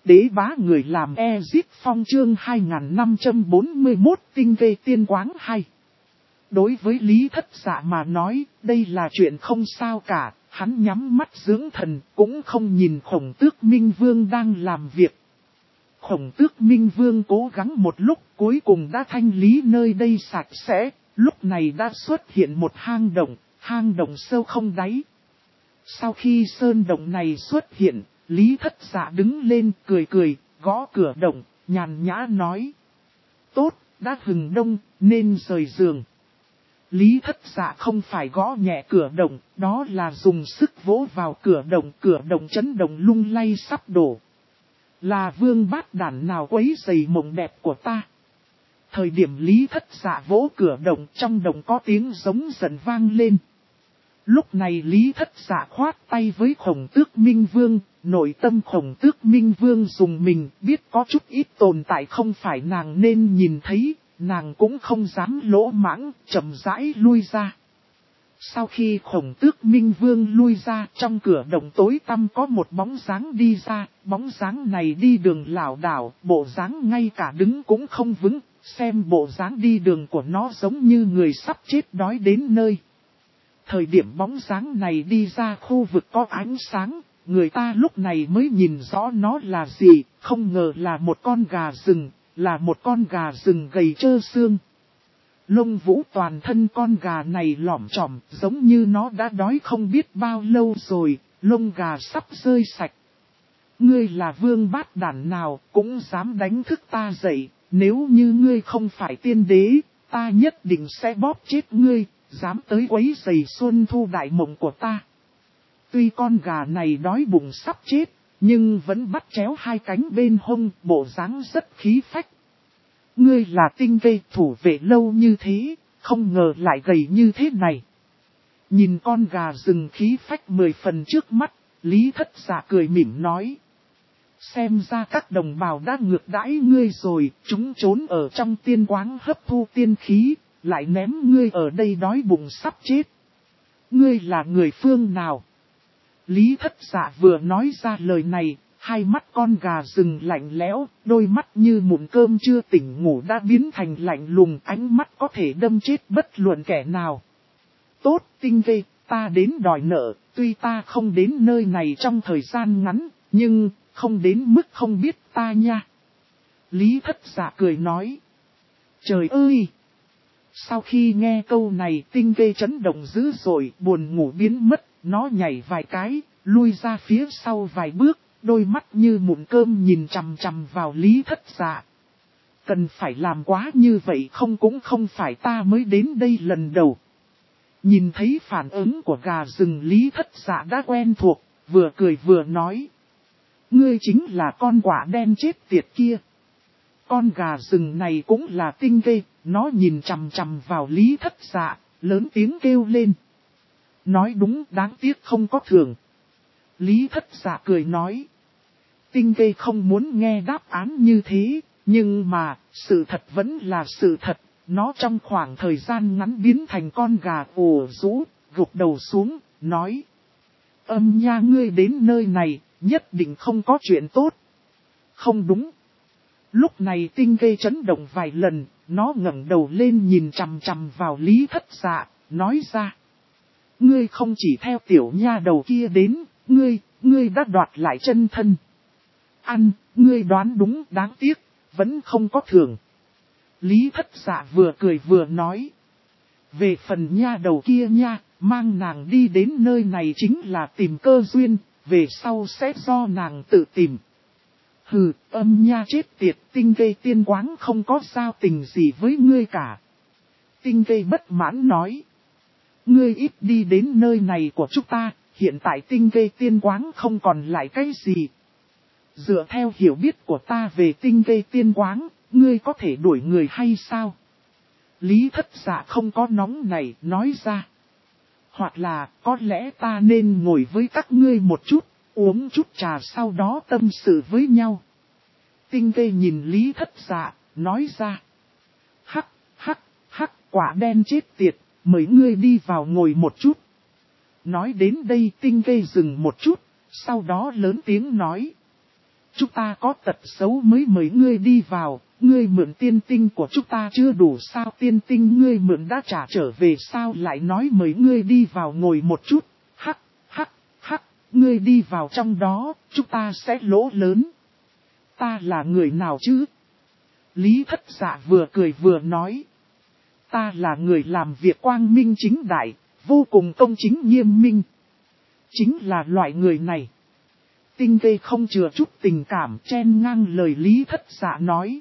Đế bá người làm Ezip Phong chương 2541 tinh về tiên quáng hay. Đối với Lý Thất Dạ mà nói, đây là chuyện không sao cả, hắn nhắm mắt dưỡng thần, cũng không nhìn Khổng Tước Minh Vương đang làm việc. Khổng Tước Minh Vương cố gắng một lúc, cuối cùng đã thanh lý nơi đây sạch sẽ, lúc này đã xuất hiện một hang động sâu không đáy. Sau khi sơn động này xuất hiện, Lý Thất Dạ đứng lên cười, gõ cửa động, nhàn nhã nói. Tốt, đã hừng đông, nên rời giường. Lý Thất Dạ không phải gõ nhẹ cửa động, đó là dùng sức vỗ vào cửa động chấn động lung lay sắp đổ. Là vương bát đản nào quấy rầy mộng đẹp của ta. Thời điểm Lý Thất Dạ vỗ cửa động, trong động có tiếng giống giận vang lên. Lúc này Lý Thất Dạ khoát tay với Khổng Tước Minh Vương, nội tâm Khổng Tước Minh Vương dùng mình, biết có chút ít tồn tại không phải nàng nên nhìn thấy, nàng cũng không dám lỗ mãng, chậm rãi lui ra. Sau khi Khổng Tước Minh Vương lui ra, trong cửa động tối tăm có một bóng dáng đi ra, bóng dáng này đi đường lảo đảo, bộ dáng ngay cả đứng cũng không vững, xem bộ dáng đi đường của nó giống như người sắp chết đói đến nơi. Thời điểm bóng dáng này đi ra khu vực có ánh sáng, người ta lúc này mới nhìn rõ nó là gì, không ngờ là một con gà rừng, là một con gà rừng gầy trơ xương. Lông vũ toàn thân con gà này lỏm chỏm, giống như nó đã đói không biết bao lâu rồi, lông gà sắp rơi sạch. Ngươi là vương bát đản nào, cũng dám đánh thức ta dậy, nếu như ngươi không phải tiên đế, ta nhất định sẽ bóp chết ngươi. Dám tới quấy rầy xuân thu đại mộng của ta. Tuy con gà này đói bụng sắp chết, nhưng vẫn bắt chéo hai cánh bên hông, bộ dáng rất khí phách. Ngươi là tinh vệ thủ vệ lâu như thế, không ngờ lại gầy như thế này. Nhìn con gà rừng khí phách 10 phần trước mắt, Lý Thất Dạ cười mỉm nói. Xem ra các đồng bào đã ngược đãi ngươi rồi, chúng trốn ở trong tiên quáng hấp thu tiên khí. Lại ném ngươi ở đây đói bụng sắp chết. Ngươi là người phương nào? Lý Thất Dạ vừa nói ra lời này, hai mắt con gà rừng lạnh lẽo, đôi mắt như mụn cơm chưa tỉnh ngủ đã biến thành lạnh lùng, ánh mắt có thể đâm chết bất luận kẻ nào. Tốt, tinh vệ, ta đến đòi nợ, tuy ta không đến nơi này trong thời gian ngắn, nhưng không đến mức không biết ta nha. Lý Thất Dạ cười nói. Trời ơi! Sau khi nghe câu này tinh vệ chấn động dữ dội, buồn ngủ biến mất, nó nhảy vài cái, lui ra phía sau vài bước, đôi mắt như mụn cơm nhìn chằm chằm vào Lý Thất Dạ. Cần phải làm quá như vậy không cũng không phải ta mới đến đây lần đầu. Nhìn thấy phản ứng của gà rừng Lý Thất Dạ đã quen thuộc, vừa cười vừa nói. Ngươi chính là con quả đen chết tiệt kia. Con gà rừng này cũng là tinh vệ, nó nhìn chằm chằm vào Lý Thất Dạ, lớn tiếng kêu lên. Nói đúng, đáng tiếc không có thưởng. Lý Thất Dạ cười nói. Tinh vệ không muốn nghe đáp án như thế, nhưng mà, sự thật vẫn là sự thật. Nó trong khoảng thời gian ngắn biến thành con gà ủ rũ, gục đầu xuống, nói. Âm nha ngươi đến nơi này, nhất định không có chuyện tốt. Không đúng. Lúc này tinh vệ chấn động vài lần, nó ngẩng đầu lên nhìn chằm chằm vào Lý Thất Dạ, nói ra. Ngươi không chỉ theo tiểu nha đầu kia đến, ngươi đã đoạt lại chân thân. Ngươi đoán đúng, đáng tiếc, vẫn không có thưởng. Lý Thất Dạ vừa cười vừa nói. Về phần nha đầu kia nha, mang nàng đi đến nơi này chính là tìm cơ duyên, về sau sẽ do nàng tự tìm. Hừ, âm nha chết tiệt, tinh vệ tiên quáng không có giao tình gì với ngươi cả. Tinh vệ bất mãn nói. Ngươi ít đi đến nơi này của chúng ta, hiện tại tinh vệ tiên quáng không còn lại cái gì. Dựa theo hiểu biết của ta về tinh vệ tiên quáng, ngươi có thể đuổi người hay sao? Lý Thất Dạ không có nóng này, nói ra. Hoặc là, có lẽ ta nên ngồi với các ngươi một chút, uống chút trà sau đó tâm sự với nhau. Tinh vệ nhìn Lý Thất Dạ, nói ra. Hắc, quả đen chết tiệt, mời ngươi đi vào ngồi một chút. Nói đến đây tinh vệ dừng một chút, sau đó lớn tiếng nói. chúng ta có tật xấu mới mời ngươi đi vào, ngươi mượn tiên tinh của chúng ta chưa đủ sao, tiên tinh ngươi mượn đã trả trở về sao lại nói mời ngươi đi vào ngồi một chút, hắc, hắc, hắc, ngươi đi vào trong đó, chúng ta sẽ lỗ lớn. Ta là người nào chứ? Lý Thất Dạ vừa cười vừa nói. Ta là người làm việc quang minh chính đại, vô cùng công chính nghiêm minh. Chính là loại người này. Tinh Vê không chừa chút tình cảm chen ngang lời Lý Thất Dạ nói.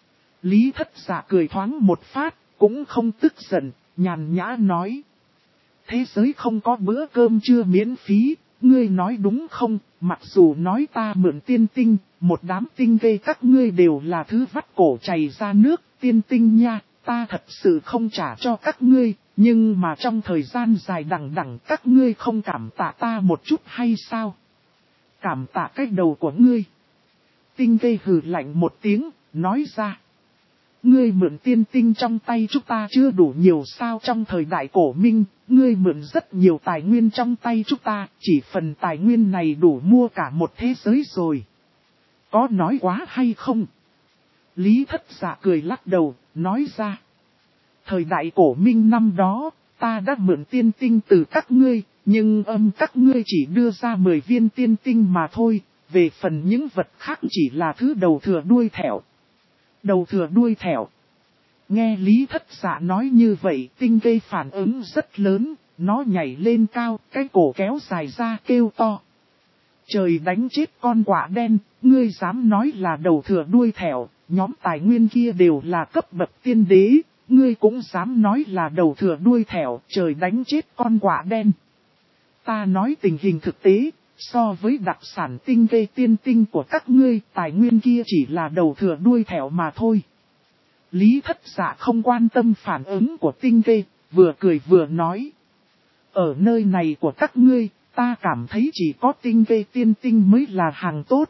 Lý Thất Dạ cười thoáng một phát, cũng không tức giận, nhàn nhã nói. Thế giới không có bữa cơm trưa miễn phí, ngươi nói đúng không? Mặc dù nói ta mượn tiên tinh, một đám tinh Vê các ngươi đều là thứ vắt cổ chảy ra nước, tiên tinh nha, ta thật sự không trả cho các ngươi, nhưng mà trong thời gian dài đằng đẵng các ngươi không cảm tạ ta một chút hay sao? Cảm tạ cái đầu của ngươi. Tinh Vê hừ lạnh một tiếng, nói ra. Ngươi mượn tiên tinh trong tay chúng ta chưa đủ nhiều sao trong thời đại cổ minh, ngươi mượn rất nhiều tài nguyên trong tay chúng ta, chỉ phần tài nguyên này đủ mua cả một thế giới rồi. Có nói quá hay không? Lý Thất Dạ cười lắc đầu, nói ra. Thời đại cổ minh năm đó, ta đã mượn tiên tinh từ các ngươi, nhưng các ngươi chỉ đưa ra 10 viên tiên tinh mà thôi, về phần những vật khác chỉ là thứ đầu thừa đuôi thẻo. Đầu thừa đuôi thẻo. Nghe Lý Thất Dạ nói như vậy, Tinh Vê phản ứng rất lớn, nó nhảy lên cao, cái cổ kéo dài ra kêu to. Trời đánh chết con quạ đen, ngươi dám nói là đầu thừa đuôi thẻo, nhóm tài nguyên kia đều là cấp bậc tiên đế, ngươi cũng dám nói là đầu thừa đuôi thẻo, trời đánh chết con quạ đen. Ta nói tình hình thực tế, so với đặc sản Tinh Vê tiên tinh của các ngươi, tài nguyên kia chỉ là đầu thừa đuôi thẻo mà thôi. Lý Thất Dạ không quan tâm phản ứng của Tinh Vê, vừa cười vừa nói. Ở nơi này của các ngươi, ta cảm thấy chỉ có Tinh Vê tiên tinh mới là hàng tốt.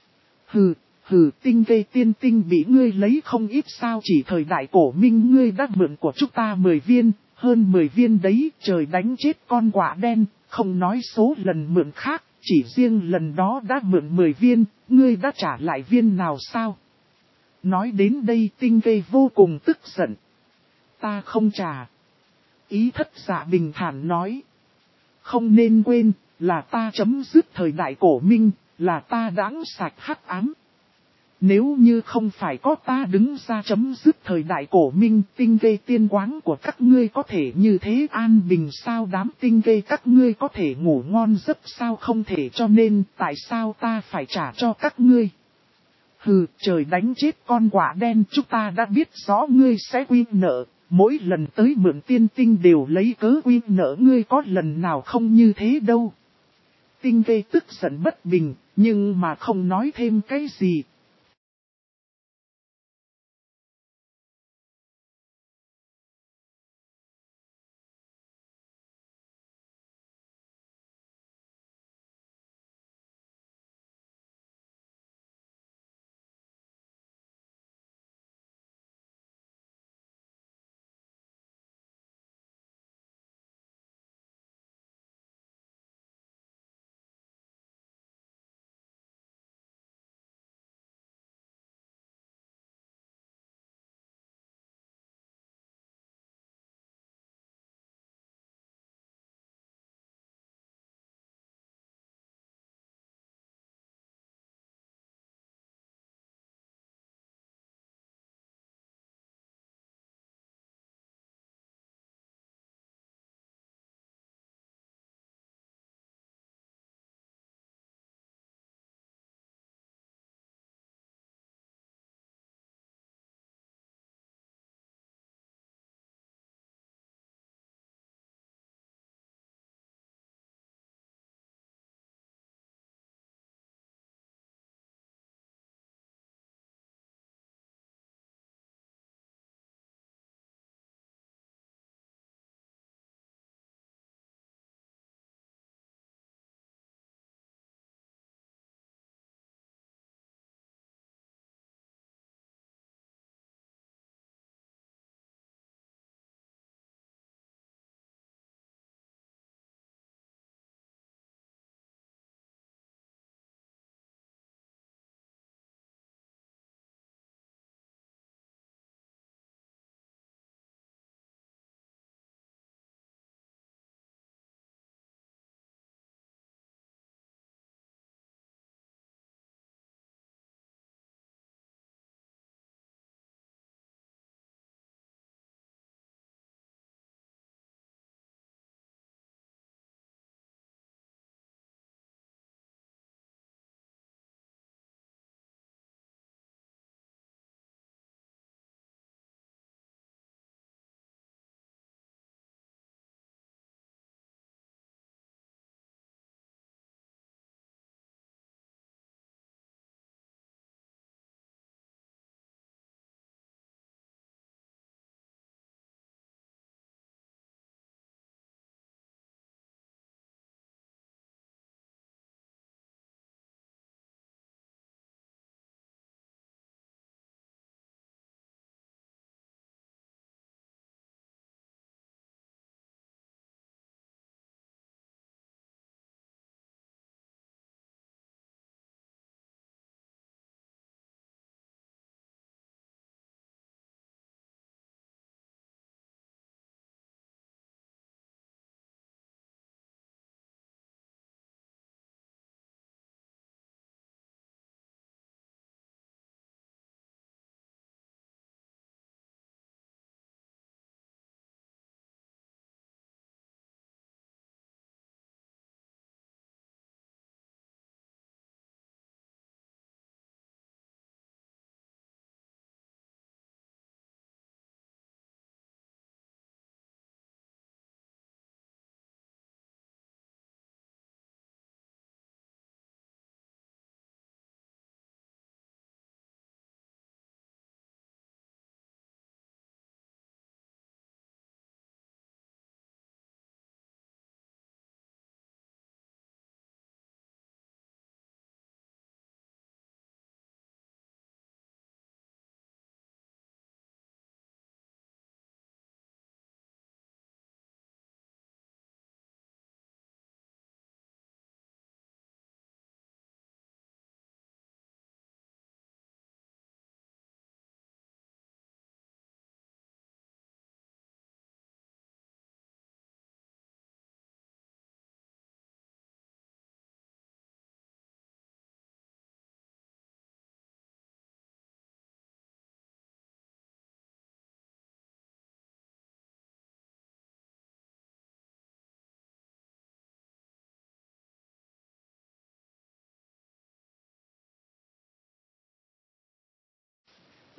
Hừ, Tinh Vê tiên tinh bị ngươi lấy không ít sao, chỉ thời đại cổ minh ngươi đã mượn của chúng ta 10 viên, hơn 10 viên đấy, trời đánh chết con quạ đen, không nói số lần mượn khác, chỉ riêng lần đó đã mượn 10 viên, ngươi đã trả lại viên nào sao? Nói đến đây Tinh Vê vô cùng tức giận. Ta không trả. Ý Thất Dạ bình thản nói. Không nên quên, là ta chấm dứt thời đại cổ minh, là ta đãng sạch hắc ám. Nếu như không phải có ta đứng ra chấm dứt thời đại cổ minh, Tinh Vê tiên quáng của các ngươi có thể như thế an bình sao, đám Tinh Vê các ngươi có thể ngủ ngon giấc sao, không thể, cho nên tại sao ta phải trả cho các ngươi? Hừ, trời đánh chết con quạ đen, chúng ta đã biết rõ ngươi sẽ quy nợ, mỗi lần tới mượn tiên tinh đều lấy cớ quy nợ, ngươi có lần nào không như thế đâu. Tinh Vê tức giận bất bình, nhưng mà không nói thêm cái gì.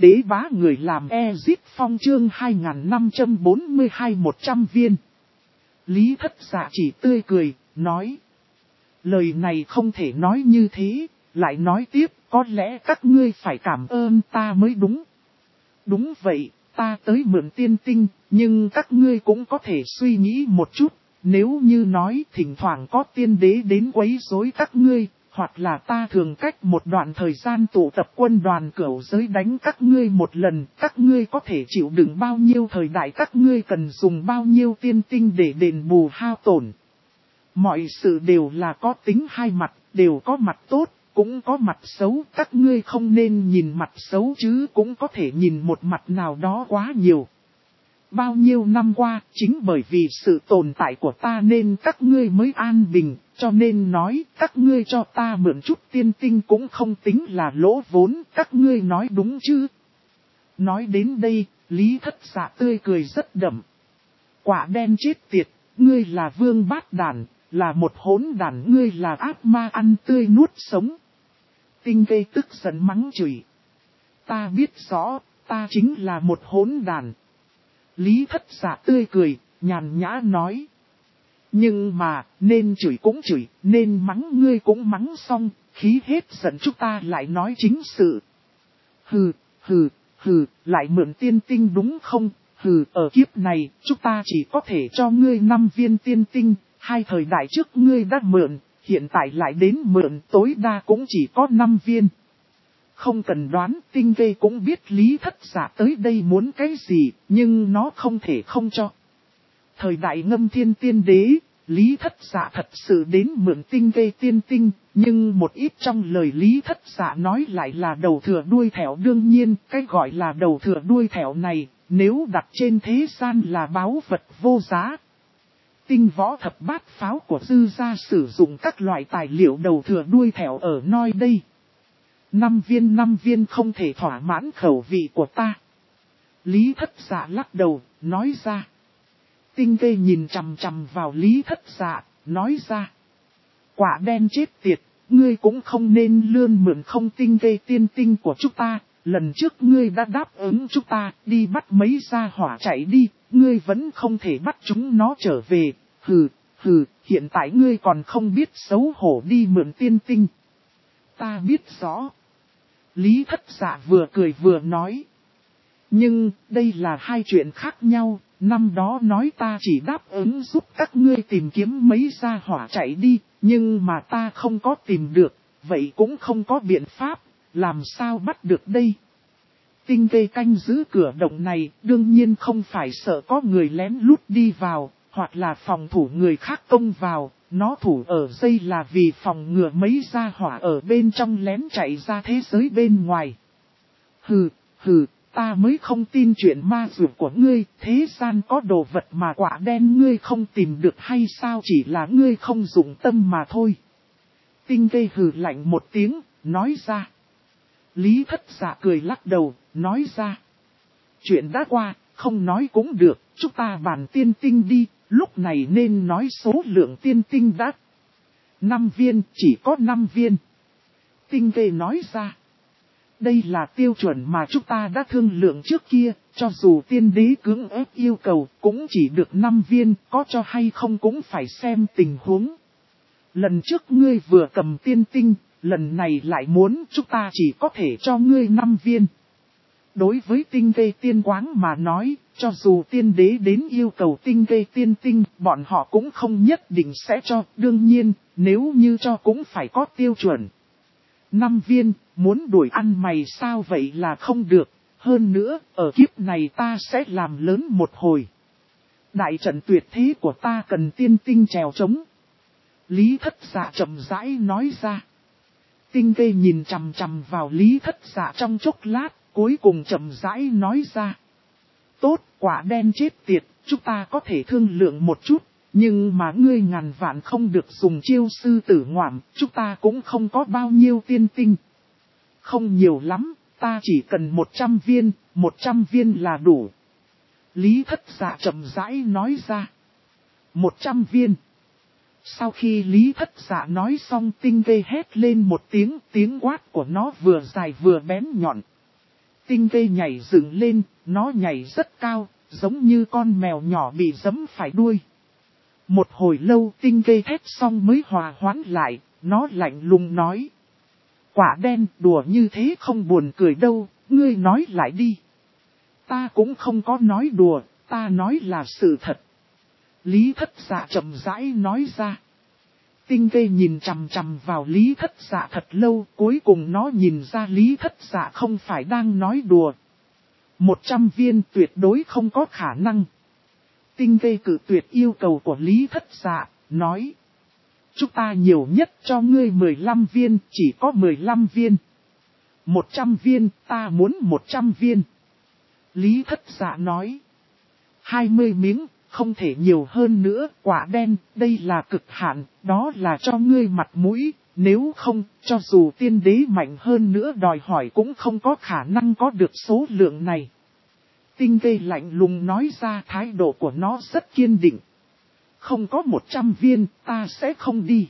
đế bá người làm Ezip Phong chương 2542 100 viên. Lý Thất Dạ chỉ tươi cười, nói. Lời này không thể nói như thế, lại nói tiếp, có lẽ các ngươi phải cảm ơn ta mới đúng. Đúng vậy, ta tới mượn tiên tinh, nhưng các ngươi cũng có thể suy nghĩ một chút, nếu như nói thỉnh thoảng có tiên đế đến quấy rối các ngươi, hoặc là ta thường cách một đoạn thời gian tụ tập quân đoàn cửu giới đánh các ngươi một lần, các ngươi có thể chịu đựng bao nhiêu thời đại, các ngươi cần dùng bao nhiêu tiên tinh để đền bù hao tổn. Mọi sự đều là có tính hai mặt, đều có mặt tốt, cũng có mặt xấu, các ngươi không nên nhìn mặt xấu chứ cũng có thể nhìn một mặt nào đó quá nhiều. Bao nhiêu năm qua, chính bởi vì sự tồn tại của ta nên các ngươi mới an bình, cho nên nói các ngươi cho ta mượn chút tiên tinh cũng không tính là lỗ vốn, các ngươi nói đúng chứ. Nói đến đây, Lý Thất Dạ tươi cười rất đậm. Quả đen chết tiệt, ngươi là vương bát đàn, là một hỗn đàn, ngươi là ác ma ăn tươi nuốt sống. Tinh Vê tức giận mắng chửi. Ta biết rõ, ta chính là một hỗn đàn. Lý Thất Dạ tươi cười, nhàn nhã nói. Nhưng mà, nên chửi cũng chửi, nên mắng ngươi cũng mắng xong, khí hết giận chúng ta lại nói chính sự. Hừ, lại mượn tiên tinh đúng không? Ở kiếp này, chúng ta chỉ có thể cho ngươi 5 viên tiên tinh, 2 thời đại trước ngươi đã mượn, hiện tại lại đến mượn tối đa cũng chỉ có 5 viên. Không cần đoán, Tinh Vê cũng biết Lý Thất Dạ tới đây muốn cái gì, nhưng nó không thể không cho. Thời đại Ngâm Thiên Tiên Đế, Lý Thất Dạ thật sự đến mượn Tinh Vê tiên tinh, nhưng một ít trong lời Lý Thất Dạ nói lại là đầu thừa đuôi thẻo. Đương nhiên, cái gọi là đầu thừa đuôi thẻo này, nếu đặt trên thế gian là báu vật vô giá. Tinh Võ Thập Bát Pháo của Dư gia sử dụng các loại tài liệu đầu thừa đuôi thẻo ở nơi đây. 5 viên không thể thỏa mãn khẩu vị của ta. Lý Thất Dạ lắc đầu, nói ra. Tinh Vê nhìn chằm chằm vào Lý Thất Dạ, nói ra. Quả đen chết tiệt, ngươi cũng không nên lươn mượn không Tinh Vê tiên tinh của chúng ta. Lần trước ngươi đã đáp ứng chúng ta, đi bắt mấy gia hỏa chạy đi, ngươi vẫn không thể bắt chúng nó trở về. Hiện tại ngươi còn không biết xấu hổ đi mượn tiên tinh. Ta biết rõ. Lý Thất Dạ vừa cười vừa nói. Nhưng, đây là hai chuyện khác nhau, năm đó nói ta chỉ đáp ứng giúp các ngươi tìm kiếm mấy gia hỏa chạy đi, nhưng mà ta không có tìm được, vậy cũng không có biện pháp, làm sao bắt được đây. Tinh Vê canh giữ cửa động này, đương nhiên không phải sợ có người lén lút đi vào, hoặc là phòng thủ người khác công vào. Nó thủ ở dây là vì phòng ngừa mấy gia hỏa ở bên trong lén chạy ra thế giới bên ngoài. Ta mới không tin chuyện ma dược của ngươi, thế gian có đồ vật mà quả đen ngươi không tìm được hay sao, chỉ là ngươi không dụng tâm mà thôi. Tinh Vê hừ lạnh một tiếng, nói ra. Lý Thất Dạ cười lắc đầu, nói ra. Chuyện đã qua, không nói cũng được, chúng ta bàn tiên tinh đi, lúc này nên nói số lượng tiên tinh đã. 5 viên, chỉ có 5 viên. Tinh Vê nói ra. Đây là tiêu chuẩn mà chúng ta đã thương lượng trước kia, cho dù tiên đế cưỡng ép yêu cầu cũng chỉ được 5 viên, có cho hay không cũng phải xem tình huống. Lần trước ngươi vừa cầm tiên tinh, lần này lại muốn chúng ta chỉ có thể cho ngươi 5 viên. Đối với Tinh Vê tiên quáng mà nói, cho dù tiên đế đến yêu cầu Tinh Vê tiên tinh, bọn họ cũng không nhất định sẽ cho. Đương nhiên, nếu như cho cũng phải có tiêu chuẩn. 5 viên, muốn đuổi ăn mày sao vậy là không được. Hơn nữa, ở kiếp này ta sẽ làm lớn một hồi. Đại trận tuyệt thế của ta cần tiên tinh trèo trống. Lý Thất Dạ chậm rãi nói ra. Tinh Vê nhìn chằm chằm vào Lý Thất Dạ trong chốc lát, cuối cùng chậm rãi nói ra. Tốt, quả đen chết tiệt, chúng ta có thể thương lượng một chút, nhưng mà ngươi ngàn vạn không được dùng chiêu sư tử ngoạm, chúng ta cũng không có bao nhiêu tiên tinh. Không nhiều lắm, ta chỉ cần 100 viên, 100 viên là đủ. Lý Thất Dạ chậm rãi nói ra. 100 viên. Sau khi Lý Thất Dạ nói xong, Tinh Vê hét lên một tiếng, tiếng quát của nó vừa dài vừa bén nhọn. Tinh vê nhảy dựng lên, nó nhảy rất cao, giống như con mèo nhỏ bị giẫm phải đuôi. Một hồi lâu tinh vê thét xong mới hòa hoãn lại, nó lạnh lùng nói. Quả đen, đùa như thế không buồn cười đâu, ngươi nói lại đi. Ta cũng không có nói đùa, ta nói là sự thật. Lý Thất Dạ chậm rãi nói ra. Tinh vê nhìn chằm chằm vào Lý Thất Dạ thật lâu, cuối cùng nó nhìn ra Lý Thất Dạ không phải đang nói đùa. 100 viên tuyệt đối không có khả năng. Tinh vê cự tuyệt yêu cầu của Lý Thất Dạ, nói. Chúng ta nhiều nhất cho ngươi 15 viên, chỉ có 15 viên. 100 viên, ta muốn 100 viên. Lý Thất Dạ nói. 20 miếng, không thể nhiều hơn nữa, quả đen, đây là cực hạn, đó là cho ngươi mặt mũi, nếu không, cho dù tiên đế mạnh hơn nữa đòi hỏi cũng không có khả năng có được số lượng này. Tinh vê lạnh lùng nói ra thái độ của nó rất kiên định. Không có 100 viên, ta sẽ không đi.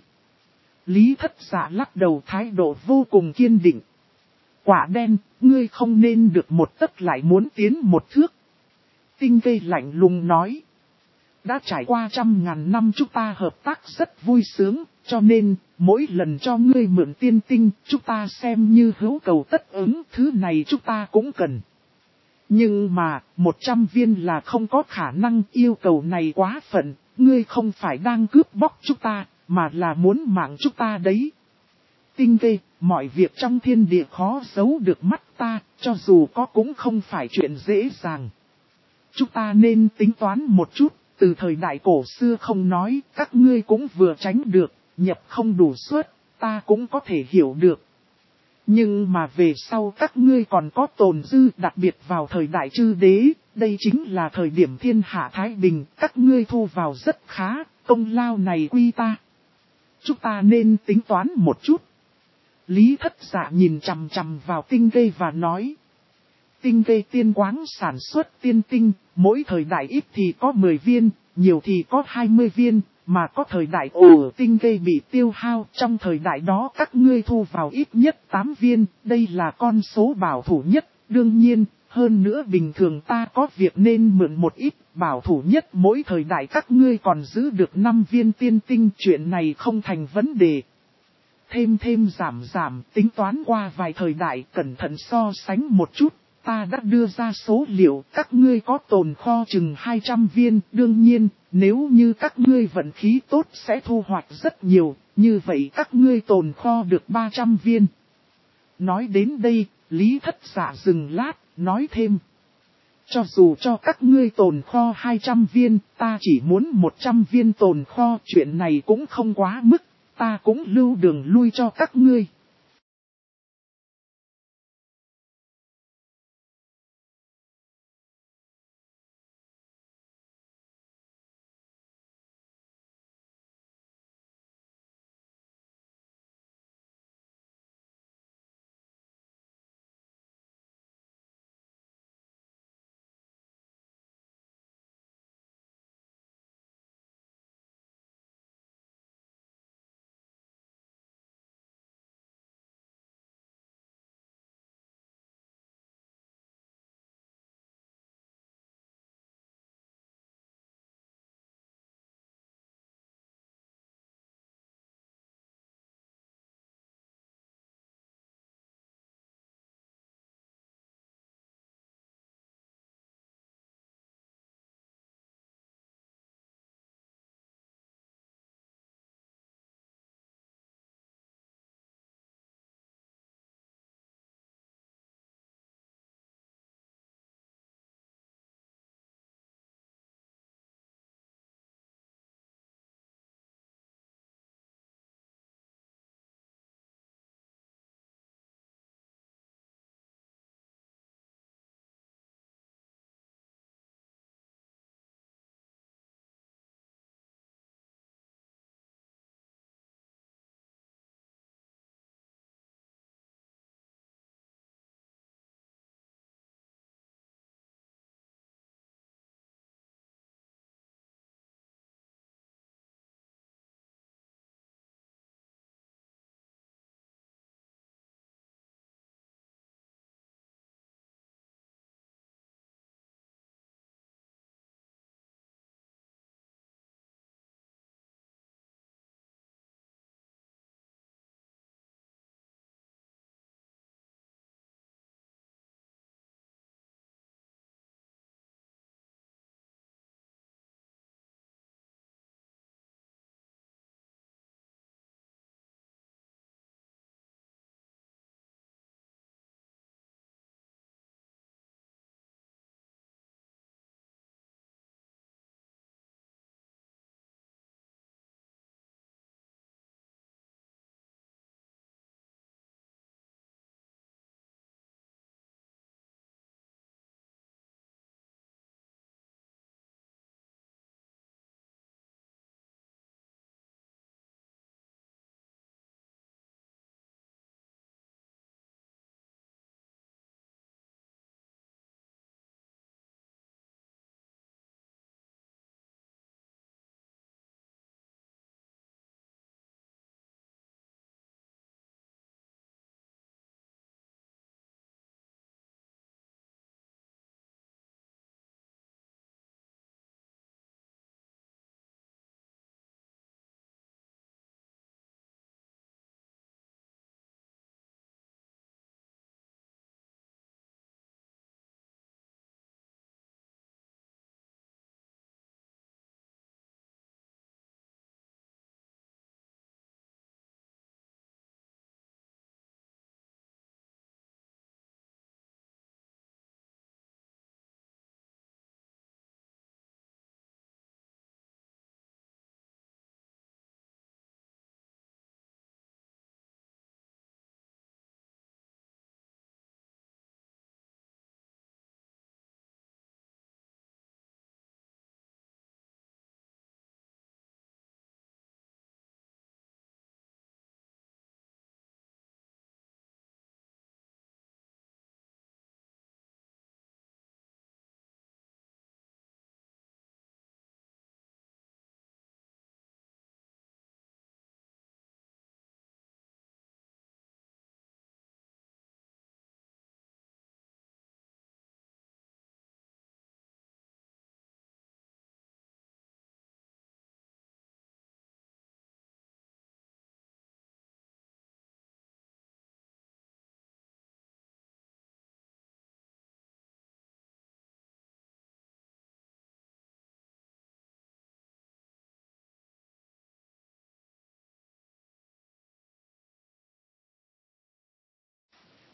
Lý Thất Dạ lắc đầu thái độ vô cùng kiên định. Quả đen, ngươi không nên được một tấc lại muốn tiến một thước. Tinh vê lạnh lùng nói. Đã trải qua 100.000 năm chúng ta hợp tác rất vui sướng, cho nên, mỗi lần cho ngươi mượn tiên tinh, chúng ta xem như hữu cầu tất ứng, thứ này chúng ta cũng cần. Nhưng mà, 100 viên là không có khả năng, yêu cầu này quá phận, ngươi không phải đang cướp bóc chúng ta, mà là muốn mạng chúng ta đấy. Tinh vê, mọi việc trong thiên địa khó giấu được mắt ta, cho dù có cũng không phải chuyện dễ dàng. Chúng ta nên tính toán một chút, từ thời đại cổ xưa không nói, các ngươi cũng vừa tránh được, nhập không đủ suất, ta cũng có thể hiểu được. Nhưng mà về sau các ngươi còn có tồn dư, đặc biệt vào thời đại chư đế, đây chính là thời điểm thiên hạ thái bình, các ngươi thu vào rất khá, công lao này quy ta. Chúng ta nên tính toán một chút. Lý Thất Dạ nhìn chằm chằm vào tinh vê và nói. Tinh vê tiên quáng sản xuất tiên tinh, mỗi thời đại ít thì có 10 viên, nhiều thì có 20 viên, mà có thời đại ồ tinh vê bị tiêu hao, trong thời đại đó các ngươi thu vào ít nhất 8 viên, đây là con số bảo thủ nhất, đương nhiên, hơn nữa bình thường ta có việc nên mượn một ít, bảo thủ nhất mỗi thời đại các ngươi còn giữ được 5 viên tiên tinh, chuyện này không thành vấn đề. Thêm giảm, tính toán qua vài thời đại, cẩn thận so sánh một chút. Ta đã đưa ra số liệu, các ngươi có tồn kho chừng 200 viên, đương nhiên, nếu như các ngươi vận khí tốt sẽ thu hoạch rất nhiều, như vậy các ngươi tồn kho được 300 viên. Nói đến đây, Lý Thất Dạ dừng lát, nói thêm. Cho dù cho các ngươi tồn kho 200 viên, ta chỉ muốn 100 viên tồn kho, chuyện này cũng không quá mức, ta cũng lưu đường lui cho các ngươi.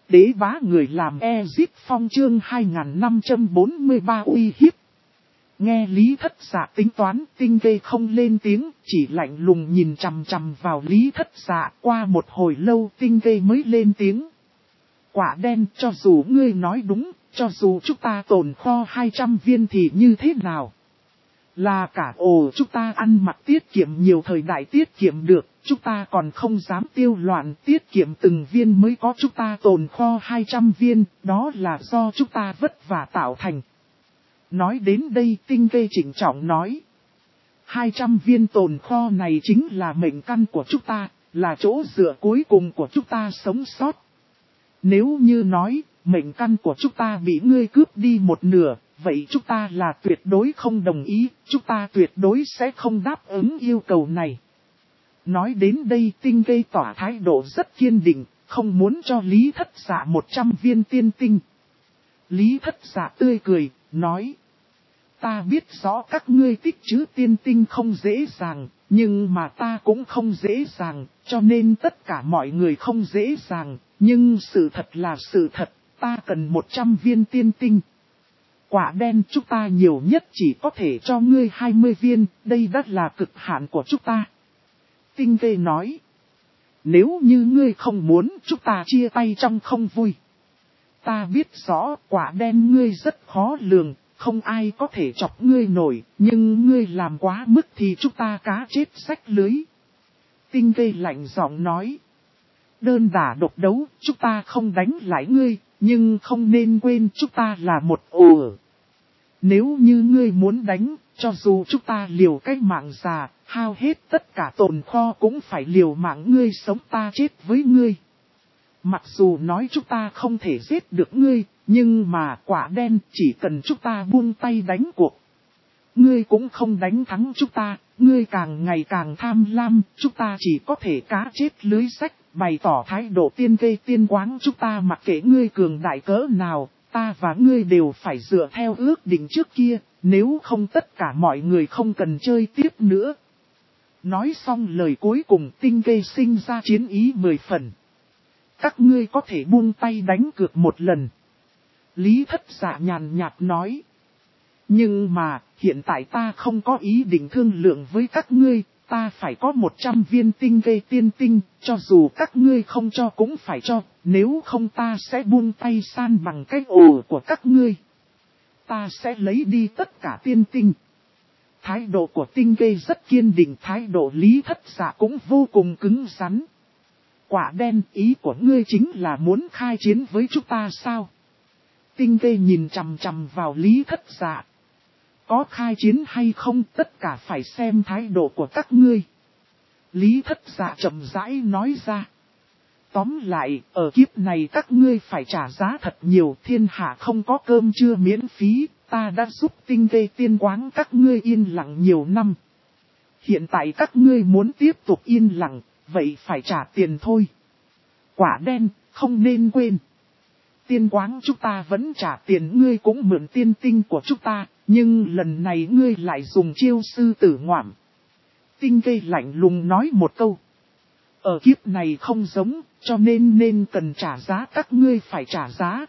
Đế bá người làm Ezic Phong chương 2543 uy hiếp. Nghe Lý Thất Dạ tính toán, Tinh Vê không lên tiếng, chỉ lạnh lùng nhìn chằm chằm vào Lý Thất Dạ. Qua một hồi lâu Tinh Vê mới lên tiếng. Quả đen, cho dù ngươi nói đúng, cho dù chúng ta tồn kho 200 viên thì như thế nào? Là cả ồ chúng ta ăn mặc tiết kiệm nhiều thời đại tiết kiệm được, chúng ta còn không dám tiêu loạn tiết kiệm từng viên mới có chúng ta tồn kho 200 viên, đó là do chúng ta vất vả tạo thành. Nói đến đây Tinh Vê chỉnh trọng nói. 200 viên tồn kho này chính là mệnh căn của chúng ta, là chỗ dựa cuối cùng của chúng ta sống sót. Nếu như nói, mệnh căn của chúng ta bị ngươi cướp đi một nửa, vậy chúng ta là tuyệt đối không đồng ý, chúng ta tuyệt đối sẽ không đáp ứng yêu cầu này. Nói đến đây Tinh Vê tỏ thái độ rất kiên định, không muốn cho Lý Thất Dạ 100 viên tiên tinh. Lý Thất Dạ tươi cười, nói. Ta biết rõ các ngươi tích trữ tiên tinh không dễ dàng, nhưng mà ta cũng không dễ dàng, cho nên tất cả mọi người không dễ dàng, nhưng sự thật là sự thật, ta cần 100 viên tiên tinh. Quả đen chúng ta nhiều nhất chỉ có thể cho ngươi 20 viên, đây đã là cực hạn của chúng ta. Tinh Vê nói. Nếu như ngươi không muốn chúng ta chia tay trong không vui. Ta biết rõ quả đen ngươi rất khó lường, không ai có thể chọc ngươi nổi, nhưng ngươi làm quá mức thì chúng ta cá chết rách lưới. Tinh Vê lạnh giọng nói. Đơn đả độc đấu, chúng ta không đánh lại ngươi, nhưng không nên quên chúng ta là một ổ. Nếu như ngươi muốn đánh, cho dù chúng ta liều cái mạng già, hao hết tất cả tồn kho cũng phải liều mạng ngươi sống ta chết với ngươi. Mặc dù nói chúng ta không thể giết được ngươi, nhưng mà quả đen chỉ cần chúng ta buông tay đánh cuộc. Ngươi cũng không đánh thắng chúng ta, ngươi càng ngày càng tham lam, chúng ta chỉ có thể cá chết lưới sách, bày tỏ thái độ tiên Vê tiên quáng chúng ta mặc kệ ngươi cường đại cỡ nào, ta và ngươi đều phải dựa theo ước định trước kia, nếu không tất cả mọi người không cần chơi tiếp nữa. Nói xong lời cuối cùng Tinh Vê sinh ra chiến ý 10 phần. Các ngươi có thể buông tay đánh cược một lần. Lý Thất Dạ nhàn nhạt nói. Nhưng mà, hiện tại ta không có ý định thương lượng với các ngươi, ta phải có 100 viên Tinh Vê tiên tinh, cho dù các ngươi không cho cũng phải cho, nếu không ta sẽ buông tay san bằng cái ổ của các ngươi. Ta sẽ lấy đi tất cả tiên tinh. Thái độ của Tinh Vê rất kiên định, thái độ Lý Thất Dạ cũng vô cùng cứng rắn. Quả đen, ý của ngươi chính là muốn khai chiến với chúng ta sao? Tinh Vê nhìn chằm chằm vào Lý Thất Dạ. Có khai chiến hay không tất cả phải xem thái độ của các ngươi. Lý Thất Dạ chậm rãi nói ra. Tóm lại, ở kiếp này các ngươi phải trả giá thật nhiều, thiên hạ không có cơm trưa miễn phí, ta đã giúp Tinh Vê tiên quáng các ngươi yên lặng nhiều năm. Hiện tại các ngươi muốn tiếp tục yên lặng, vậy phải trả tiền thôi. Quả đen, không nên quên. Tiên quáng chúng ta vẫn trả tiền, ngươi cũng mượn tiên tinh của chúng ta, nhưng lần này ngươi lại dùng chiêu sư tử ngoạm. Tinh Vê lạnh lùng nói một câu. Ở kiếp này không giống, cho nên cần trả giá, các ngươi phải trả giá.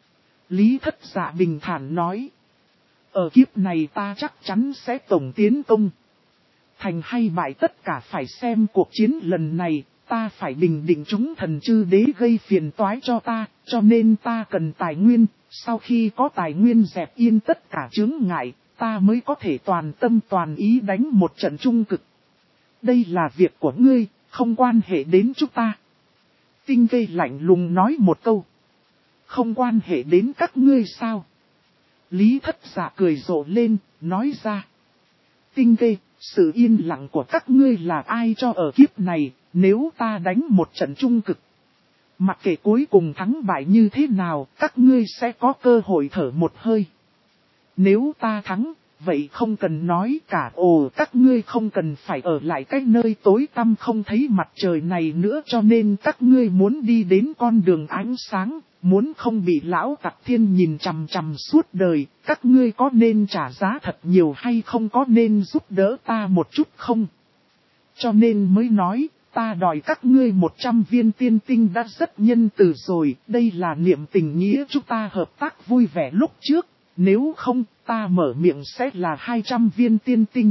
Lý Thất Dạ bình thản nói. Ở kiếp này ta chắc chắn sẽ tổng tiến công. Thành hay bại tất cả phải xem cuộc chiến lần này, ta phải bình định chúng thần chư đế gây phiền toái cho ta, cho nên ta cần tài nguyên, sau khi có tài nguyên dẹp yên tất cả chướng ngại, ta mới có thể toàn tâm toàn ý đánh một trận trung cực. Đây là việc của ngươi, không quan hệ đến chúng ta. Tinh Vê lạnh lùng nói một câu. Không quan hệ đến các ngươi sao? Lý Thất Dạ cười rộ lên, nói ra. Tinh Vê, sự yên lặng của các ngươi là ai cho ở kiếp này, nếu ta đánh một trận trung cực. Mặc kệ cuối cùng thắng bại như thế nào, các ngươi sẽ có cơ hội thở một hơi. Nếu ta thắng, vậy không cần nói cả, các ngươi không cần phải ở lại cái nơi tối tăm không thấy mặt trời này nữa, cho nên các ngươi muốn đi đến con đường ánh sáng, muốn không bị lão tặc thiên nhìn chằm chằm suốt đời, các ngươi có nên trả giá thật nhiều hay không, có nên giúp đỡ ta một chút không? Cho nên mới nói, ta đòi các ngươi 100 viên tiên tinh đã rất nhân từ rồi, đây là niệm tình nghĩa chúng ta hợp tác vui vẻ lúc trước, nếu không ta mở miệng sẽ là 200 viên tiên tinh.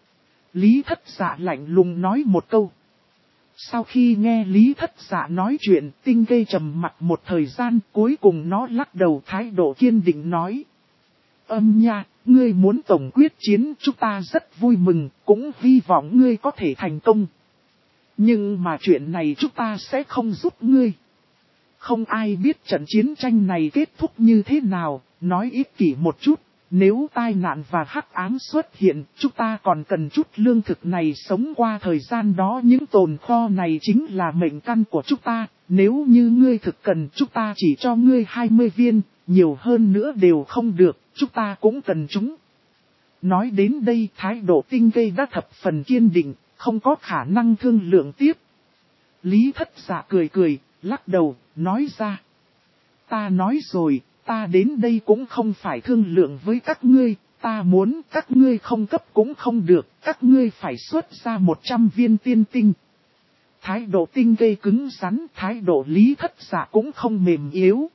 Lý Thất Dạ lạnh lùng nói một câu. Sau khi nghe Lý Thất Dạ nói chuyện, Tinh Vê trầm mặt một thời gian, cuối cùng nó lắc đầu thái độ kiên định nói. Âm nha, ngươi muốn tổng quyết chiến chúng ta rất vui mừng, cũng hy vọng ngươi có thể thành công. Nhưng mà chuyện này chúng ta sẽ không giúp ngươi. Không ai biết trận chiến tranh này kết thúc như thế nào, nói ích kỷ một chút. Nếu tai nạn và hắc ám xuất hiện, chúng ta còn cần chút lương thực này sống qua thời gian đó. Những tồn kho này chính là mệnh căn của chúng ta. Nếu như ngươi thực cần, chúng ta chỉ cho ngươi 20 viên, nhiều hơn nữa đều không được, chúng ta cũng cần chúng. Nói đến đây, thái độ Tinh Vê đã thập phần kiên định, không có khả năng thương lượng tiếp. Lý Thất Dạ cười cười, lắc đầu, nói ra. Ta nói rồi. Ta đến đây cũng không phải thương lượng với các ngươi, ta muốn các ngươi không cấp cũng không được, các ngươi phải xuất ra 100 viên tiên tinh. Thái độ Tinh Vê cứng rắn, thái độ Lý Thất Dạ cũng không mềm yếu.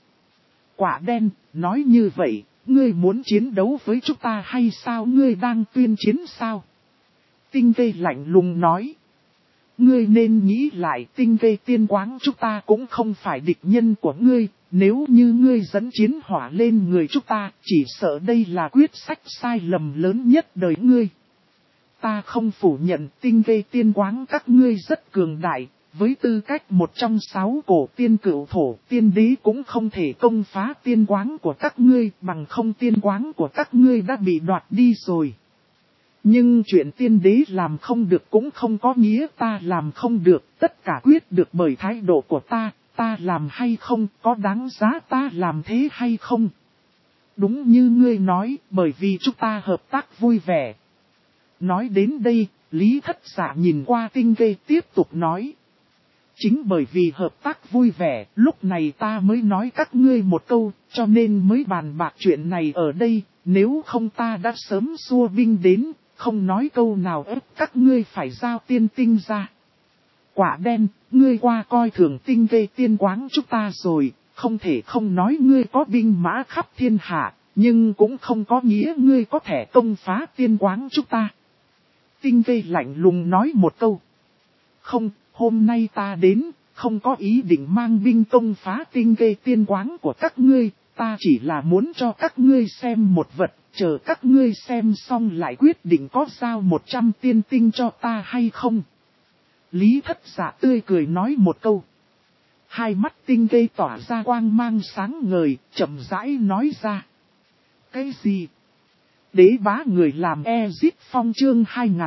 Quả đen, nói như vậy, ngươi muốn chiến đấu với chúng ta hay sao, ngươi đang tuyên chiến sao? Tinh Vê lạnh lùng nói. Ngươi nên nghĩ lại, Tinh Vê tiên quáng chúng ta cũng không phải địch nhân của ngươi. Nếu như ngươi dẫn chiến hỏa lên người chúng ta, chỉ sợ đây là quyết sách sai lầm lớn nhất đời ngươi. Ta không phủ nhận Tinh Vê tiên quáng các ngươi rất cường đại, với tư cách một trong 6 cổ tiên cửu thổ, tiên đế cũng không thể công phá tiên quáng của các ngươi, bằng không tiên quáng của các ngươi đã bị đoạt đi rồi. Nhưng chuyện tiên đế làm không được cũng không có nghĩa ta làm không được, tất cả quyết được bởi thái độ của ta. Ta làm hay không, có đáng giá ta làm thế hay không? Đúng như ngươi nói, bởi vì chúng ta hợp tác vui vẻ. Nói đến đây, Lý Thất Dạ nhìn qua Tinh Vê tiếp tục nói. Chính bởi vì hợp tác vui vẻ, lúc này ta mới nói các ngươi một câu, cho nên mới bàn bạc chuyện này ở đây, nếu không ta đã sớm xua binh đến, không nói câu nào ép các ngươi phải giao tiên tinh ra. Quả đen, ngươi qua coi thường Tinh Vê tiên quáng chúng ta rồi, không thể không nói ngươi có binh mã khắp thiên hạ, nhưng cũng không có nghĩa ngươi có thể công phá tiên quáng chúng ta. Tinh Vê lạnh lùng nói một câu. Không, hôm nay ta đến, không có ý định mang binh công phá Tinh Vê tiên quáng của các ngươi, ta chỉ là muốn cho các ngươi xem một vật, chờ các ngươi xem xong lại quyết định có giao 100 tiên tinh cho ta hay không. Lý Thất Dạ tươi cười nói một câu. Hai mắt Tinh Vê tỏa ra quang mang sáng ngời, chậm rãi nói ra. Cái gì? Đế bá người làm Ezit Phong chương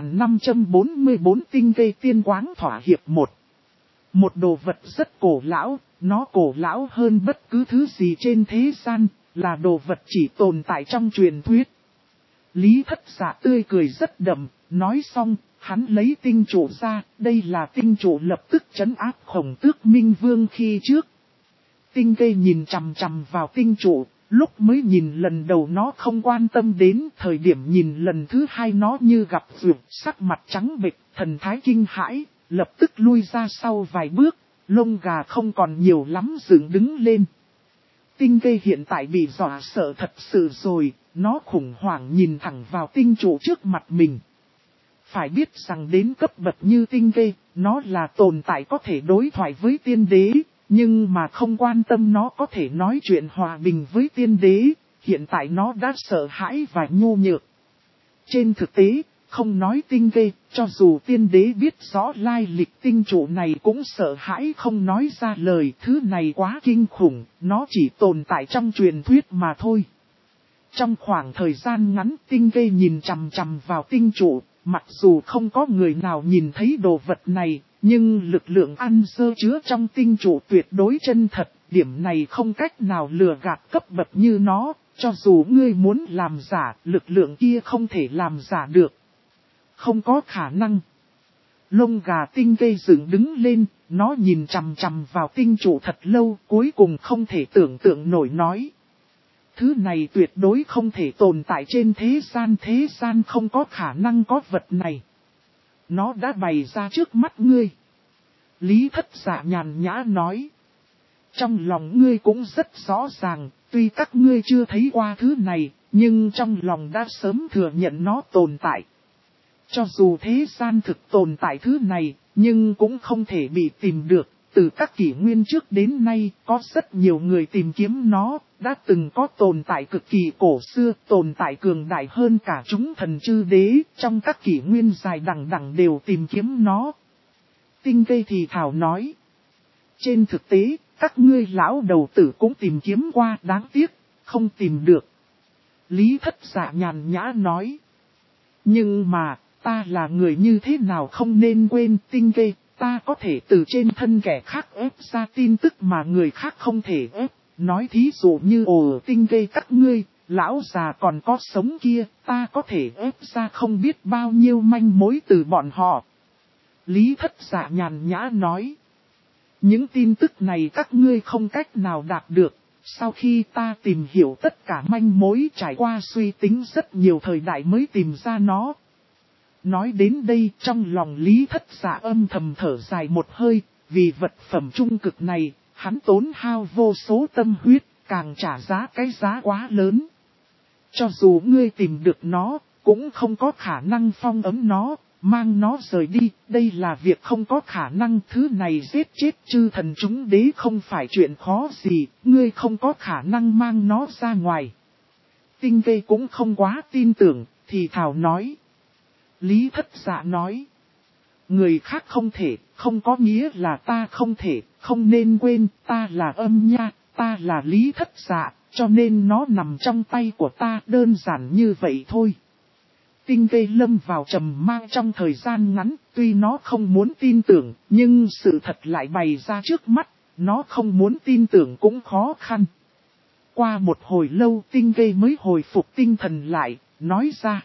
2544 Tinh Vê tiên quáng thỏa hiệp 1. Một đồ vật rất cổ lão, nó cổ lão hơn bất cứ thứ gì trên thế gian, là đồ vật chỉ tồn tại trong truyền thuyết. Lý Thất Dạ tươi cười rất đậm, nói xong. Hắn lấy tinh trụ ra, đây là tinh trụ lập tức trấn áp Khổng Tước Minh Vương khi trước. Tinh Vê nhìn chằm chằm vào tinh trụ, lúc mới nhìn lần đầu nó không quan tâm đến, thời điểm nhìn lần thứ hai nó như gặp dược, sắc mặt trắng bệch, thần thái kinh hãi, lập tức lui ra sau vài bước, lông gà không còn nhiều lắm dựng đứng lên. Tinh Vê hiện tại bị dọa sợ thật sự rồi, nó khủng hoảng nhìn thẳng vào tinh trụ trước mặt mình. Phải biết rằng đến cấp bậc như Tinh Vê, nó là tồn tại có thể đối thoại với tiên đế, nhưng mà không quan tâm nó có thể nói chuyện hòa bình với tiên đế, hiện tại nó đã sợ hãi và nhu nhược. Trên thực tế, không nói Tinh Vê, cho dù tiên đế biết rõ lai lịch tinh trụ này cũng sợ hãi không nói ra lời, thứ này quá kinh khủng, nó chỉ tồn tại trong truyền thuyết mà thôi. Trong khoảng thời gian ngắn Tinh Vê nhìn chằm chằm vào tinh trụ. Mặc dù không có người nào nhìn thấy đồ vật này, nhưng lực lượng ăn dơ chứa trong tinh trụ tuyệt đối chân thật, điểm này không cách nào lừa gạt cấp bậc như nó, cho dù ngươi muốn làm giả, lực lượng kia không thể làm giả được. Không có khả năng. Lông gà Tinh Vê dựng đứng lên, nó nhìn chằm chằm vào tinh trụ thật lâu, cuối cùng không thể tưởng tượng nổi nói. Thứ này tuyệt đối không thể tồn tại trên thế gian không có khả năng có vật này. Nó đã bày ra trước mắt ngươi. Lý Thất Dạ nhàn nhã nói. Trong lòng ngươi cũng rất rõ ràng, tuy các ngươi chưa thấy qua thứ này, nhưng trong lòng đã sớm thừa nhận nó tồn tại. Cho dù thế gian thực tồn tại thứ này, nhưng cũng không thể bị tìm được. Từ các kỷ nguyên trước đến nay, có rất nhiều người tìm kiếm nó, đã từng có tồn tại cực kỳ cổ xưa, tồn tại cường đại hơn cả chúng thần chư đế, trong các kỷ nguyên dài đằng đẵng đều tìm kiếm nó. Tinh Vê thì thảo nói. Trên thực tế, các ngươi lão đầu tử cũng tìm kiếm qua, đáng tiếc, không tìm được. Lý Thất Dạ nhàn nhã nói. Nhưng mà, ta là người như thế nào không nên quên. Tinh Vê, ta có thể từ trên thân kẻ khác ép ra tin tức mà người khác không thể ép. Nói thí dụ như Tinh Vê các ngươi, lão già còn có sống kia, ta có thể ép ra không biết bao nhiêu manh mối từ bọn họ. Lý Thất Dạ nhàn nhã nói. Những tin tức này các ngươi không cách nào đạt được. Sau khi ta tìm hiểu tất cả manh mối, trải qua suy tính rất nhiều thời đại mới tìm ra nó. Nói đến đây, trong lòng Lý Thất Dạ âm thầm thở dài một hơi, vì vật phẩm trung cực này, hắn tốn hao vô số tâm huyết, càng trả giá cái giá quá lớn. Cho dù ngươi tìm được nó, cũng không có khả năng phong ấm nó, mang nó rời đi, đây là việc không có khả năng. Thứ này giết chết chư thần chúng đế không phải chuyện khó gì, ngươi không có khả năng mang nó ra ngoài. Tinh Vê cũng không quá tin tưởng, thì thảo nói. Lý Thất Dạ nói. Người khác không thể, không có nghĩa là ta không thể, không nên quên, ta là Âm Nha, ta là Lý Thất Dạ, cho nên nó nằm trong tay của ta, đơn giản như vậy thôi. Tinh Vê lâm vào trầm mang trong thời gian ngắn, tuy nó không muốn tin tưởng, nhưng sự thật lại bày ra trước mắt, nó không muốn tin tưởng cũng khó khăn. Qua một hồi lâu Tinh Vê mới hồi phục tinh thần lại, nói ra.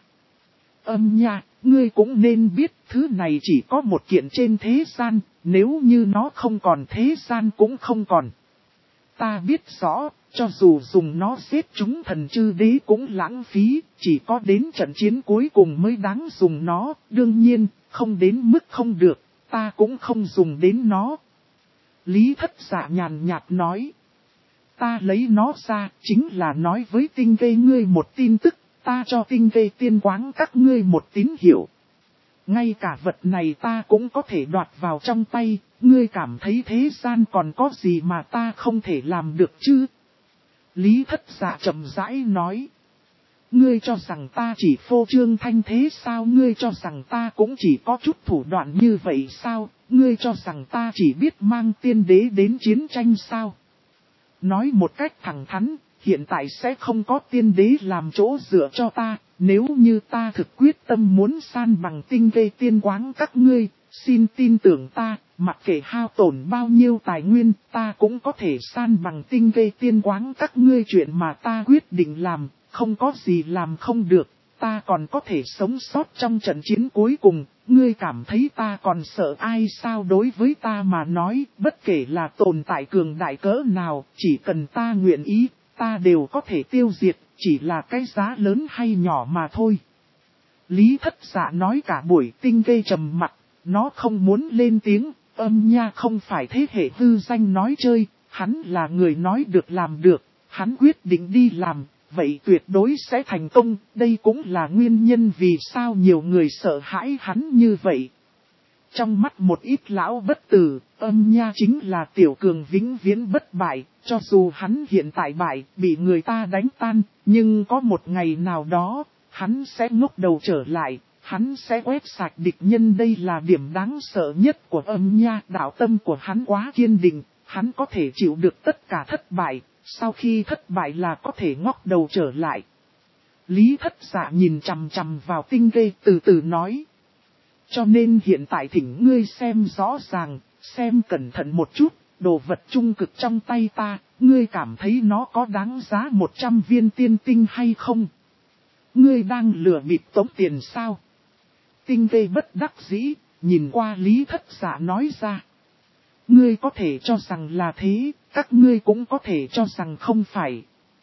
Âm Nha, ngươi cũng nên biết thứ này chỉ có một kiện trên thế gian, nếu như nó không còn thế gian cũng không còn. Ta biết rõ, cho dù dùng nó giết chúng thần chư đế cũng lãng phí, chỉ có đến trận chiến cuối cùng mới đáng dùng nó, đương nhiên, không đến mức không được, ta cũng không dùng đến nó. Lý Thất Dạ nhàn nhạt nói. Ta lấy nó ra, chính là nói với Tinh Vê ngươi một tin tức, ta cho Tinh Vê tiên quáng các ngươi một tín hiệu. Ngay cả vật này ta cũng có thể đoạt vào trong tay, ngươi cảm thấy thế gian còn có gì mà ta không thể làm được chứ? Lý Thất Dạ chậm rãi nói. Ngươi cho rằng ta chỉ phô trương thanh thế sao? Ngươi cho rằng ta cũng chỉ có chút thủ đoạn như vậy sao? Ngươi cho rằng ta chỉ biết mang tiên đế đến chiến tranh sao? Nói một cách thẳng thắn, hiện tại sẽ không có tiên đế làm chỗ dựa cho ta, nếu như ta thực quyết tâm muốn san bằng Tinh Vê tiên quáng các ngươi, xin tin tưởng ta, mặc kệ hao tổn bao nhiêu tài nguyên, ta cũng có thể san bằng Tinh Vê tiên quáng các ngươi. Chuyện mà ta quyết định làm, không có gì làm không được, ta còn có thể sống sót trong trận chiến cuối cùng, ngươi cảm thấy ta còn sợ ai sao? Đối với ta mà nói, bất kể là tồn tại cường đại cỡ nào, chỉ cần ta nguyện ý, ta đều có thể tiêu diệt, chỉ là cái giá lớn hay nhỏ mà thôi. Lý Thất Dạ nói cả buổi. Tinh Vê trầm mặt, nó không muốn lên tiếng. Âm Nha không phải thế hệ hư danh nói chơi, hắn là người nói được làm được, hắn quyết định đi làm, vậy tuyệt đối sẽ thành công, đây cũng là nguyên nhân vì sao nhiều người sợ hãi hắn như vậy. Trong mắt một ít lão bất tử, Âm Nha chính là tiểu cường vĩnh viễn bất bại, cho dù hắn hiện tại bại, bị người ta đánh tan, nhưng có một ngày nào đó, hắn sẽ ngóc đầu trở lại, hắn sẽ quét sạch địch nhân. Đây là điểm đáng sợ nhất của Âm Nha. Đạo tâm của hắn quá kiên định, hắn có thể chịu được tất cả thất bại, sau khi thất bại là có thể ngóc đầu trở lại. Lý Thất Dạ nhìn chằm chằm vào Tinh Vê, từ từ nói. Cho nên hiện tại thỉnh ngươi xem rõ ràng, xem cẩn thận một chút, đồ vật trung cực trong tay ta, ngươi cảm thấy nó có đáng giá 100 viên tiên tinh hay không? Ngươi đang lừa bịp tống tiền sao? Tinh Vê bất đắc dĩ, nhìn qua Lý Thất Dạ nói ra. Ngươi có thể cho rằng là thế, các ngươi cũng có thể cho rằng không phải.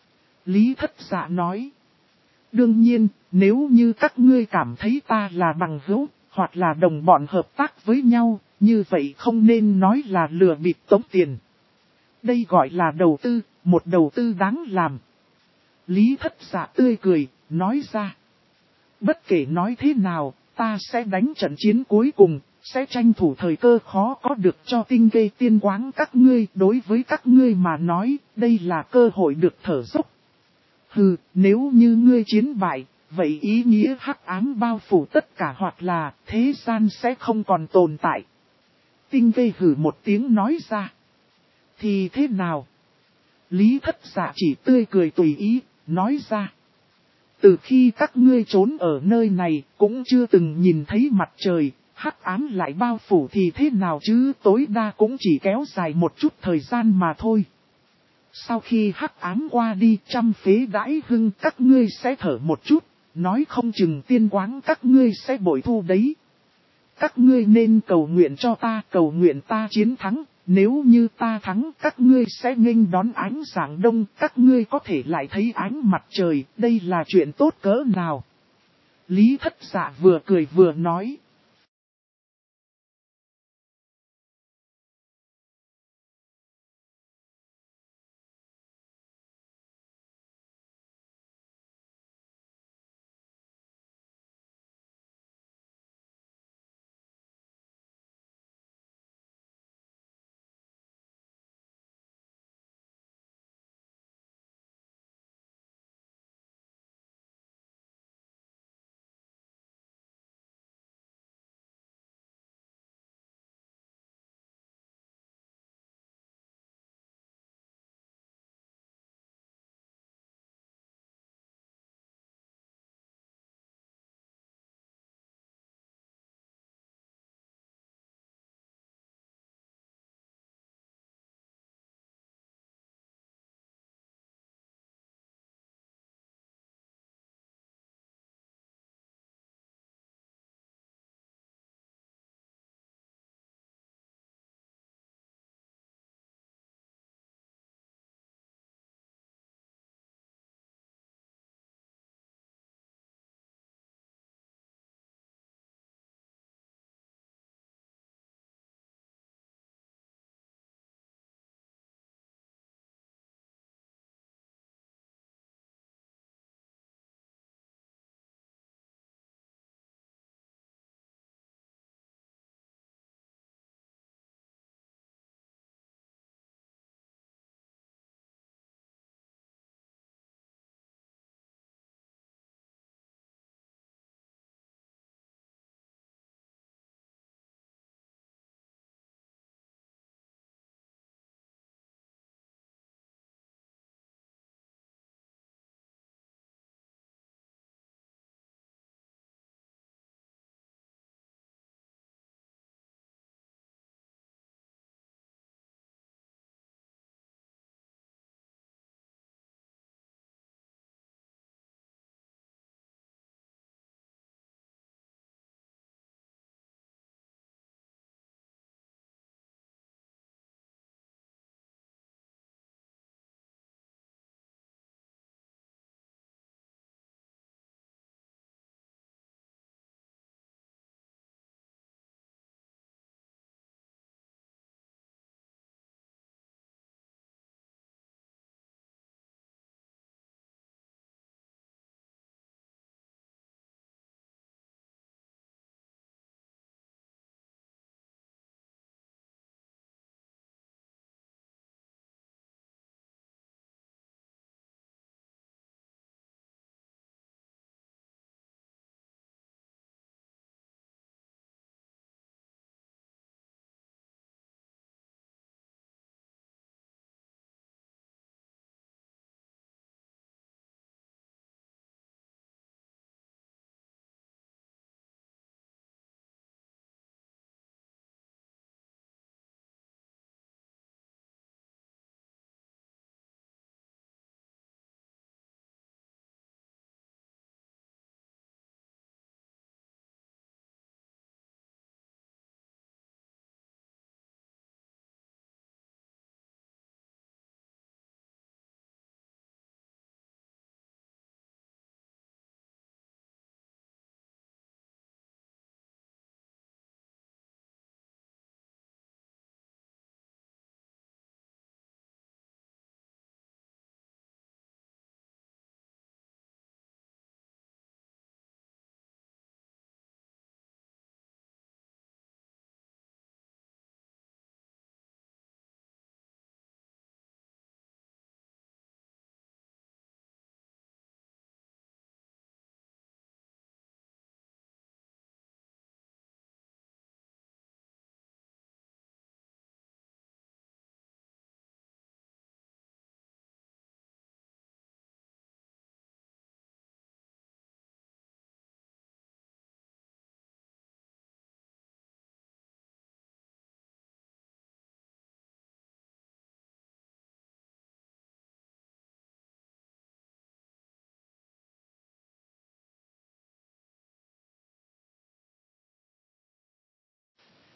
Lý Thất Dạ nói. Đương nhiên, nếu như các ngươi cảm thấy ta là bằng hữu, hoặc là đồng bọn hợp tác với nhau, Như vậy không nên nói là lừa bịp tống tiền. Đây gọi là đầu tư, một đầu tư đáng làm. Lý Thất Dạ tươi cười, nói ra. Bất kể nói thế nào, ta sẽ đánh trận chiến cuối cùng, sẽ tranh thủ thời cơ khó có được cho tinh vê tiên quáng các ngươi. Đối với các ngươi mà nói, đây là cơ hội được thở dốc. Hừ, nếu như ngươi chiến bại, vậy ý nghĩa hắc ám bao phủ tất cả hoặc là thế gian sẽ không còn tồn tại. Tinh vê hừ một tiếng nói ra. Thì thế nào? Lý Thất Dạ chỉ tươi cười tùy ý, nói ra. Từ khi các ngươi trốn ở nơi này, cũng chưa từng nhìn thấy mặt trời, hắc ám lại bao phủ thì thế nào chứ, tối đa cũng chỉ kéo dài một chút thời gian mà thôi. Sau khi hắc ám qua đi, trăm phế đãi hưng các ngươi sẽ thở một chút, nói không chừng tiên quáng các ngươi sẽ bội thu đấy. Các ngươi nên cầu nguyện cho ta, cầu nguyện ta chiến thắng. Nếu như ta thắng, các ngươi sẽ nghênh đón ánh sáng đông, các ngươi có thể lại thấy ánh mặt trời, đây là chuyện tốt cỡ nào. Lý Thất Dạ vừa cười vừa nói.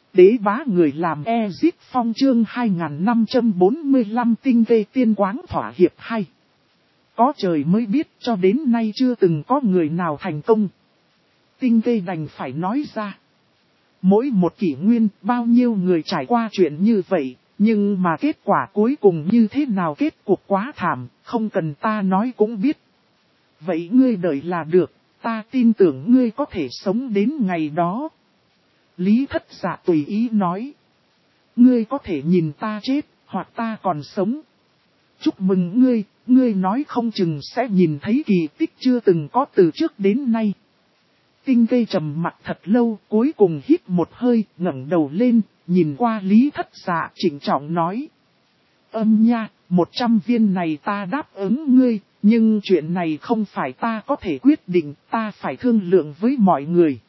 Đế bá người làm Ezit Phong chương 2545 tinh vê tiên quáng thỏa hiệp hay. Có trời mới biết cho đến nay chưa từng có người nào thành công. Tinh vê đành phải nói ra. Mỗi một kỷ nguyên bao nhiêu người trải qua chuyện như vậy, nhưng mà kết quả cuối cùng như thế nào kết cuộc quá thảm, không cần ta nói cũng biết. Vậy ngươi đợi là được, ta tin tưởng ngươi có thể sống đến ngày đó. Lý Thất Dạ tùy ý nói. Ngươi có thể nhìn ta chết, hoặc ta còn sống. Chúc mừng ngươi nói không chừng sẽ nhìn thấy kỳ tích chưa từng có từ trước đến nay. Tinh vê trầm mặt thật lâu, cuối cùng hít một hơi, ngẩng đầu lên, nhìn qua Lý Thất Dạ trịnh trọng nói. Âm nha, 100 viên này ta đáp ứng ngươi, nhưng chuyện này không phải ta có thể quyết định, ta phải thương lượng với mọi người.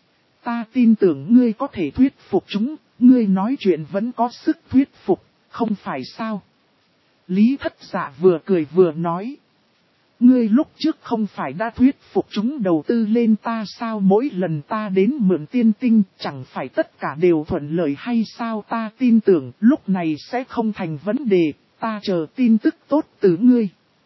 Ta tin tưởng ngươi có thể thuyết phục chúng, ngươi nói chuyện vẫn có sức thuyết phục, không phải sao? Lý Thất Dạ vừa cười vừa nói. Ngươi lúc trước không phải đã thuyết phục chúng đầu tư lên ta sao, mỗi lần ta đến mượn tiên tinh chẳng phải tất cả đều thuận lợi hay sao, ta tin tưởng lúc này sẽ không thành vấn đề, ta chờ tin tức tốt từ ngươi.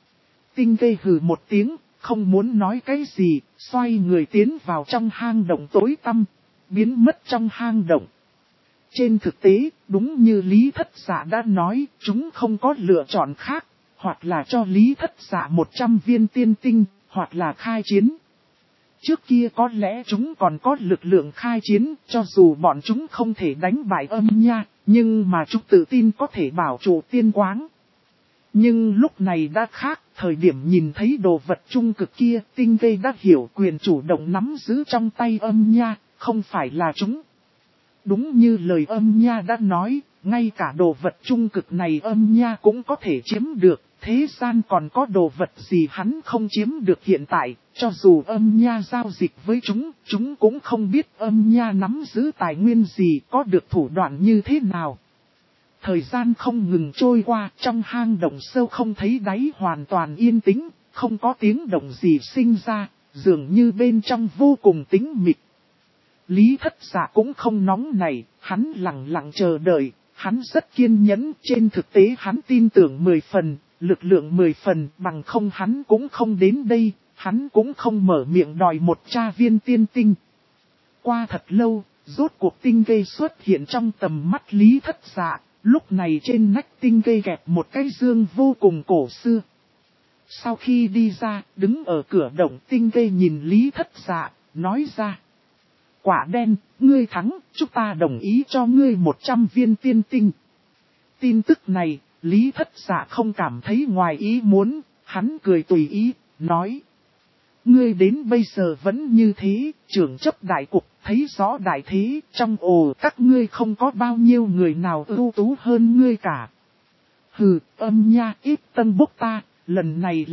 Tinh vê hừ một tiếng, không muốn nói cái gì, xoay người tiến vào trong hang động tối tăm, biến mất trong hang động. Trên thực tế, đúng như Lý Thất Dạ đã nói, chúng không có lựa chọn khác, hoặc là cho Lý Thất Dạ 100 viên tiên tinh, hoặc là khai chiến. Trước kia có lẽ chúng còn có lực lượng khai chiến, cho dù bọn chúng không thể đánh bại âm nha, nhưng mà chúng tự tin có thể bảo trụ tiên quáng. Nhưng lúc này đã khác, thời điểm nhìn thấy đồ vật trung cực kia, tinh vê đã hiểu quyền chủ động nắm giữ trong tay âm nha, không phải là chúng. Đúng như lời âm nha đã nói, ngay cả đồ vật trung cực này âm nha cũng có thể chiếm được, thế gian còn có đồ vật gì hắn không chiếm được hiện tại, cho dù âm nha giao dịch với chúng cũng không biết âm nha nắm giữ tài nguyên gì, có được thủ đoạn như thế nào. Thời gian không ngừng trôi qua, trong hang động sâu không thấy đáy, hoàn toàn yên tĩnh, không có tiếng động gì sinh ra, dường như bên trong vô cùng tĩnh mịch. Lý Thất Dạ cũng không nóng nảy, hắn lặng lặng chờ đợi, hắn rất kiên nhẫn, trên thực tế hắn tin tưởng 10 phần, lực lượng 10 phần, bằng không hắn cũng không đến đây, hắn cũng không mở miệng đòi 100 viên tiên tinh. Qua thật lâu, rốt cuộc tinh vê xuất hiện trong tầm mắt Lý Thất Dạ, lúc này trên nách tinh vê kẹp một cái dương vô cùng cổ xưa. Sau khi đi ra, đứng ở cửa động, tinh vê nhìn Lý Thất Dạ, nói ra. Quả đen, ngươi thắng, chúng ta đồng ý cho ngươi 100 viên tiên tinh. Tin tức này, Lý Thất Dạ không cảm thấy ngoài ý muốn, hắn cười tùy ý, nói. Ngươi đến bây giờ vẫn như thế, trưởng chấp đại cục, thấy rõ đại thế, trong ồ các ngươi không có bao nhiêu người nào ưu tú hơn ngươi cả. Hừ, âm nha, ít tân bốc ta, lần này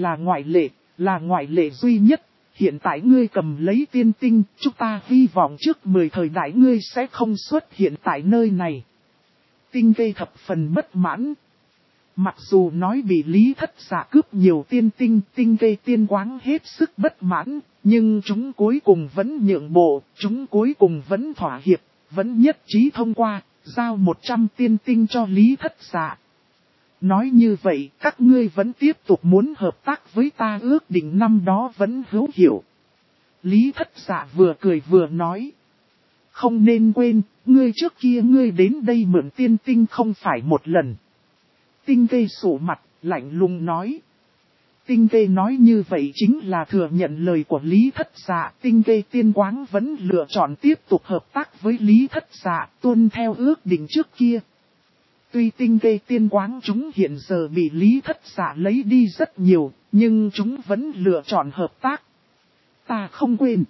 là ngoại lệ duy nhất. Hiện tại ngươi cầm lấy tiên tinh, chúng ta hy vọng trước 10 thời đại ngươi sẽ không xuất hiện tại nơi này. Tinh vê thập phần bất mãn. Mặc dù nói bị Lý Thất Dạ cướp nhiều tiên tinh, tinh vê tiên quáng hết sức bất mãn, nhưng chúng cuối cùng vẫn nhượng bộ, chúng cuối cùng vẫn thỏa hiệp, vẫn nhất trí thông qua, giao 100 tiên tinh cho Lý Thất Dạ. Nói như vậy, các ngươi vẫn tiếp tục muốn hợp tác với ta, ước định năm đó vẫn hữu hiệu. Lý Thất Dạ vừa cười vừa nói. Không nên quên, ngươi trước kia ngươi đến đây mượn tiên tinh không phải một lần. Tinh vê sụ mặt, lạnh lùng nói. Tinh vê nói như vậy chính là thừa nhận lời của Lý Thất Dạ. Tinh vê tiên quáng vẫn lựa chọn tiếp tục hợp tác với Lý Thất Dạ, tuân theo ước định trước kia. Tuy tinh vê tiên quáng chúng hiện giờ bị Lý Thất Dạ lấy đi rất nhiều, nhưng chúng vẫn lựa chọn hợp tác. Ta không quên.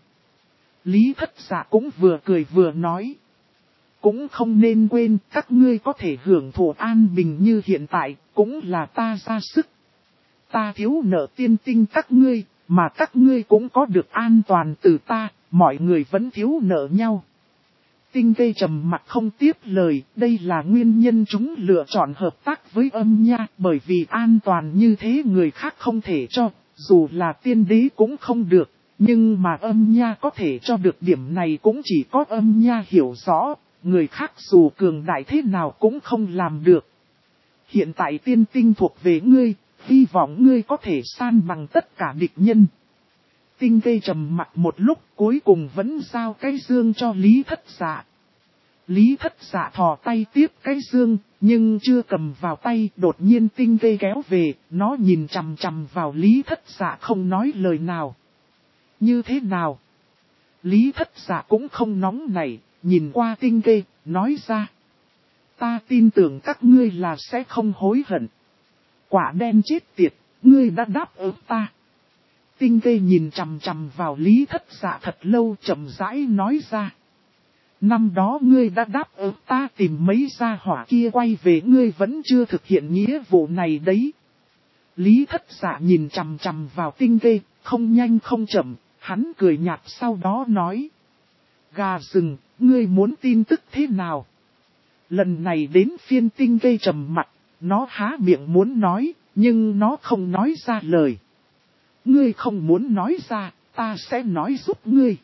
Lý Thất Dạ cũng vừa cười vừa nói. Cũng không nên quên, các ngươi có thể hưởng thụ an bình như hiện tại, cũng là ta ra sức. Ta thiếu nợ tiên tinh các ngươi, mà các ngươi cũng có được an toàn từ ta, mọi người vẫn thiếu nợ nhau. Tinh vê trầm mặt không tiếp lời, đây là nguyên nhân chúng lựa chọn hợp tác với âm nha, bởi vì an toàn như thế người khác không thể cho, dù là tiên đế cũng không được, nhưng mà âm nha có thể cho được điểm này cũng chỉ có âm nha hiểu rõ, người khác dù cường đại thế nào cũng không làm được. Hiện tại tiên tinh thuộc về ngươi, hy vọng ngươi có thể san bằng tất cả địch nhân. Tinh Vê trầm mặt một lúc, cuối cùng vẫn giao cái dương cho Lý Thất Dạ. Lý Thất Dạ thò tay tiếp cái dương, nhưng chưa cầm vào tay, đột nhiên Tinh Vê kéo về, nó nhìn chằm chằm vào Lý Thất Dạ không nói lời nào. Như thế nào? Lý Thất Dạ cũng không nóng nảy, nhìn qua Tinh Vê, nói ra. Ta tin tưởng các ngươi là sẽ không hối hận. Quả đen chết tiệt, ngươi đã đáp ứng ta. Tinh Vê nhìn chằm chằm vào Lý Thất Dạ thật lâu, chậm rãi nói ra. Năm đó ngươi đã đáp ứng ta tìm mấy gia hỏa kia quay về, ngươi vẫn chưa thực hiện nghĩa vụ này đấy. Lý Thất Dạ nhìn chằm chằm vào Tinh Vê, không nhanh không chậm, hắn cười nhạt sau đó nói. Gà rừng, ngươi muốn tin tức thế nào? Lần này đến phiên Tinh Vê trầm mặt, nó há miệng muốn nói, nhưng nó không nói ra lời. Ngươi không muốn nói ra, ta sẽ nói giúp ngươi.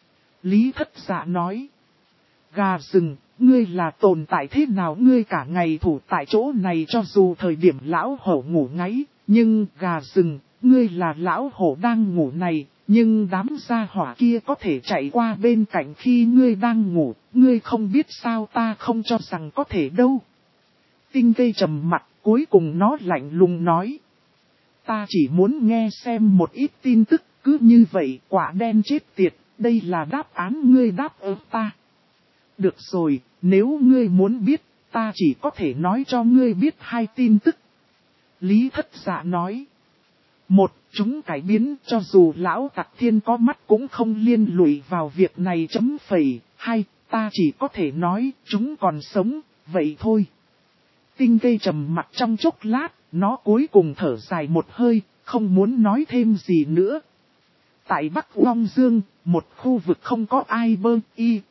Lý Thất Dạ nói. Gà rừng, ngươi là tồn tại thế nào, ngươi cả ngày thủ tại chỗ này cho dù thời điểm lão hổ ngủ ngáy, nhưng gà rừng, ngươi là lão hổ đang ngủ này, nhưng đám gia hỏa kia có thể chạy qua bên cạnh khi ngươi đang ngủ, ngươi không biết sao, ta không cho rằng có thể đâu. Tinh Vê trầm mặt, cuối cùng nó lạnh lùng nói. Ta chỉ muốn nghe xem một ít tin tức, cứ như vậy quả đen chết tiệt, đây là đáp án ngươi đáp ứng ta. Được rồi, nếu ngươi muốn biết, ta chỉ có thể nói cho ngươi biết hai tin tức. Lý Thất Dạ nói. Một, chúng cải biến, cho dù lão tặc thiên có mắt cũng không liên lụy vào việc này chấm phẩy. Hai, ta chỉ có thể nói, chúng còn sống, vậy thôi. Tinh Vê trầm mặt trong chốc lát, nó cuối cùng thở dài một hơi, không muốn nói thêm gì nữa. Tại Bắc Long Dương, một khu vực không có ai bơ,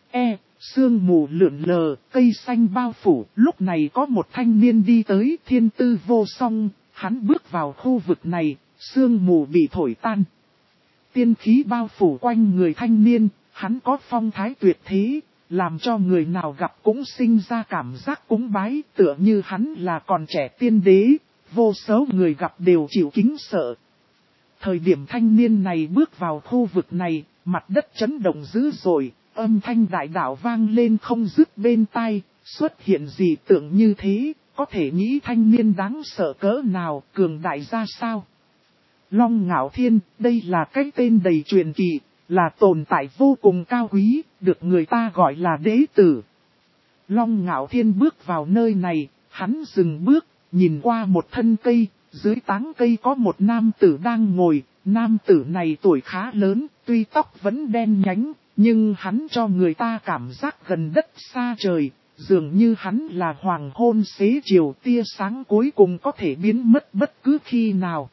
sương mù lượn lờ, cây xanh bao phủ, lúc này có một thanh niên đi tới, thiên tư vô song, hắn bước vào khu vực này, sương mù bị thổi tan. Tiên khí bao phủ quanh người thanh niên, hắn có phong thái tuyệt thế, làm cho người nào gặp cũng sinh ra cảm giác cúng bái, tựa như hắn là còn trẻ tiên đế, vô số người gặp đều chịu kính sợ. Thời điểm thanh niên này bước vào khu vực này, mặt đất chấn động dữ dội, âm thanh đại đạo vang lên không dứt bên tai, xuất hiện dị tượng như thế, có thể nghĩ thanh niên đáng sợ cỡ nào, cường đại ra sao. Long Ngạo Thiên, đây là cái tên đầy truyền kỳ, là tồn tại vô cùng cao quý, được người ta gọi là đế tử. Long Ngạo Thiên bước vào nơi này, hắn dừng bước, nhìn qua một thân cây, dưới tán cây có một nam tử đang ngồi, nam tử này tuổi khá lớn, tuy tóc vẫn đen nhánh, nhưng hắn cho người ta cảm giác gần đất xa trời, dường như hắn là hoàng hôn xế chiều, tia sáng cuối cùng có thể biến mất bất cứ khi nào.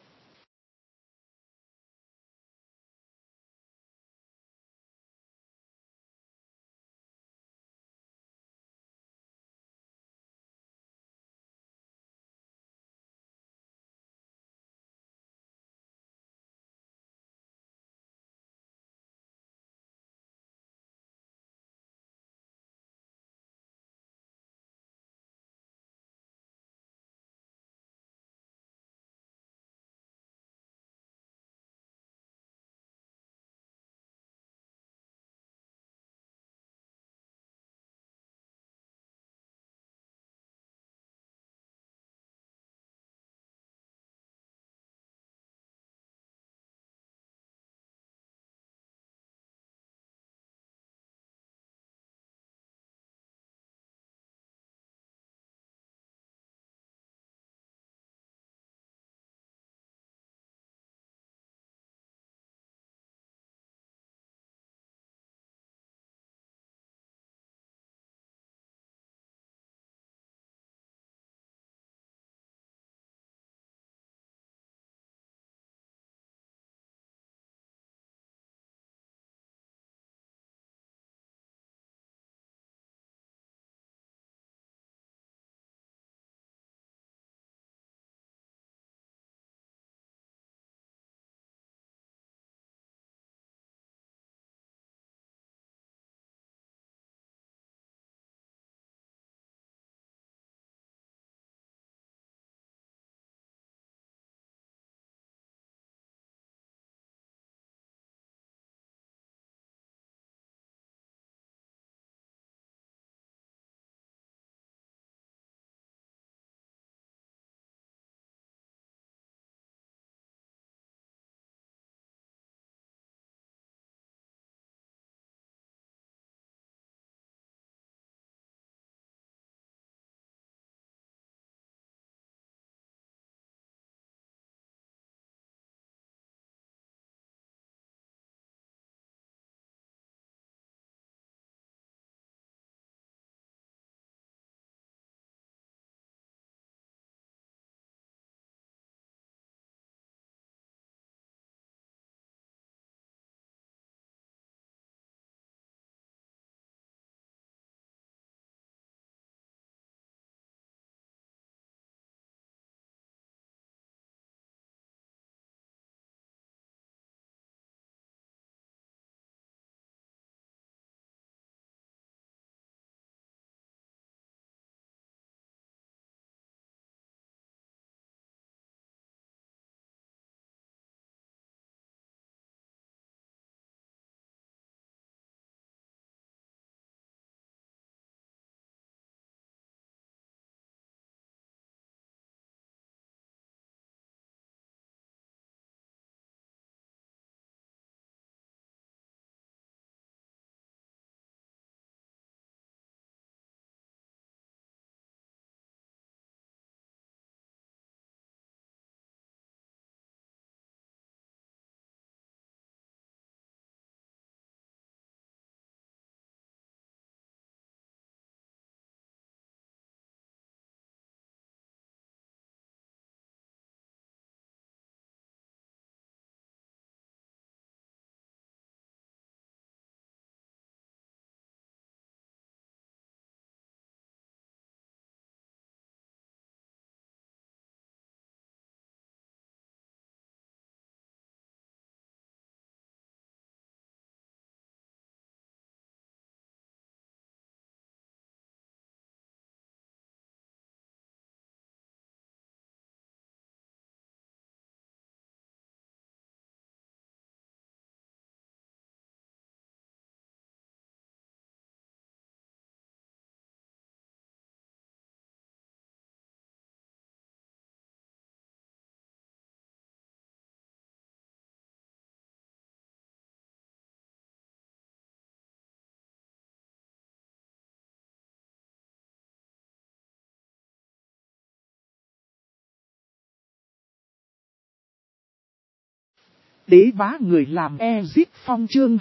Đế bá người làm Ezip Phong chương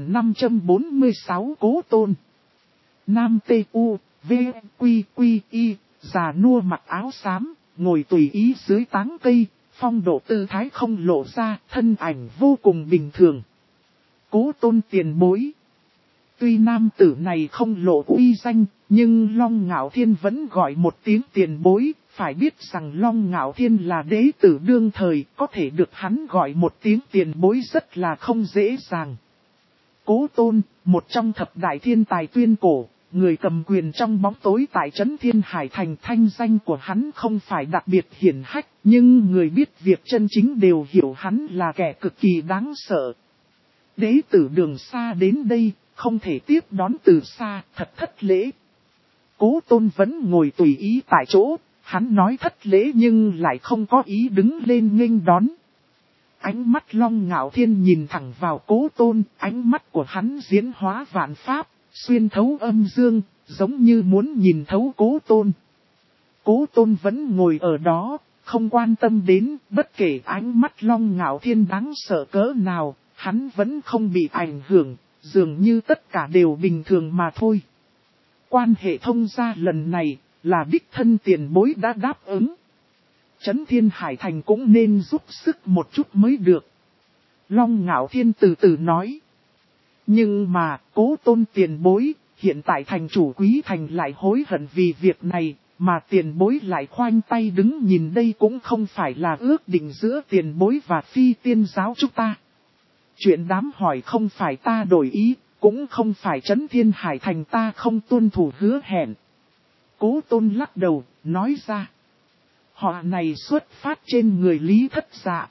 2546 Cố Tôn. Nam T.U. V. Quy Quy Y, già nua mặc áo xám, ngồi tùy ý dưới táng cây, phong độ tư thái không lộ ra, thân ảnh vô cùng bình thường. Cố Tôn tiền bối. Tuy nam tử này không lộ uy danh, nhưng Long Ngạo Thiên vẫn gọi một tiếng tiền bối, phải biết rằng Long Ngạo Thiên là đế tử đương thời, có thể được hắn gọi một tiếng tiền bối rất là không dễ dàng. Cố Tôn, một trong thập đại thiên tài tuyên cổ, người cầm quyền trong bóng tối tại trấn Thiên Hải Thành, thanh danh của hắn không phải đặc biệt hiển hách, nhưng người biết việc chân chính đều hiểu hắn là kẻ cực kỳ đáng sợ. Đế tử đường xa đến đây, không thể tiếp đón từ xa, thật thất lễ. Cố Tôn vẫn ngồi tùy ý tại chỗ, hắn nói thất lễ nhưng lại không có ý đứng lên nghênh đón. Ánh mắt Long Ngạo Thiên nhìn thẳng vào Cố Tôn, ánh mắt của hắn diễn hóa vạn pháp, xuyên thấu âm dương, giống như muốn nhìn thấu Cố Tôn. Cố Tôn vẫn ngồi ở đó, không quan tâm đến, bất kể ánh mắt Long Ngạo Thiên đáng sợ cỡ nào, hắn vẫn không bị ảnh hưởng, dường như tất cả đều bình thường mà thôi. Quan hệ thông gia lần này, là đích thân tiền bối đã đáp ứng. Trấn Thiên Hải Thành cũng nên giúp sức một chút mới được. Long Ngạo Thiên từ từ nói. Nhưng mà, Cố Tôn tiền bối, hiện tại thành chủ Quý Thành lại hối hận vì việc này, mà tiền bối lại khoanh tay đứng nhìn đây cũng không phải là ước định giữa tiền bối và phi tiên giáo chúng ta. Chuyện đám hỏi không phải ta đổi ý, cũng không phải Trấn Thiên Hải Thành ta không tuân thủ hứa hẹn. Cố Tôn lắc đầu, nói ra. Họ này xuất phát trên người Lý Thất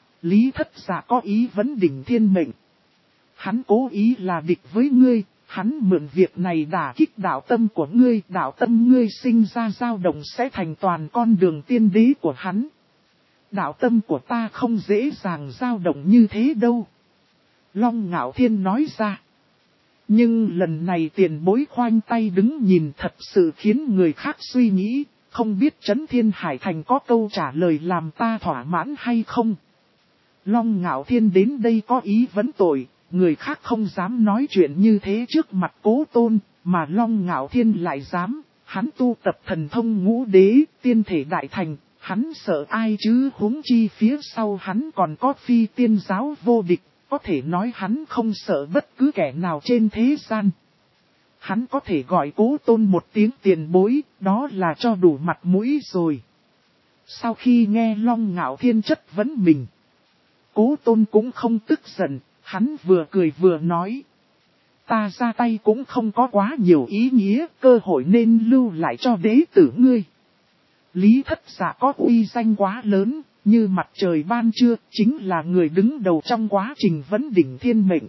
Dạ có ý vấn đỉnh thiên mệnh. Hắn cố ý là địch với ngươi, hắn mượn việc này đả kích đạo tâm của ngươi, đạo tâm ngươi sinh ra dao động sẽ thành toàn con đường tiên đế của hắn. Đạo tâm của ta không dễ dàng dao động như thế đâu. Long Ngạo Thiên nói ra. Nhưng lần này tiền bối khoanh tay đứng nhìn thật sự khiến người khác suy nghĩ, không biết Trấn Thiên Hải Thành có câu trả lời làm ta thỏa mãn hay không. Long Ngạo Thiên đến đây có ý vấn tội, người khác không dám nói chuyện như thế trước mặt Cố Tôn, mà Long Ngạo Thiên lại dám, hắn tu tập thần thông ngũ đế, tiên thể đại thành, hắn sợ ai chứ, huống chi phía sau hắn còn có phi tiên giáo vô địch. Có thể nói hắn không sợ bất cứ kẻ nào trên thế gian. Hắn có thể gọi Cố Tôn một tiếng tiền bối, đó là cho đủ mặt mũi rồi. Sau khi nghe Long Ngạo Thiên chất vấn mình, Cố Tôn cũng không tức giận, hắn vừa cười vừa nói. Ta ra tay cũng không có quá nhiều ý nghĩa, cơ hội nên lưu lại cho đế tử ngươi. Lý Thất Dạ có uy danh quá lớn, như mặt trời ban trưa, chính là người đứng đầu trong quá trình vấn đỉnh thiên mệnh.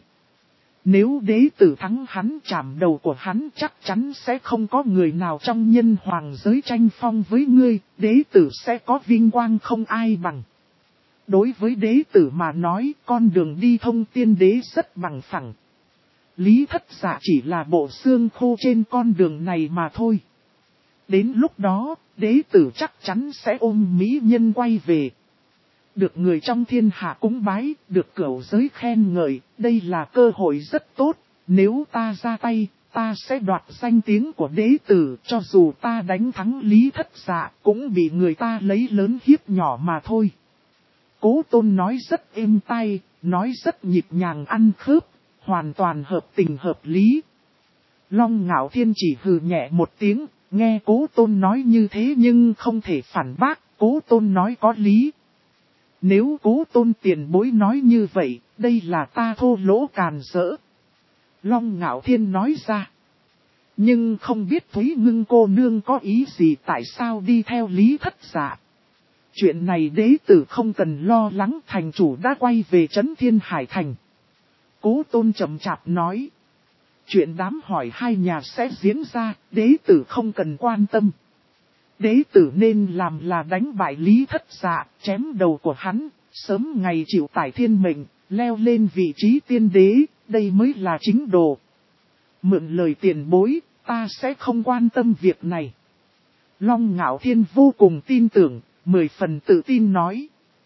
Nếu đế tử thắng hắn, chạm đầu của hắn chắc chắn sẽ không có người nào trong nhân hoàng giới tranh phong với ngươi, đế tử sẽ có vinh quang không ai bằng. Đối với đế tử mà nói, con đường đi thông tiên đế rất bằng phẳng. Lý Thất Dạ chỉ là bộ xương khô trên con đường này mà thôi. Đến lúc đó, đế tử chắc chắn sẽ ôm mỹ nhân quay về. Được người trong thiên hạ cúng bái, được cửu giới khen ngợi, đây là cơ hội rất tốt. Nếu ta ra tay, ta sẽ đoạt danh tiếng của đế tử, cho dù ta đánh thắng Lý Thất Dạ, cũng bị người ta lấy lớn hiếp nhỏ mà thôi. Cố Tôn nói rất êm tai, nói rất nhịp nhàng ăn khớp, hoàn toàn hợp tình hợp lý. Long Ngạo Thiên chỉ hừ nhẹ một tiếng, nghe Cố Tôn nói như thế nhưng không thể phản bác, Cố Tôn nói có lý. Nếu Cố Tôn tiền bối nói như vậy, đây là ta thô lỗ càn rỡ. Long Ngạo Thiên nói ra. Nhưng không biết Thúy Ngưng cô nương có ý gì, tại sao đi theo Lý Thất Dạ. Chuyện này đế tử không cần lo lắng, thành chủ đã quay về Trấn Thiên Hải Thành. Cố Tôn chậm chạp nói. Chuyện đám hỏi hai nhà sẽ diễn ra, đế tử không cần quan tâm. Đế tử nên làm là đánh bại Lý Thất Dạ, chém đầu của hắn, sớm ngày chịu tải thiên mệnh, leo lên vị trí tiên đế, đây mới là chính đồ. Mượn lời tiền bối, ta sẽ không quan tâm việc này. Long Ngạo Thiên vô cùng tin tưởng, 10 phần tự tin nói.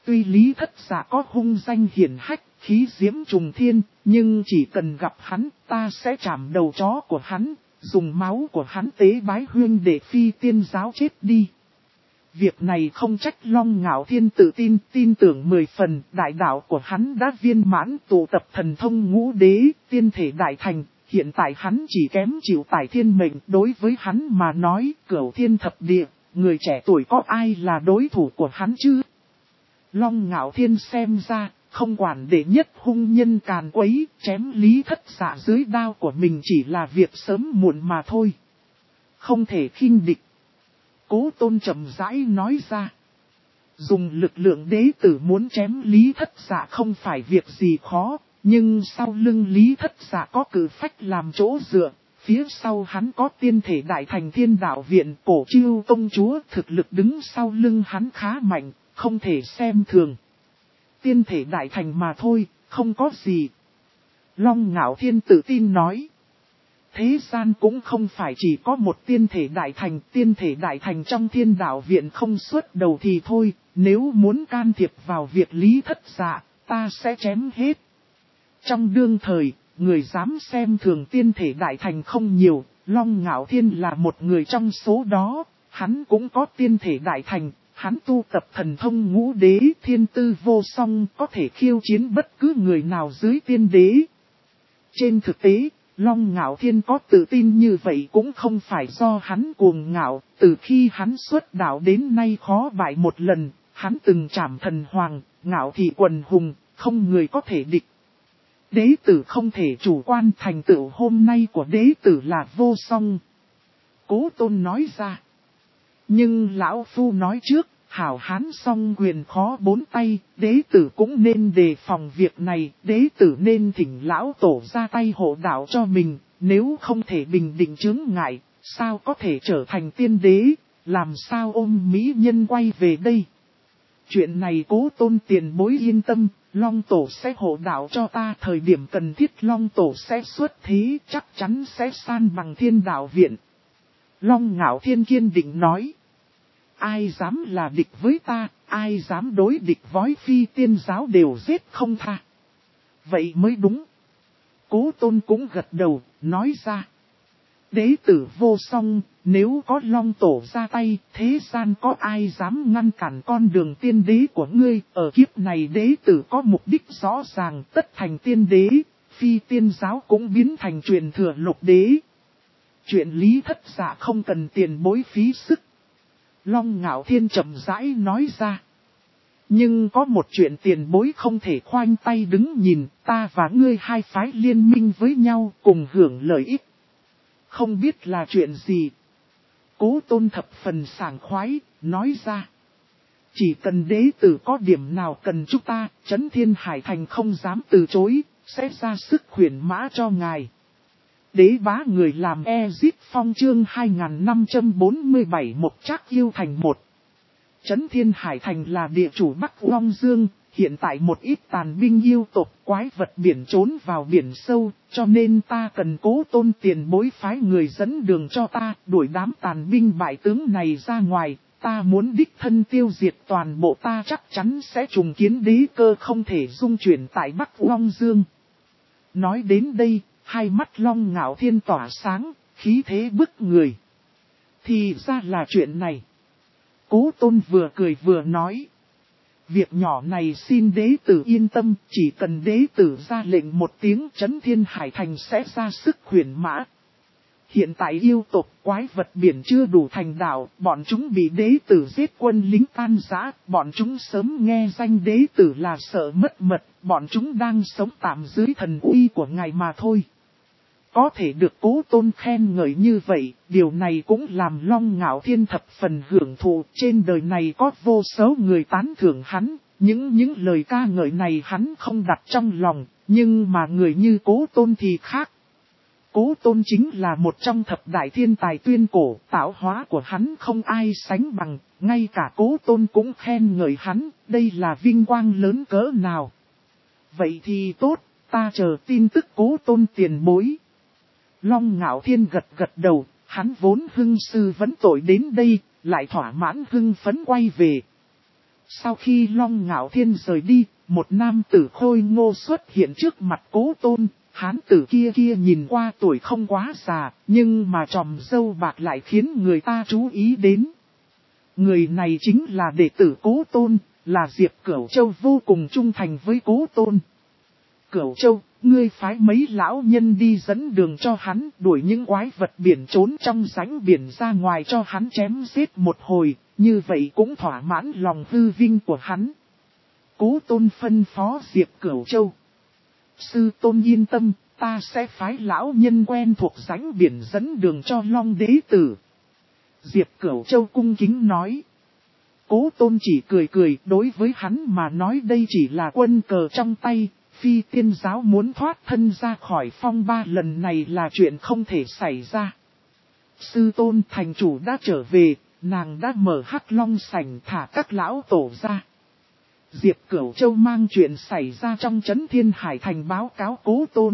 Tuy Lý Thất Dạ có hung danh hiển hách, khí diễm trùng thiên, nhưng chỉ cần gặp hắn, ta sẽ chạm đầu chó của hắn, dùng máu của hắn tế bái huyên để phi tiên giáo chết đi. Việc này không trách Long Ngạo Thiên tự tin tưởng 10 phần, đại đạo của hắn đã viên mãn, tụ tập thần thông ngũ đế, tiên thể đại thành, hiện tại hắn chỉ kém chịu tải thiên mệnh. Đối với hắn mà nói, cửu thiên thập địa, người trẻ tuổi có ai là đối thủ của hắn chứ? Long Ngạo Thiên xem ra, không quản đệ nhất hung nhân càn quấy, chém Lý Thất Dạ dưới đao của mình chỉ là việc sớm muộn mà thôi. Không thể khinh địch. Cố Tôn chậm rãi nói ra. Dùng lực lượng đế tử muốn chém Lý Thất Dạ không phải việc gì khó, nhưng sau lưng Lý Thất Dạ có cử phách làm chỗ dựa, phía sau hắn có tiên thể đại thành thiên đạo viện, Cổ Chiêu công chúa, thực lực đứng sau lưng hắn khá mạnh, không thể xem thường. Tiên thể đại thành mà thôi, không có gì. Long Ngạo Thiên tự tin nói. Thế gian cũng không phải chỉ có một tiên thể đại thành trong thiên đạo viện không xuất đầu thì thôi, nếu muốn can thiệp vào việc Lý Thất Dạ, ta sẽ chém hết. Trong đương thời, người dám xem thường tiên thể đại thành không nhiều, Long Ngạo Thiên là một người trong số đó, hắn cũng có tiên thể đại thành, hắn tu tập thần thông ngũ đế thiên tư vô song, có thể khiêu chiến bất cứ người nào dưới tiên đế. Trên thực tế, Long Ngạo Thiên có tự tin như vậy cũng không phải do hắn cuồng ngạo, từ khi hắn xuất đạo đến nay khó bại một lần, hắn từng trảm thần hoàng, ngạo thị quần hùng, không người có thể địch. Đế tử không thể chủ quan, thành tựu hôm nay của đế tử là vô song. Cố Tôn nói ra. Nhưng lão phu nói trước, hảo hán song quyền khó bốn tay, đế tử cũng nên đề phòng việc này, đế tử nên thỉnh lão tổ ra tay hộ đạo cho mình, nếu không thể bình định chướng ngại, sao có thể trở thành tiên đế, làm sao ôm mỹ nhân quay về đây. Chuyện này Cố Tôn tiền bối yên tâm, Long tổ sẽ hộ đạo cho ta, thời điểm cần thiết Long tổ sẽ xuất thế, chắc chắn sẽ san bằng thiên đạo viện. Long Ngạo Thiên kiên định nói. Ai dám là địch với ta, ai dám đối địch với phi tiên giáo đều giết không tha. Vậy mới đúng. Cố Tôn cũng gật đầu, nói ra. Đế tử vô song, nếu có Long tổ ra tay, thế gian có ai dám ngăn cản con đường tiên đế của ngươi. Ở kiếp này đế tử có mục đích rõ ràng, tất thành tiên đế, phi tiên giáo cũng biến thành truyền thừa lục đế. Chuyện Lý Thất Dạ không cần tiền bối phí sức. Long Ngạo Thiên chậm rãi nói ra. Nhưng có một chuyện tiền bối không thể khoanh tay đứng nhìn, ta và ngươi hai phái liên minh với nhau cùng hưởng lợi ích. Không biết là chuyện gì. Cố Tôn thập phần sảng khoái, nói ra. Chỉ cần đế tử có điểm nào cần chúng ta, Chấn Thiên Hải Thành không dám từ chối, sẽ ra sức khuyển mã cho ngài. Đế bá người làm Ezit Phong chương 2547 một Trác Yêu Thành 1. Chấn Thiên Hải Thành là địa chủ Bắc Long Dương, hiện tại một ít tàn binh yêu tộc quái vật biển trốn vào biển sâu, cho nên ta cần Cố Tôn tiền bối phái người dẫn đường cho ta, đuổi đám tàn binh bại tướng này ra ngoài, ta muốn đích thân tiêu diệt toàn bộ, ta chắc chắn sẽ trùng kiến đế cơ không thể dung chuyển tại Bắc Long Dương. Nói đến đây, hai mắt Long Ngạo Thiên tỏa sáng, khí thế bức người. Thì ra là chuyện này. Cố Tôn vừa cười vừa nói. Việc nhỏ này xin đế tử yên tâm, chỉ cần đế tử ra lệnh một tiếng Chấn Thiên Hải Thành sẽ ra sức khuyển mã. Hiện tại yêu tộc quái vật biển chưa đủ thành đạo, bọn chúng bị đế tử giết quân lính tan rã, bọn chúng sớm nghe danh đế tử là sợ mất mật, bọn chúng đang sống tạm dưới thần uy của ngài mà thôi. Có thể được Cố Tôn khen ngợi như vậy, điều này cũng làm Long Ngạo Thiên thập phần hưởng thụ. Trên đời này có vô số người tán thưởng hắn, những lời ca ngợi này hắn không đặt trong lòng, nhưng mà người như Cố Tôn thì khác. Cố Tôn chính là một trong thập đại thiên tài tuyên cổ, tạo hóa của hắn không ai sánh bằng, ngay cả Cố Tôn cũng khen ngợi hắn, đây là vinh quang lớn cỡ nào. Vậy thì tốt, ta chờ tin tức Cố Tôn tiền bối. Long Ngạo Thiên gật gật đầu, hắn vốn hưng sư vấn tội đến đây, lại thỏa mãn hưng phấn quay về. Sau khi Long Ngạo Thiên rời đi, một nam tử khôi ngô xuất hiện trước mặt Cố Tôn. Hán tử kia nhìn qua tuổi không quá già, nhưng mà tròm râu bạc lại khiến người ta chú ý đến. Người này chính là đệ tử Cố Tôn, là Diệp Cửu Châu vô cùng trung thành với Cố Tôn. Cửu Châu, ngươi phái mấy lão nhân đi dẫn đường cho hắn, đuổi những quái vật biển trốn trong rãnh biển ra ngoài cho hắn chém giết một hồi, như vậy cũng thỏa mãn lòng hư vinh của hắn. Cố Tôn phân phó Diệp Cửu Châu. Sư Tôn yên tâm, ta sẽ phái lão nhân quen thuộc rãnh biển dẫn đường cho Long đế tử. Diệp Cửu Châu cung kính nói. Cố Tôn chỉ cười, đối với hắn mà nói đây chỉ là quân cờ trong tay, Phi Tiên giáo muốn thoát thân ra khỏi phong ba lần này là chuyện không thể xảy ra. Sư Tôn thành chủ đã trở về, nàng đã mở Hắc Long sảnh thả các lão tổ ra. Diệp Cửu Châu mang chuyện xảy ra trong Trấn Thiên Hải Thành báo cáo Cố Tôn.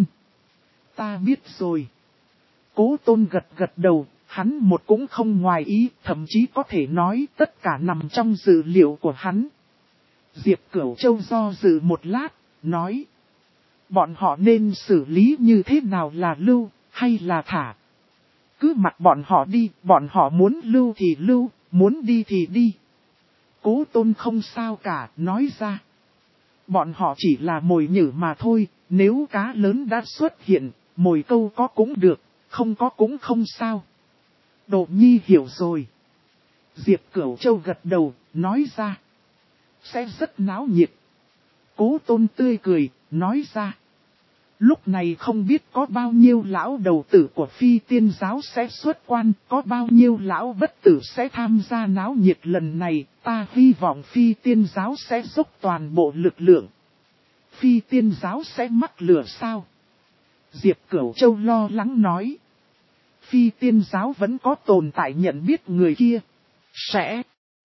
Ta biết rồi. Cố Tôn gật đầu, hắn một cũng không ngoài ý, thậm chí có thể nói tất cả nằm trong dự liệu của hắn. Diệp Cửu Châu do dự một lát, nói. Bọn họ nên xử lý như thế nào, là lưu, hay là thả? Cứ mặc bọn họ đi, bọn họ muốn lưu thì lưu, muốn đi thì đi. Cố Tôn không sao cả, nói ra. Bọn họ chỉ là mồi nhử mà thôi, nếu cá lớn đã xuất hiện, mồi câu có cũng được, không có cũng không sao. Độ Nhi hiểu rồi. Diệp Cửu Châu gật đầu, nói ra. Sẽ rất náo nhiệt. Cố Tôn tươi cười, nói ra. Lúc này không biết có bao nhiêu lão đầu tử của Phi Tiên giáo sẽ xuất quan, có bao nhiêu lão bất tử sẽ tham gia náo nhiệt lần này, ta hy vọng Phi Tiên giáo sẽ dốc toàn bộ lực lượng. Phi Tiên giáo sẽ mắc lửa sao? Diệp Cửu Châu lo lắng nói. Phi Tiên giáo vẫn có tồn tại nhận biết người kia. Sẽ.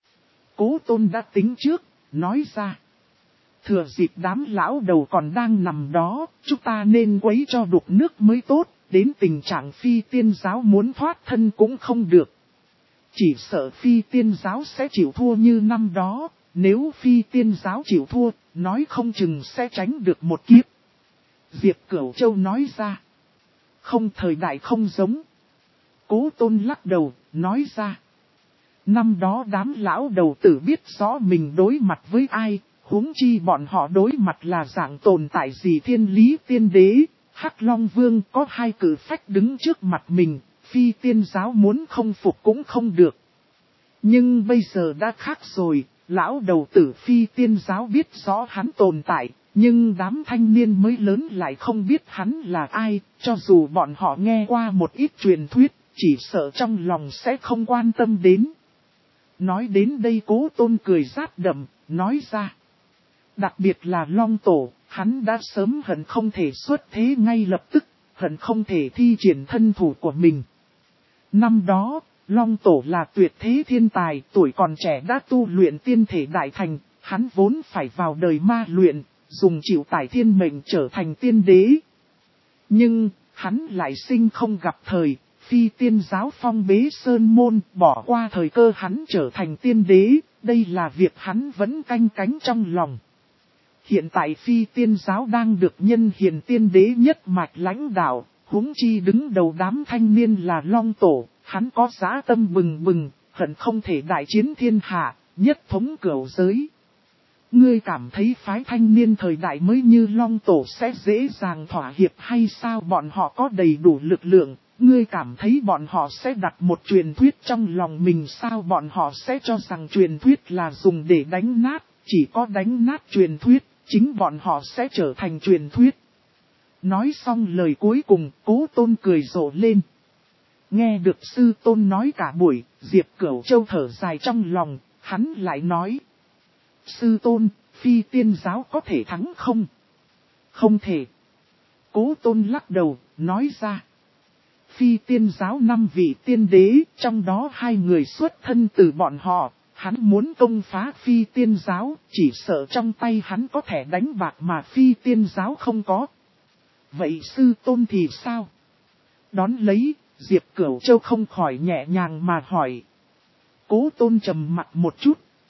Cố Tôn đã tính trước, nói ra. Thừa dịp đám lão đầu còn đang nằm đó, chúng ta nên quấy cho đục nước mới tốt, đến tình trạng Phi Tiên giáo muốn thoát thân cũng không được. Chỉ sợ Phi Tiên giáo sẽ chịu thua như năm đó, nếu Phi Tiên giáo chịu thua, nói không chừng sẽ tránh được một kiếp. Diệp Cửu Châu nói ra. Không, thời đại không giống. Cố Tôn lắc đầu, nói ra. Năm đó đám lão đầu tử biết rõ mình đối mặt với ai, huống chi bọn họ đối mặt là dạng tồn tại gì thiên lý tiên đế, Hắc Long Vương có hai cử phách đứng trước mặt mình, Phi Tiên giáo muốn không phục cũng không được. Nhưng bây giờ đã khác rồi, lão đầu tử Phi Tiên giáo biết rõ hắn tồn tại, nhưng đám thanh niên mới lớn lại không biết hắn là ai, cho dù bọn họ nghe qua một ít truyền thuyết, chỉ sợ trong lòng sẽ không quan tâm đến. Nói đến đây Cố Tôn cười rát đậm, nói ra. Đặc biệt là Long Tổ, hắn đã sớm hận không thể xuất thế ngay lập tức, hận không thể thi triển thân thủ của mình. Năm đó, Long Tổ là tuyệt thế thiên tài, tuổi còn trẻ đã tu luyện tiên thể đại thành, hắn vốn phải vào đời ma luyện, dùng chịu tải thiên mệnh trở thành tiên đế. Nhưng, hắn lại sinh không gặp thời, Phi Tiên giáo phong bế sơn môn, bỏ qua thời cơ hắn trở thành tiên đế, đây là việc hắn vẫn canh cánh trong lòng. Hiện tại Phi Tiên giáo đang được nhân hiền tiên đế nhất mạch lãnh đạo, huống chi đứng đầu đám thanh niên là Long Tổ, hắn có dã tâm bừng bừng, hận không thể đại chiến thiên hạ, nhất thống cửu giới. Ngươi cảm thấy phái thanh niên thời đại mới như Long Tổ sẽ dễ dàng thỏa hiệp hay sao? Bọn họ có đầy đủ lực lượng, ngươi cảm thấy bọn họ sẽ đặt một truyền thuyết trong lòng mình sao? Bọn họ sẽ cho rằng truyền thuyết là dùng để đánh nát, chỉ có đánh nát truyền thuyết, chính bọn họ sẽ trở thành truyền thuyết. Nói xong lời cuối cùng, Cố Tôn cười rộ lên. Nghe được sư tôn nói cả buổi, Diệp Cửu Châu thở dài trong lòng, hắn lại nói. Sư tôn, Phi Tiên giáo có thể thắng không? Không thể. Cố Tôn lắc đầu, nói ra. Phi Tiên giáo 5 vị tiên đế, trong đó 2 người xuất thân từ bọn họ. Hắn muốn công phá Phi Tiên giáo, chỉ sợ trong tay hắn có thể đánh bạc mà Phi Tiên giáo không có. Vậy sư tôn thì sao? Đón lấy, Diệp Cửu Châu không khỏi nhẹ nhàng mà hỏi. Cố Tôn trầm mặt một chút,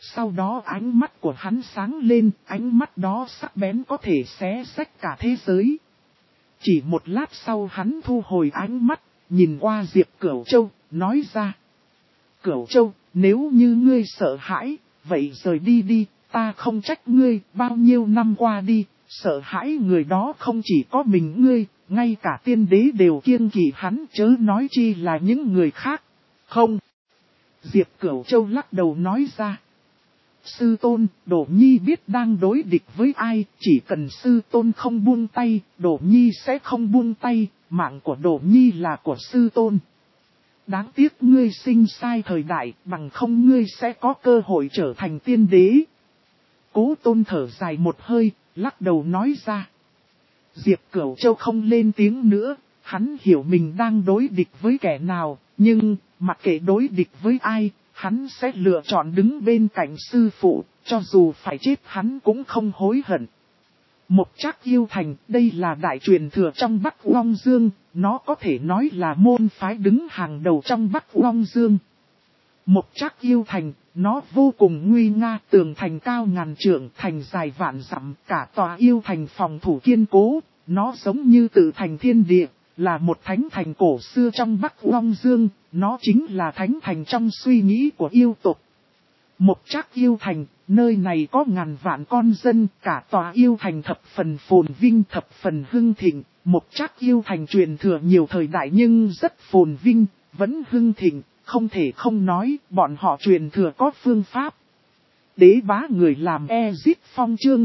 Sau đó ánh mắt của hắn sáng lên, ánh mắt đó sắc bén có thể xé rách cả thế giới. Chỉ một lát sau hắn thu hồi ánh mắt, nhìn qua Diệp Cửu Châu, nói ra. Cửu Châu, nếu như ngươi sợ hãi, vậy rời đi đi, ta không trách ngươi, bao nhiêu năm qua đi, sợ hãi người đó không chỉ có mình ngươi, ngay cả tiên đế đều kiêng kỵ hắn, chớ nói chi là những người khác. Không. Diệp Cửu Châu lắc đầu nói ra. Sư tôn, Đỗ Nhi biết đang đối địch với ai, chỉ cần sư tôn không buông tay, Đỗ Nhi sẽ không buông tay, mạng của Đỗ Nhi là của sư tôn. Đáng tiếc ngươi sinh sai thời đại, bằng không ngươi sẽ có cơ hội trở thành tiên đế. Cố Tôn thở dài một hơi, lắc đầu nói ra. Diệp Cửu Châu không lên tiếng nữa, hắn hiểu mình đang đối địch với kẻ nào, nhưng, mặc kệ đối địch với ai, hắn sẽ lựa chọn đứng bên cạnh sư phụ, cho dù phải chết hắn cũng không hối hận. Mộc Trác Yêu Thành, đây là đại truyền thừa trong Bắc Long Dương, nó có thể nói là môn phái đứng hàng đầu trong Bắc Long Dương. Mộc Trác Yêu Thành, nó vô cùng nguy nga, tường thành cao ngàn trượng, thành dài vạn dặm, cả tòa yêu thành phòng thủ kiên cố, nó giống như tự thành thiên địa, là một thánh thành cổ xưa trong Bắc Long Dương, nó chính là thánh thành trong suy nghĩ của yêu tộc. Mộc Trác Yêu Thành, nơi này có ngàn vạn con dân, cả tòa yêu thành thập phần phồn vinh thập phần hưng thịnh. Mộc Trác Yêu Thành truyền thừa nhiều thời đại nhưng rất phồn vinh, vẫn hưng thịnh, không thể không nói, bọn họ truyền thừa có phương pháp. Đế bá người làm Ezit Phong chương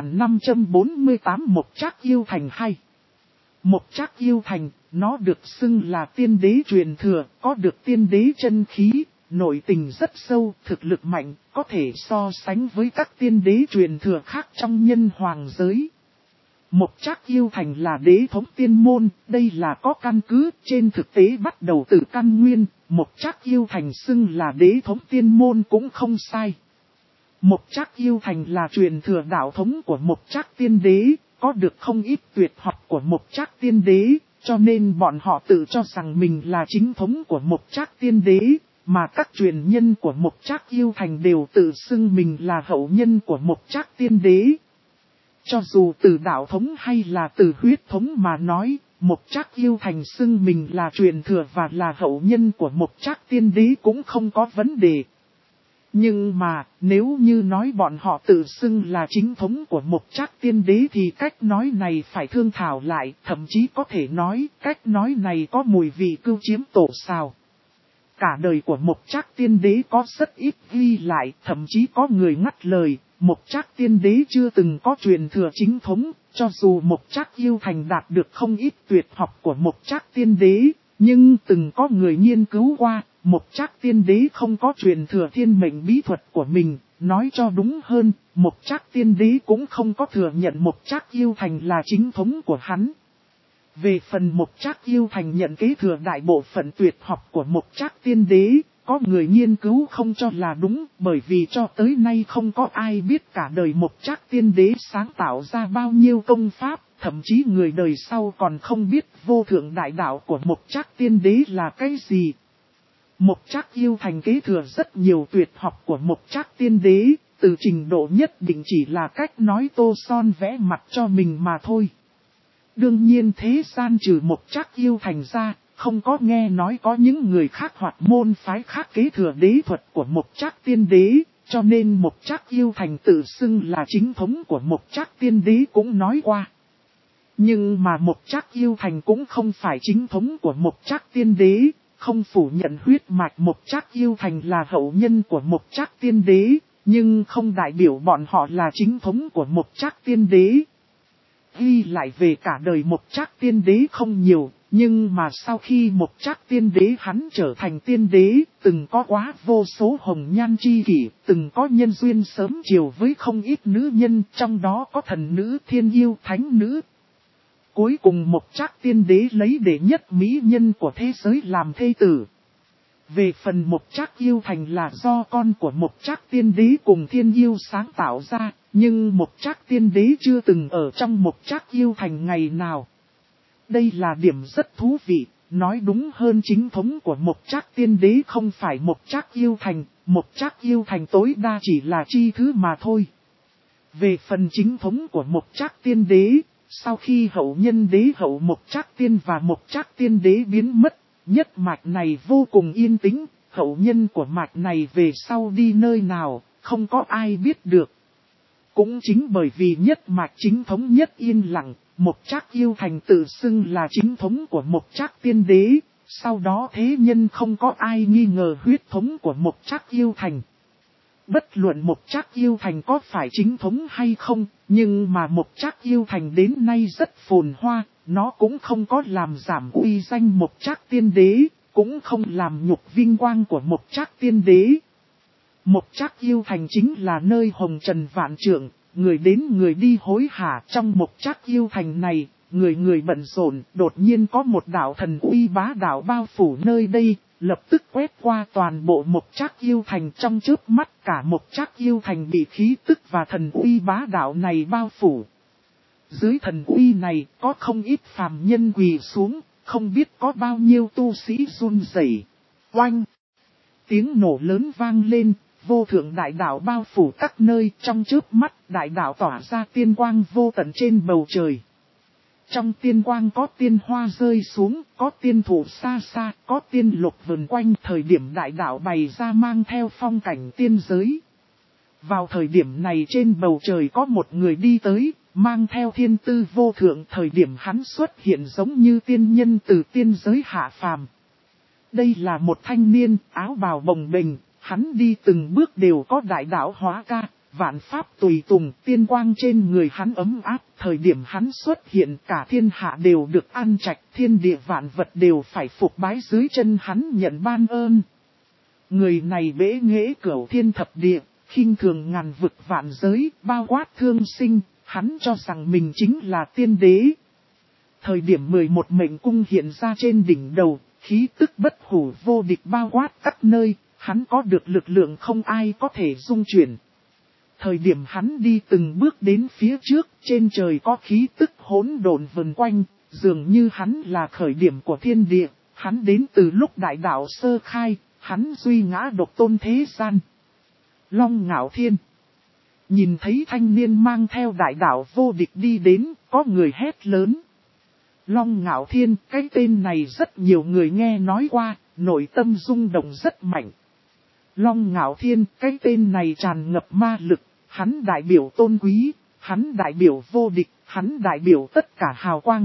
2548 Mộc Trác Yêu Thành 2. Mộc Trác Yêu Thành, nó được xưng là tiên đế truyền thừa, có được tiên đế chân khí. Nội tình rất sâu, thực lực mạnh, có thể so sánh với các tiên đế truyền thừa khác trong nhân hoàng giới. Mộc Trác Yêu Thành là đế thống tiên môn, đây là có căn cứ, trên thực tế bắt đầu từ căn nguyên, Mộc Trác Yêu Thành xưng là đế thống tiên môn cũng không sai. Mộc Trác Yêu Thành là truyền thừa đạo thống của Mộc Trác Tiên Đế, có được không ít tuyệt học của Mộc Trác Tiên Đế, cho nên bọn họ tự cho rằng mình là chính thống của Mộc Trác Tiên Đế. Mà các truyền nhân của Mộc Trác Yêu Thành đều tự xưng mình là hậu nhân của Mộc Trác Tiên Đế. Cho dù từ đạo thống hay là từ huyết thống mà nói, Mộc Trác Yêu Thành xưng mình là truyền thừa và là hậu nhân của Mộc Trác Tiên Đế cũng không có vấn đề. Nhưng mà, nếu như nói bọn họ tự xưng là chính thống của Mộc Trác Tiên Đế thì cách nói này phải thương thảo lại, thậm chí có thể nói cách nói này có mùi vị cưu chiếm tổ sào. Cả đời của Mộc Trác Tiên Đế có rất ít ghi lại, thậm chí có người ngắt lời, Mộc Trác Tiên Đế chưa từng có truyền thừa chính thống, cho dù Mộc Trác Yêu Thành đạt được không ít tuyệt học của Mộc Trác Tiên Đế, nhưng từng có người nghiên cứu qua, Mộc Trác Tiên Đế không có truyền thừa thiên mệnh bí thuật của mình, nói cho đúng hơn, Mộc Trác Tiên Đế cũng không có thừa nhận Mộc Trác Yêu Thành là chính thống của hắn. Về phần Mộc Trác Yêu Thành nhận kế thừa đại bộ phận tuyệt học của Mộc Trác Tiên Đế, có người nghiên cứu không cho là đúng, bởi vì cho tới nay không có ai biết cả đời Mộc Trác Tiên Đế sáng tạo ra bao nhiêu công pháp, thậm chí người đời sau còn không biết vô thượng đại đạo của Mộc Trác Tiên Đế là cái gì. Mộc Trác Yêu Thành kế thừa rất nhiều tuyệt học của Mộc Trác Tiên Đế, từ trình độ nhất định chỉ là cách nói tô son vẽ mặt cho mình mà thôi. Đương nhiên thế gian trừ Mộc Trác Yêu Thành ra, không có nghe nói có những người khác hoặc môn phái khác kế thừa đế thuật của Mộc Trác Tiên Đế, cho nên Mộc Trác Yêu Thành tự xưng là chính thống của Mộc Trác Tiên Đế cũng nói qua. Nhưng mà Mộc Trác Yêu Thành cũng không phải chính thống của Mộc Trác Tiên Đế, không phủ nhận huyết mạch Mộc Trác Yêu Thành là hậu nhân của Mộc Trác Tiên Đế, nhưng không đại biểu bọn họ là chính thống của Mộc Trác Tiên Đế. Ghi lại về cả đời Mộc Trác Tiên Đế không nhiều, nhưng mà sau khi Mộc Trác Tiên Đế hắn trở thành tiên đế, từng có quá vô số hồng nhan chi kỷ, từng có nhân duyên sớm chiều với không ít nữ nhân, trong đó có thần nữ, thiên yêu, thánh nữ. Cuối cùng Mộc Trác Tiên Đế lấy đệ nhất mỹ nhân của thế giới làm thê tử. Về phần Mộc Trác Yêu Thành là do con của Mộc Trác Tiên Đế cùng thiên yêu sáng tạo ra, nhưng Mộc Trác Tiên Đế chưa từng ở trong Mộc Trác Yêu Thành ngày nào. Đây là điểm rất thú vị, nói đúng hơn chính thống của Mộc Trác Tiên Đế không phải Mộc Trác Yêu Thành, Mộc Trác Yêu Thành tối đa chỉ là chi thứ mà thôi. Về phần chính thống của Mộc Trác Tiên Đế, sau khi hậu nhân đế hậu Mộc Trác Tiên và Mộc Trác Tiên Đế biến mất, nhất mạch này vô cùng yên tĩnh, hậu nhân của mạch này về sau đi nơi nào, không có ai biết được. Cũng chính bởi vì nhất mạch chính thống nhất yên lặng, Mộc Trác Yêu Thành tự xưng là chính thống của Mộc Trác Tiên Đế, sau đó thế nhân không có ai nghi ngờ huyết thống của Mộc Trác Yêu Thành. Bất luận Mộc Trác Yêu Thành có phải chính thống hay không, nhưng mà Mộc Trác Yêu Thành đến nay rất phồn hoa, nó cũng không có làm giảm uy danh Mộc Trác Tiên Đế, cũng không làm nhục vinh quang của Mộc Trác Tiên Đế. Mộc Trác Yêu Thành chính là nơi hồng trần vạn trượng, người đến người đi hối hả. Trong Mộc Trác Yêu Thành này, người người bận rộn, đột nhiên có một đạo thần uy bá đạo bao phủ nơi đây, lập tức quét qua toàn bộ Mộc Trác Yêu Thành. Trong chớp mắt cả Mộc Trác Yêu Thành bị khí tức và thần uy bá đạo này bao phủ. Dưới thần uy này có không ít phàm nhân quỳ xuống, không biết có bao nhiêu tu sĩ run rẩy. Oanh! Tiếng nổ lớn vang lên, vô thượng đại đạo bao phủ các nơi. Trong chớp mắt đại đạo tỏa ra tiên quang vô tận trên bầu trời. Trong tiên quang có tiên hoa rơi xuống, có tiên thủ xa xa, có tiên lục vần quanh. Thời điểm đại đạo bày ra mang theo phong cảnh tiên giới. Vào thời điểm này trên bầu trời có một người đi tới, mang theo thiên tư vô thượng. Thời điểm hắn xuất hiện giống như tiên nhân từ tiên giới hạ phàm. Đây là một thanh niên áo bào bồng bềnh, hắn đi từng bước đều có đại đạo hóa ca, vạn pháp tùy tùng, tiên quang trên người hắn ấm áp. Thời điểm hắn xuất hiện cả thiên hạ đều được an trạch, thiên địa vạn vật đều phải phục bái dưới chân hắn nhận ban ơn. Người này bế nghệ cửu thiên thập địa, khinh thường ngàn vực vạn giới, bao quát thương sinh, hắn cho rằng mình chính là tiên đế. Thời điểm 11 mệnh cung hiện ra trên đỉnh đầu, khí tức bất hủ vô địch bao quát các nơi, hắn có được lực lượng không ai có thể dung chuyển. Thời điểm hắn đi từng bước đến phía trước, trên trời có khí tức hỗn độn vần quanh, dường như hắn là khởi điểm của thiên địa, hắn đến từ lúc đại đạo sơ khai, hắn duy ngã độc tôn thế gian. Long Ngạo Thiên nhìn thấy thanh niên mang theo đại đạo vô địch đi đến, có người hét lớn. Long Ngạo Thiên, cái tên này rất nhiều người nghe nói qua, nội tâm rung động rất mạnh. Long Ngạo Thiên, cái tên này tràn ngập ma lực, hắn đại biểu tôn quý, hắn đại biểu vô địch, hắn đại biểu tất cả hào quang.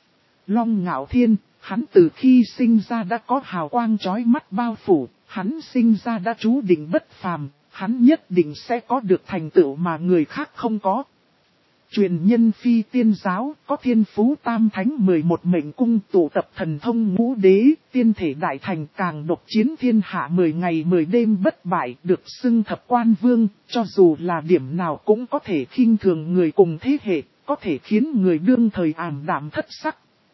Long Ngạo Thiên, hắn từ khi sinh ra đã có hào quang chói mắt bao phủ, hắn sinh ra đã chú định bất phàm, hắn nhất định sẽ có được thành tựu mà người khác không có. Truyền nhân phi tiên giáo, có thiên phú tam thánh 11 mệnh cung tụ tập thần thông ngũ đế, tiên thể đại thành càng độc chiến thiên hạ 10 ngày 10 đêm bất bại, được xưng thập quan vương, cho dù là điểm nào cũng có thể khinh thường người cùng thế hệ, có thể khiến người đương thời ảm đạm thất sắc.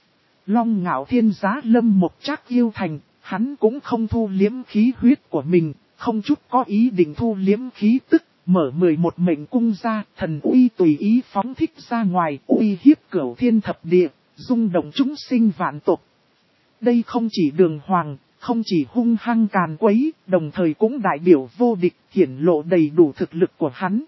Long Ngạo Thiên giá lâm Mộc Trác Yêu Thành, hắn cũng không thu liếm khí huyết của mình, không chút có ý định thu liếm khí tức. Mở 11 mệnh cung ra, thần uy tùy ý phóng thích ra ngoài, uy hiếp cửu thiên thập địa, rung động chúng sinh vạn tộc. Đây không chỉ đường hoàng, không chỉ hung hăng càn quấy, đồng thời cũng đại biểu vô địch, hiển lộ đầy đủ thực lực của hắn.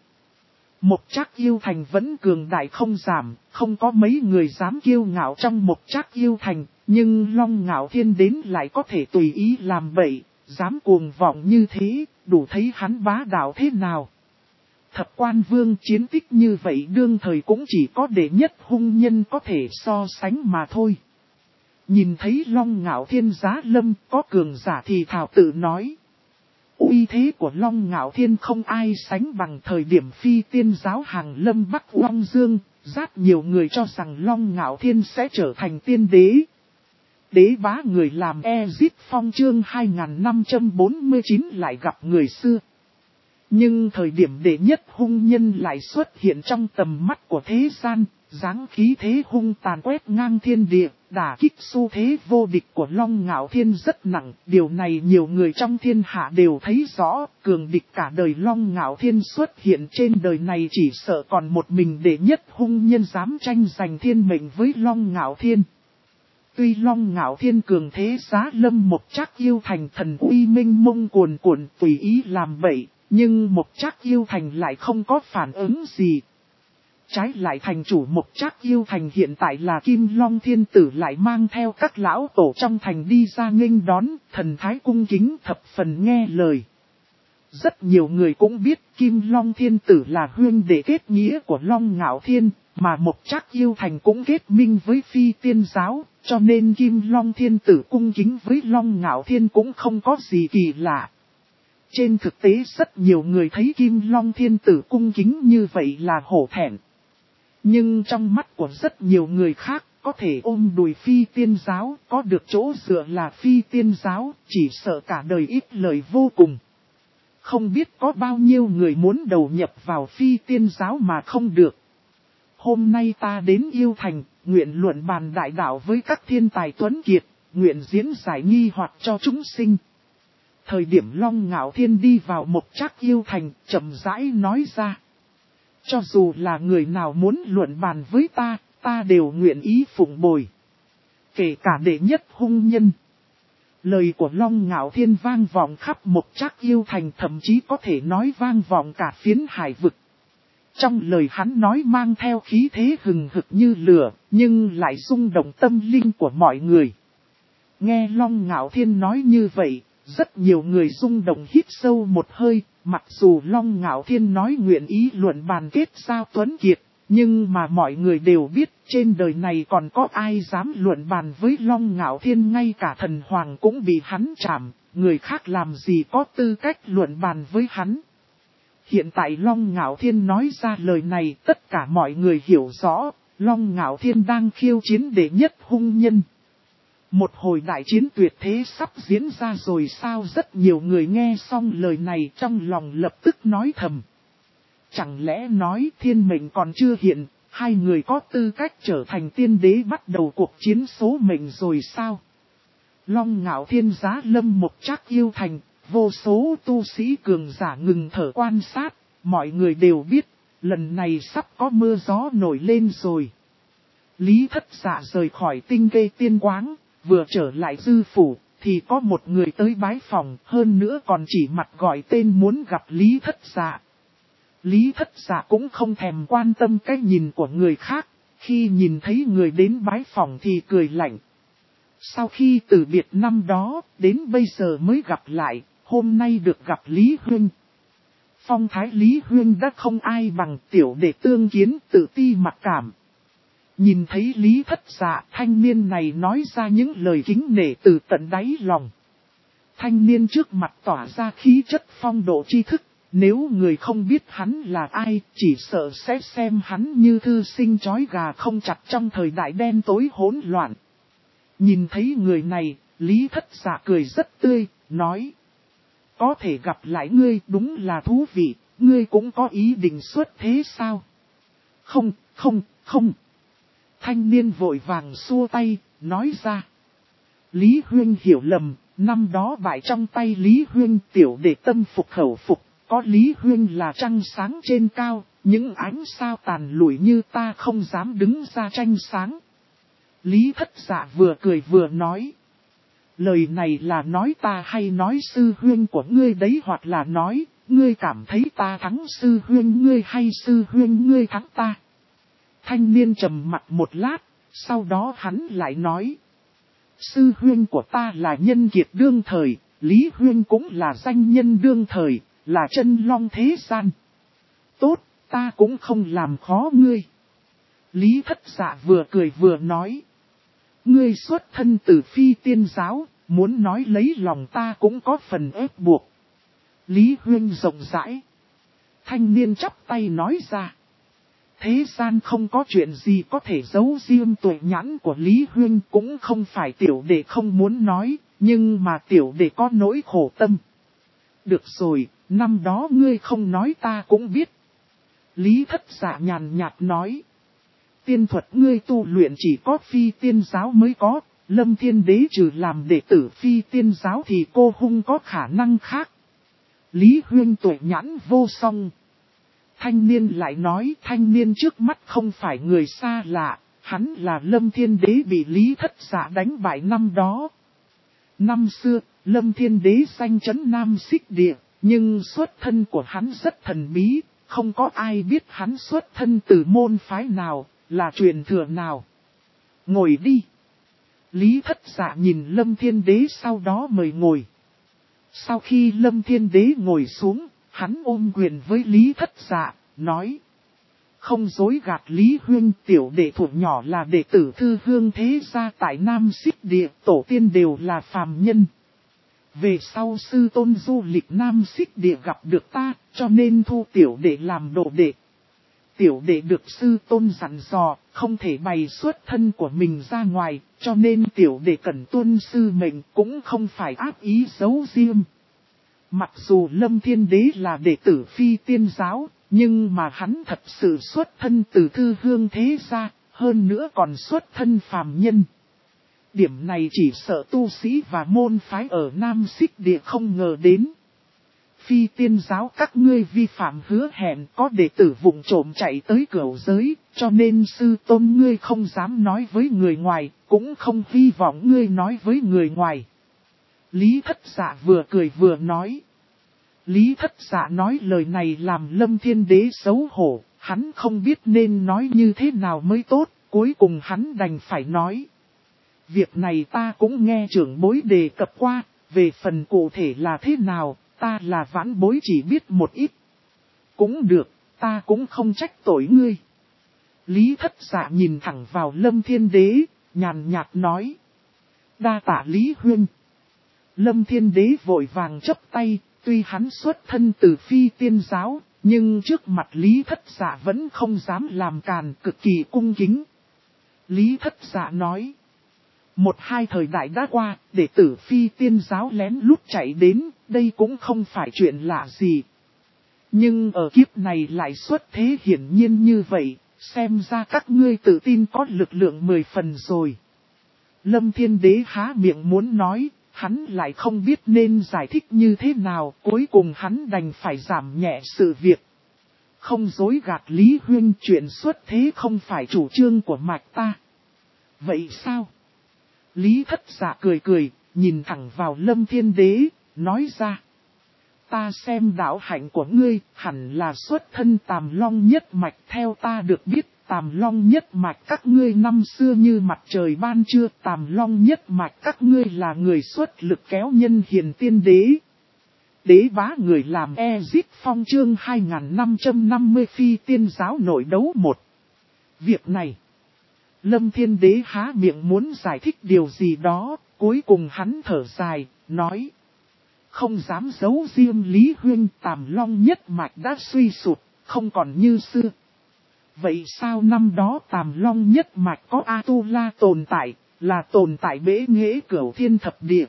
Mộc Trác Yêu Thành vẫn cường đại không giảm, không có mấy người dám kiêu ngạo trong Mộc Trác Yêu Thành, nhưng Long Ngạo Thiên đến lại có thể tùy ý làm bậy, dám cuồng vọng như thế, đủ thấy hắn bá đạo thế nào. Thập quan vương chiến tích như vậy đương thời cũng chỉ có đệ nhất hung nhân có thể so sánh mà thôi. Nhìn thấy Long Ngạo Thiên giá lâm, có cường giả thì thảo tự nói. Uy thế của Long Ngạo Thiên không ai sánh bằng. Thời điểm phi tiên giáo hàng lâm Bắc Long Dương, rất nhiều người cho rằng Long Ngạo Thiên sẽ trở thành tiên đế. Đế bá người làm Ezit Phong chương 2549 lại gặp người xưa. Nhưng thời điểm đệ nhất hung nhân lại xuất hiện trong tầm mắt của thế gian, dáng khí thế hung tàn quét ngang thiên địa, đả kích xu thế vô địch của Long Ngạo Thiên rất nặng. Điều này nhiều người trong thiên hạ đều thấy rõ, cường địch cả đời Long Ngạo Thiên xuất hiện trên đời này chỉ sợ còn một mình đệ nhất hung nhân dám tranh giành thiên mệnh với Long Ngạo Thiên. Tuy Long Ngạo Thiên cường thế giá Lâm Mộc Trác Yêu Thành thần uy minh mông cuồn cuộn tùy ý làm bậy, nhưng Mộc Trác Yêu Thành lại không có phản ứng gì. Trái lại thành chủ Mộc Trác Yêu Thành hiện tại là Kim Long Thiên Tử lại mang theo các lão tổ trong thành đi ra nghênh đón, thần thái cung kính thập phần nghe lời. Rất nhiều người cũng biết Kim Long Thiên Tử là huynh đệ kết nghĩa của Long Ngạo Thiên, mà Mộc Trác Yêu Thành cũng kết minh với Phi Tiên Giáo, cho nên Kim Long Thiên Tử cung kính với Long Ngạo Thiên cũng không có gì kỳ lạ. Trên thực tế rất nhiều người thấy Kim Long Thiên Tử cung kính như vậy là hổ thẹn. Nhưng trong mắt của rất nhiều người khác, có thể ôm đùi Phi Tiên Giáo, có được chỗ dựa là Phi Tiên Giáo, chỉ sợ cả đời ít lời vô cùng. Không biết có bao nhiêu người muốn đầu nhập vào Phi Tiên Giáo mà không được. Hôm nay ta đến Yêu Thành, nguyện luận bàn đại đạo với các thiên tài tuấn kiệt, nguyện diễn giải nghi hoặc cho chúng sinh. Thời điểm Long Ngạo Thiên đi vào Mộc Trác Yêu Thành, chậm rãi nói ra. Cho dù là người nào muốn luận bàn với ta đều nguyện ý phụng bồi. Kể cả đệ nhất hung nhân. Lời của Long Ngạo Thiên vang vọng khắp Mộc Trác Yêu Thành, thậm chí có thể nói vang vọng cả phiến hải vực. Trong lời hắn nói mang theo khí thế hừng hực như lửa, nhưng lại rung động tâm linh của mọi người. Nghe Long Ngạo Thiên nói như vậy, rất nhiều người rung động hít sâu một hơi, mặc dù Long Ngạo Thiên nói nguyện ý luận bàn kết giao tuấn kiệt, nhưng mà mọi người đều biết trên đời này còn có ai dám luận bàn với Long Ngạo Thiên, ngay cả thần hoàng cũng bị hắn trảm, người khác làm gì có tư cách luận bàn với hắn. Hiện tại Long Ngạo Thiên nói ra lời này, tất cả mọi người hiểu rõ, Long Ngạo Thiên đang khiêu chiến đệ nhất hung nhân. Một hồi đại chiến tuyệt thế sắp diễn ra rồi sao? Rất nhiều người nghe xong lời này trong lòng lập tức nói thầm. Chẳng lẽ nói thiên mệnh còn chưa hiện, hai người có tư cách trở thành tiên đế bắt đầu cuộc chiến số mệnh rồi sao? Long Ngạo Thiên giá Lâm Mộc Trác Yêu Thành, vô số tu sĩ cường giả ngừng thở quan sát, mọi người đều biết, lần này sắp có mưa gió nổi lên rồi. Lý Thất Dạ rời khỏi Tinh Kê Tiên Quáng, vừa trở lại dư phủ, thì có một người tới bái phòng, hơn nữa còn chỉ mặt gọi tên muốn gặp Lý Thất Dạ. Lý Thất Dạ cũng không thèm quan tâm cái nhìn của người khác, khi nhìn thấy người đến bái phòng thì cười lạnh. Sau khi từ biệt năm đó, đến bây giờ mới gặp lại, hôm nay được gặp Lý Huynh. Phong thái Lý Huynh đã không ai bằng, tiểu đệ tương kiến, tự ti mặc cảm. Nhìn thấy Lý Thất Dạ, thanh niên này nói ra những lời kính nể từ tận đáy lòng. Thanh niên trước mặt tỏa ra khí chất phong độ tri thức, nếu người không biết hắn là ai, chỉ sợ sẽ xem hắn như thư sinh chói gà không chặt trong thời đại đen tối hỗn loạn. Nhìn thấy người này, Lý Thất Dạ cười rất tươi, nói. Có thể gặp lại ngươi đúng là thú vị, ngươi cũng có ý định xuất thế sao? Không. Thanh niên vội vàng xua tay, nói ra. Lý Huynh hiểu lầm, năm đó bại trong tay Lý Huynh, tiểu đệ tâm phục khẩu phục, có Lý Huynh là trăng sáng trên cao, những ánh sao tàn lụi như ta không dám đứng ra tranh sáng. Lý Thất Dạ vừa cười vừa nói. Lời này là nói ta hay nói sư huynh của ngươi đấy, hoặc là nói, ngươi cảm thấy ta thắng sư huynh ngươi hay sư huynh ngươi thắng ta? Thanh niên trầm mặt một lát, sau đó hắn lại nói. Sư huynh của ta là nhân kiệt đương thời, Lý huynh cũng là danh nhân đương thời, là chân long thế gian. Tốt, ta cũng không làm khó ngươi. Lý Thất Dạ vừa cười vừa nói. Ngươi xuất thân từ Phi Tiên Giáo, muốn nói lấy lòng ta cũng có phần ép buộc. Lý huynh rộng rãi. Thanh niên chắp tay nói ra. Thế gian không có chuyện gì có thể giấu riêng tuệ nhãn của Lý huynh, cũng không phải tiểu đệ không muốn nói, nhưng mà tiểu đệ có nỗi khổ tâm. Được rồi, năm đó ngươi không nói ta cũng biết. Lý Thất Dạ nhàn nhạt nói. Tiên thuật ngươi tu luyện chỉ có Phi Tiên Giáo mới có, Lâm Thiên Đế trừ làm đệ tử Phi Tiên Giáo thì cô hung có khả năng khác. Lý huynh tuệ nhãn vô song. Thanh niên lại nói, thanh niên trước mắt không phải người xa lạ, Hắn là Lâm Thiên Đế bị Lý Thất Dạ đánh bại năm đó. Năm xưa, Lâm Thiên Đế danh chấn Nam Xích Địa, nhưng xuất thân của hắn rất thần bí, không có ai biết hắn xuất thân từ môn phái nào, là truyền thừa nào. Ngồi đi. Lý Thất Dạ nhìn Lâm Thiên Đế sau đó mời ngồi. Sau khi Lâm Thiên Đế ngồi xuống, hắn ôm quyền với Lý Thất Dạ, nói. Không dối gạt Lý Huynh, tiểu đệ thuộc nhỏ là đệ tử Thư Hương thế gia tại Nam Xích Địa, tổ tiên đều là phàm nhân. Về sau sư tôn du lịch Nam Xích Địa gặp được ta, cho nên thu tiểu đệ làm đồ đệ. Tiểu đệ được sư tôn dặn dò, không thể bày xuất thân của mình ra ngoài, cho nên tiểu đệ cần tuân sư mệnh, cũng không phải ác ý giấu riêng. Mặc dù Lâm Thiên Đế là đệ tử Phi Tiên giáo, nhưng mà hắn thật sự xuất thân từ Thư Hương thế gia, hơn nữa còn xuất thân phàm nhân. Điểm này chỉ sợ tu sĩ và môn phái ở Nam Xích Địa không ngờ đến. Phi Tiên giáo các ngươi vi phạm hứa hẹn, có đệ tử vụng trộm chạy tới cửu giới, cho nên sư tôn ngươi không dám nói với người ngoài, cũng không hy vọng ngươi nói với người ngoài. Lý Thất Dạ vừa cười vừa nói. Lý Thất Dạ nói lời này làm Lâm Thiên Đế xấu hổ, hắn không biết nên nói như thế nào mới tốt, cuối cùng hắn đành phải nói. Việc này ta cũng nghe trưởng bối đề cập qua, về phần cụ thể là thế nào, ta là vãn bối chỉ biết một ít. Cũng được, ta cũng không trách tội ngươi. Lý Thất Dạ nhìn thẳng vào Lâm Thiên Đế, nhàn nhạt nói. Đa tạ Lý Huynh. Lâm Thiên Đế vội vàng chấp tay, tuy hắn xuất thân từ Phi Tiên giáo, nhưng trước mặt Lý Thất Dạ vẫn không dám làm càn, cực kỳ cung kính. Lý Thất Dạ nói. Một hai thời đại đã qua, đệ tử Phi Tiên giáo lén lút chạy đến, đây cũng không phải chuyện lạ gì. Nhưng ở kiếp này lại xuất thế hiển nhiên như vậy, xem ra các ngươi tự tin có lực lượng 10 phần rồi. Lâm Thiên Đế há miệng muốn nói, hắn lại không biết nên giải thích như thế nào, cuối cùng hắn đành phải giảm nhẹ sự việc. Không dối gạt Lý Huynh, chuyện xuất thế không phải chủ trương của mạch ta. Vậy sao? Lý Thất Dạ cười cười, nhìn thẳng vào Lâm Thiên Đế, nói ra. Ta xem đạo hạnh của ngươi hẳn là xuất thân Tàm Long nhất mạch, theo ta được biết. Tàm Long nhất mạch các ngươi năm xưa như mặt trời ban trưa, Tàm Long nhất mạch các ngươi là người xuất lực kéo nhân hiền tiên đế. Đế bá người làm Ezit Phong chương 2550 Phi Tiên giáo nội đấu 1. Việc này, Lâm Thiên Đế há miệng muốn giải thích điều gì đó, cuối cùng hắn thở dài, nói. Không dám giấu riêng Lý Huynh, Tàm Long nhất mạch đã suy sụp, không còn như xưa. Vậy sao năm đó Tàm Long nhất mạch có A-tu-la tồn tại, là tồn tại bế nghệ cửu thiên thập địa?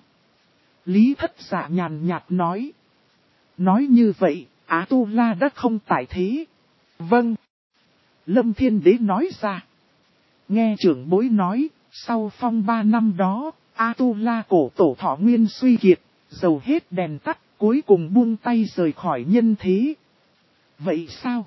Lý Thất Dạ nhàn nhạt nói. Nói như vậy, A-tu-la đã không tại thế. Vâng. Lâm Thiên Đế nói ra. Nghe trưởng bối nói, sau phong 3 năm đó, A-tu-la cổ tổ thọ nguyên suy kiệt, dầu hết đèn tắt, cuối cùng buông tay rời khỏi nhân thế. Vậy sao?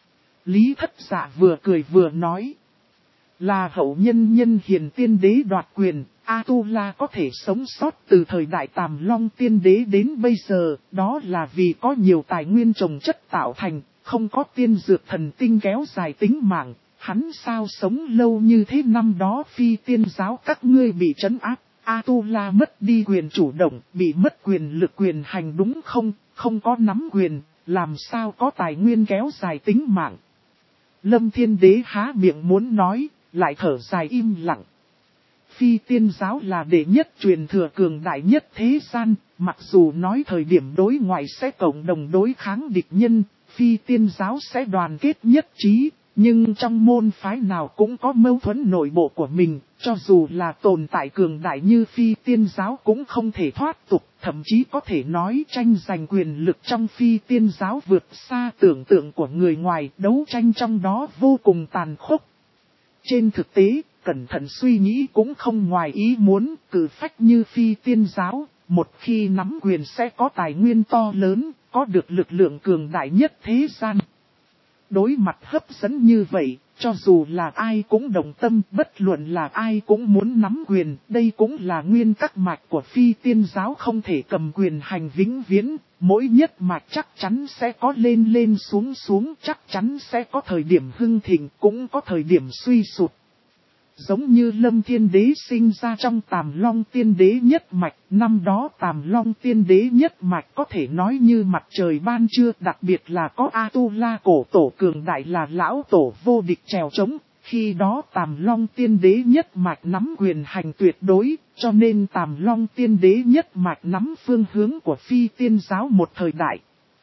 Lý Thất Dạ vừa cười vừa nói. Là hậu nhân nhân hiền tiên đế đoạt quyền, A-tu-la có thể sống sót từ thời đại Tàm Long tiên đế đến bây giờ, đó là vì có nhiều tài nguyên trồng chất tạo thành, không có tiên dược thần tinh kéo dài tính mạng, hắn sao sống lâu như thế. Năm đó Phi Tiên giáo các ngươi bị trấn áp, A-tu-la mất đi quyền chủ động, bị mất quyền lực quyền hành đúng không, không có nắm quyền, làm sao có tài nguyên kéo dài tính mạng. Lâm Thiên Đế há miệng muốn nói, lại thở dài im lặng. Phi Tiên giáo là đệ nhất truyền thừa cường đại nhất thế gian, mặc dù nói thời điểm đối ngoại sẽ cộng đồng đối kháng địch nhân, Phi Tiên giáo sẽ đoàn kết nhất trí, nhưng trong môn phái nào cũng có mâu thuẫn nội bộ của mình, cho dù là tồn tại cường đại như Phi Tiên giáo cũng không thể thoát tục, thậm chí có thể nói tranh giành quyền lực trong Phi Tiên giáo vượt xa tưởng tượng của người ngoài, đấu tranh trong đó vô cùng tàn khốc. Trên thực tế, cẩn thận suy nghĩ cũng không ngoài ý muốn, cử phách như Phi Tiên giáo, một khi nắm quyền sẽ có tài nguyên to lớn, có được lực lượng cường đại nhất thế gian. Đối mặt hấp dẫn như vậy, cho dù là ai cũng đồng tâm, bất luận là ai cũng muốn nắm quyền, đây cũng là nguyên tắc mạch của phi tiên giáo không thể cầm quyền hành vĩnh viễn, mỗi nhất mạch chắc chắn sẽ có lên lên xuống xuống, chắc chắn sẽ có thời điểm hưng thịnh, cũng có thời điểm suy sụt. Giống như Lâm Thiên Đế sinh ra trong Tàm Long Tiên Đế nhất mạch, năm đó Tàm Long Tiên Đế nhất mạch có thể nói như mặt trời ban trưa, đặc biệt là có A-tu-la cổ tổ cường đại là lão tổ vô địch trèo trống. Khi đó Tàm Long Tiên Đế nhất mạch nắm quyền hành tuyệt đối, cho nên Tàm Long Tiên Đế nhất mạch nắm phương hướng của phi tiên giáo một thời đại.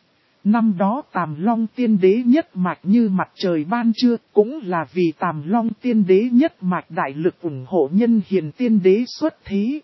Năm đó Tàm Long Tiên Đế nhất mạch như mặt trời ban trưa, cũng là vì Tàm Long Tiên Đế nhất mạch đại lực ủng hộ Nhân Hiền Tiên Đế xuất thế.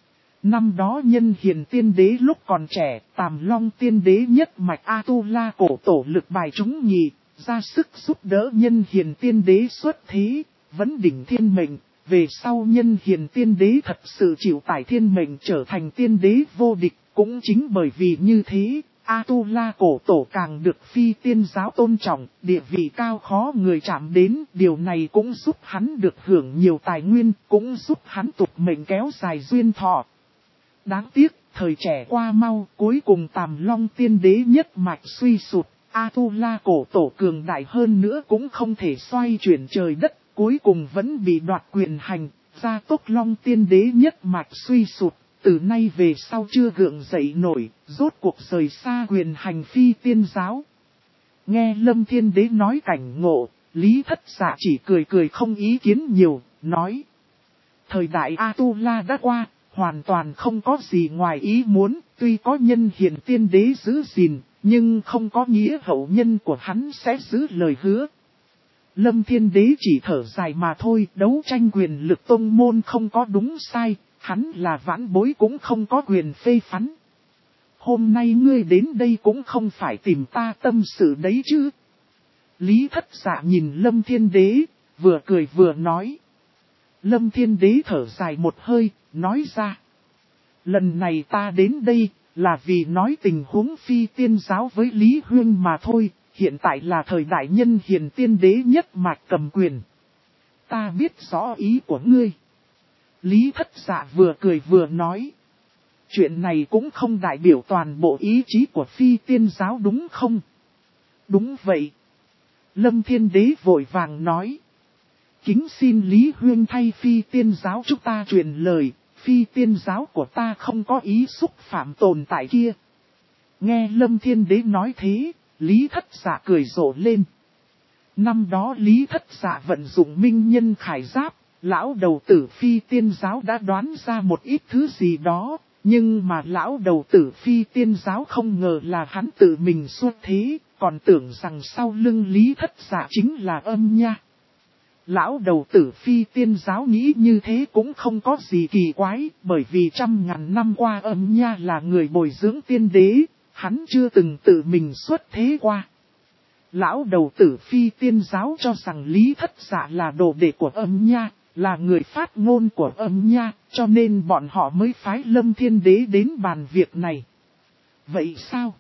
Năm đó Nhân Hiền Tiên Đế lúc còn trẻ, Tàm Long Tiên Đế nhất mạch A-tu-la cổ tổ lực bài chúng nhì, ra sức giúp đỡ Nhân Hiền Tiên Đế xuất thế, vấn đỉnh thiên mệnh. Về sau Nhân Hiền Tiên Đế thật sự chịu tải thiên mệnh trở thành tiên đế vô địch, cũng chính bởi vì như thế. A-tu-la cổ tổ càng được phi tiên giáo tôn trọng, địa vị cao khó người chạm đến, điều này cũng giúp hắn được hưởng nhiều tài nguyên, cũng giúp hắn tục mệnh kéo dài duyên thọ. Đáng tiếc, thời trẻ qua mau, cuối cùng Tàm Long Tiên Đế nhất mạch suy sụt, A-tu-la cổ tổ cường đại hơn nữa cũng không thể xoay chuyển trời đất, cuối cùng vẫn bị đoạt quyền hành, gia tốc Long Tiên Đế nhất mạch suy sụt. Từ nay về sau chưa gượng dậy nổi, rốt cuộc rời xa quyền hành phi tiên giáo. Nghe Lâm Thiên Đế nói cảnh ngộ, Lý Thất Dạ chỉ cười cười không ý kiến nhiều, nói. Thời đại A-tu-la đã qua, hoàn toàn không có gì ngoài ý muốn, tuy có Nhân Hiền Tiên Đế giữ gìn, nhưng không có nghĩa hậu nhân của hắn sẽ giữ lời hứa. Lâm Thiên Đế chỉ thở dài mà thôi, đấu tranh quyền lực tông môn không có đúng sai. Hắn là vãn bối cũng không có quyền phê phán. Hôm nay ngươi đến đây cũng không phải tìm ta tâm sự đấy chứ. Lý Thất Dạ nhìn Lâm Thiên Đế, vừa cười vừa nói. Lâm Thiên Đế thở dài một hơi, nói ra. Lần này ta đến đây, là vì nói tình huống phi tiên giáo với Lý Huyên mà thôi, hiện tại là thời đại Nhân Hiền Tiên Đế nhất mạch cầm quyền. Ta biết rõ ý của ngươi. Lý Thất Dạ vừa cười vừa nói. Chuyện này cũng không đại biểu toàn bộ ý chí của phi tiên giáo đúng không? Đúng vậy. Lâm Thiên Đế vội vàng nói. Kính xin Lý Huyên thay phi tiên giáo chúng ta truyền lời, phi tiên giáo của ta không có ý xúc phạm tồn tại kia. Nghe Lâm Thiên Đế nói thế, Lý Thất Dạ cười rộ lên. Năm đó Lý Thất Dạ vận dụng minh nhân khải giáp. Lão đầu tử phi tiên giáo đã đoán ra một ít thứ gì đó, nhưng mà lão đầu tử phi tiên giáo không ngờ là hắn tự mình xuất thế, còn tưởng rằng sau lưng Lý Thất Dạ chính là Âm Nha. Lão đầu tử phi tiên giáo nghĩ như thế cũng không có gì kỳ quái, bởi vì 100.000 năm qua Âm Nha là người bồi dưỡng tiên đế, hắn chưa từng tự mình xuất thế qua. Lão đầu tử phi tiên giáo cho rằng Lý Thất Dạ là đồ đệ của Âm Nha. Là người phát ngôn của Âm Nha, cho nên bọn họ mới phái Lâm Thiên Đế đến bàn việc này. Vậy sao?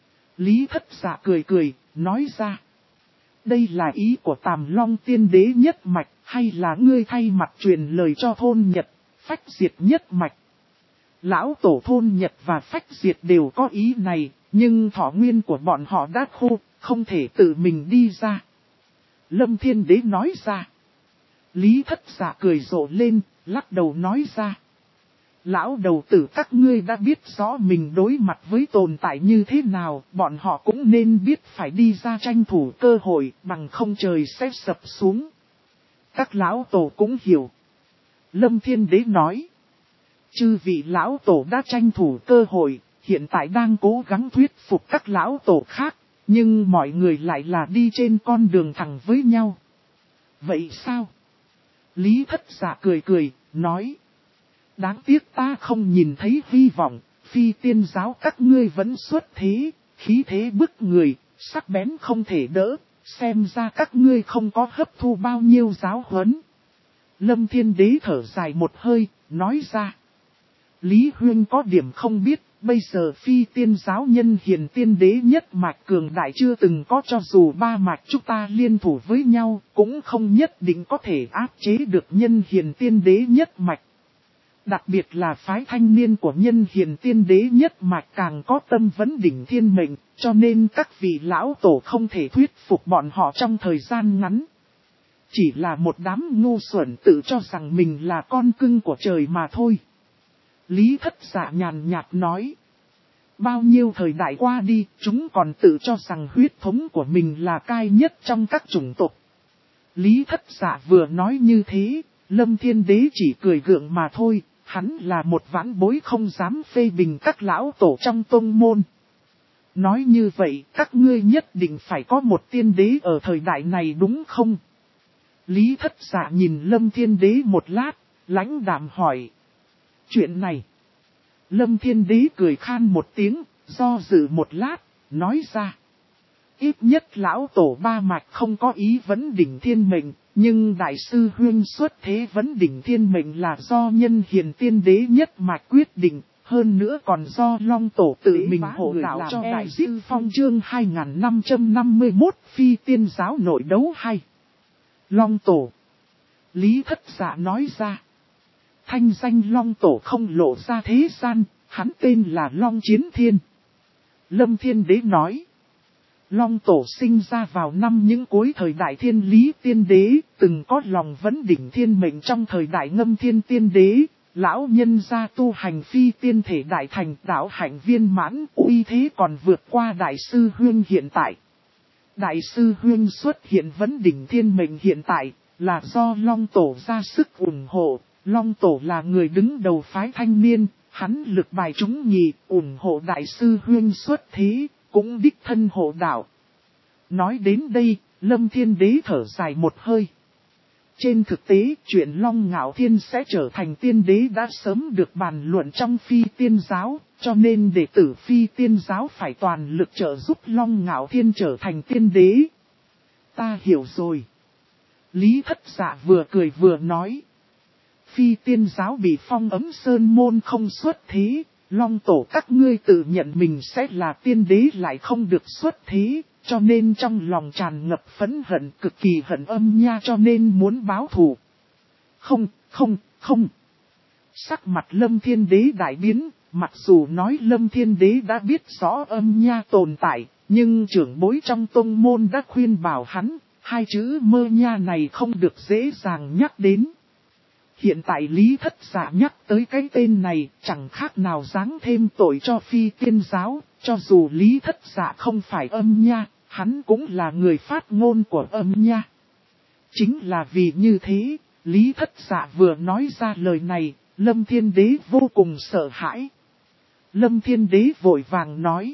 Lý Thất Dạ cười cười, nói ra. Đây là ý của Tàm Long Tiên Đế nhất mạch, hay là ngươi thay mặt truyền lời cho thôn Nhật, Phách Diệt nhất mạch? Lão tổ thôn Nhật và Phách Diệt đều có ý này, nhưng thọ nguyên của bọn họ đã khô, không thể tự mình đi ra. Lâm Thiên Đế nói ra. Lý Thất Dạ cười rộ lên, lắc đầu nói ra. Lão đầu tử các ngươi đã biết rõ mình đối mặt với tồn tại như thế nào, bọn họ cũng nên biết phải đi ra tranh thủ cơ hội, bằng không trời sẽ sập xuống. Các lão tổ cũng hiểu. Lâm Thiên Đế nói. Chư vị lão tổ đã tranh thủ cơ hội, hiện tại đang cố gắng thuyết phục các lão tổ khác, nhưng mọi người lại là đi trên con đường thẳng với nhau. Vậy sao? Lý Thất Dạ cười cười, nói. Đáng tiếc ta không nhìn thấy hy vọng, phi tiên giáo các ngươi vẫn xuất thế, khí thế bức người, sắc bén không thể đỡ, xem ra các ngươi không có hấp thu bao nhiêu giáo huấn. Lâm Thiên Đế thở dài một hơi, nói ra. Lý Huyên có điểm không biết, bây giờ phi tiên giáo nhân hiền tiên đế nhất mạch cường đại chưa từng có, cho dù ba mạch chúng ta liên thủ với nhau, cũng không nhất định có thể áp chế được nhân hiền tiên đế nhất mạch. Đặc biệt là phái thanh niên của nhân hiền tiên đế nhất mạch càng có tâm vấn đỉnh thiên mệnh, cho nên các vị lão tổ không thể thuyết phục bọn họ trong thời gian ngắn. Chỉ là một đám ngu xuẩn tự cho rằng mình là con cưng của trời mà thôi. Lý Thất Dạ nhàn nhạt nói. Bao nhiêu thời đại qua đi, chúng còn tự cho rằng huyết thống của mình là cai nhất trong các chủng tộc. Lý Thất Dạ vừa nói như thế, Lâm Thiên Đế chỉ cười gượng mà thôi, hắn là một vãn bối không dám phê bình các lão tổ trong tông môn. Nói như vậy, các ngươi nhất định phải có một tiên đế ở thời đại này đúng không? Lý Thất Dạ nhìn Lâm Thiên Đế một lát, lãnh đạm hỏi. Chuyện này. Lâm Thiên Đế cười khan một tiếng, do dự một lát, nói ra. Ít nhất lão tổ ba mạch không có ý vấn đỉnh thiên mệnh, nhưng đại sư huyên xuất thế vấn đỉnh thiên mệnh là do nhân hiền tiên đế nhất mạch quyết định, hơn nữa còn do Long tổ tự mình hộ đạo cho đại sư phong chương 2551 phi tiên giáo nội đấu hay. Long tổ. Lý Thất Dạ nói ra. Thanh danh Long tổ không lộ ra thế gian, hắn tên là Long Chiến Thiên. Lâm Thiên Đế nói. Long tổ sinh ra vào năm những cuối thời đại thiên lý tiên đế, từng có lòng vấn đỉnh thiên mệnh trong thời đại ngâm thiên tiên đế. Lão nhân gia tu hành phi tiên thể đại thành đạo hạnh viên mãn, uy thế còn vượt qua đại sư huyên hiện tại. Đại sư huyên xuất hiện vấn đỉnh thiên mệnh hiện tại, là do Long tổ ra sức ủng hộ. Long tổ là người đứng đầu phái thanh niên, hắn lực bài chúng nhì, ủng hộ đại sư huyên xuất thế, cũng đích thân hộ đạo. Nói đến đây, Lâm Thiên Đế thở dài một hơi. Trên thực tế, chuyện Long Ngạo Thiên sẽ trở thành tiên đế đã sớm được bàn luận trong phi tiên giáo, cho nên đệ tử phi tiên giáo phải toàn lực trợ giúp Long Ngạo Thiên trở thành tiên đế. Ta hiểu rồi. Lý Thất Dạ vừa cười vừa nói. Phi tiên giáo bị phong ấm sơn môn không xuất thế, Long tổ các ngươi tự nhận mình sẽ là tiên đế lại không được xuất thế, cho nên trong lòng tràn ngập phẫn hận, cực kỳ hận Âm Nha, cho nên muốn báo thù. Không. Sắc mặt Lâm Thiên Đế đại biến, mặc dù nói Lâm Thiên Đế đã biết rõ Âm Nha tồn tại, nhưng trưởng bối trong tông môn đã khuyên bảo hắn, hai chữ mơ nha này không được dễ dàng nhắc đến. Hiện tại Lý Thất Dạ nhắc tới cái tên này chẳng khác nào giáng thêm tội cho phi tiên giáo, cho dù Lý Thất Dạ không phải Âm Nha, hắn cũng là người phát ngôn của Âm Nha. Chính là vì như thế, Lý Thất Dạ vừa nói ra lời này, Lâm Thiên Đế vô cùng sợ hãi. Lâm Thiên Đế vội vàng nói.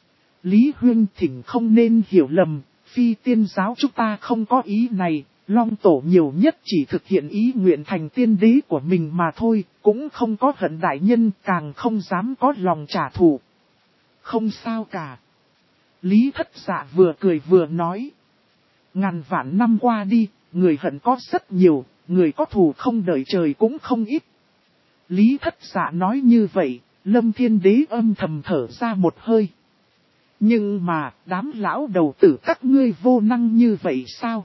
Lý Huyên thỉnh không nên hiểu lầm, phi tiên giáo chúng ta không có ý này. Long tổ nhiều nhất chỉ thực hiện ý nguyện thành tiên đế của mình mà thôi, cũng không có hận đại nhân, càng không dám có lòng trả thù. Không sao cả. Lý Thất Dạ vừa cười vừa nói. Ngàn vạn năm qua đi, người hận có rất nhiều, người có thù không đợi trời cũng không ít. Lý Thất Dạ nói như vậy, Lâm Thiên Đế âm thầm thở ra một hơi. Nhưng mà, đám lão đầu tử các ngươi vô năng như vậy sao?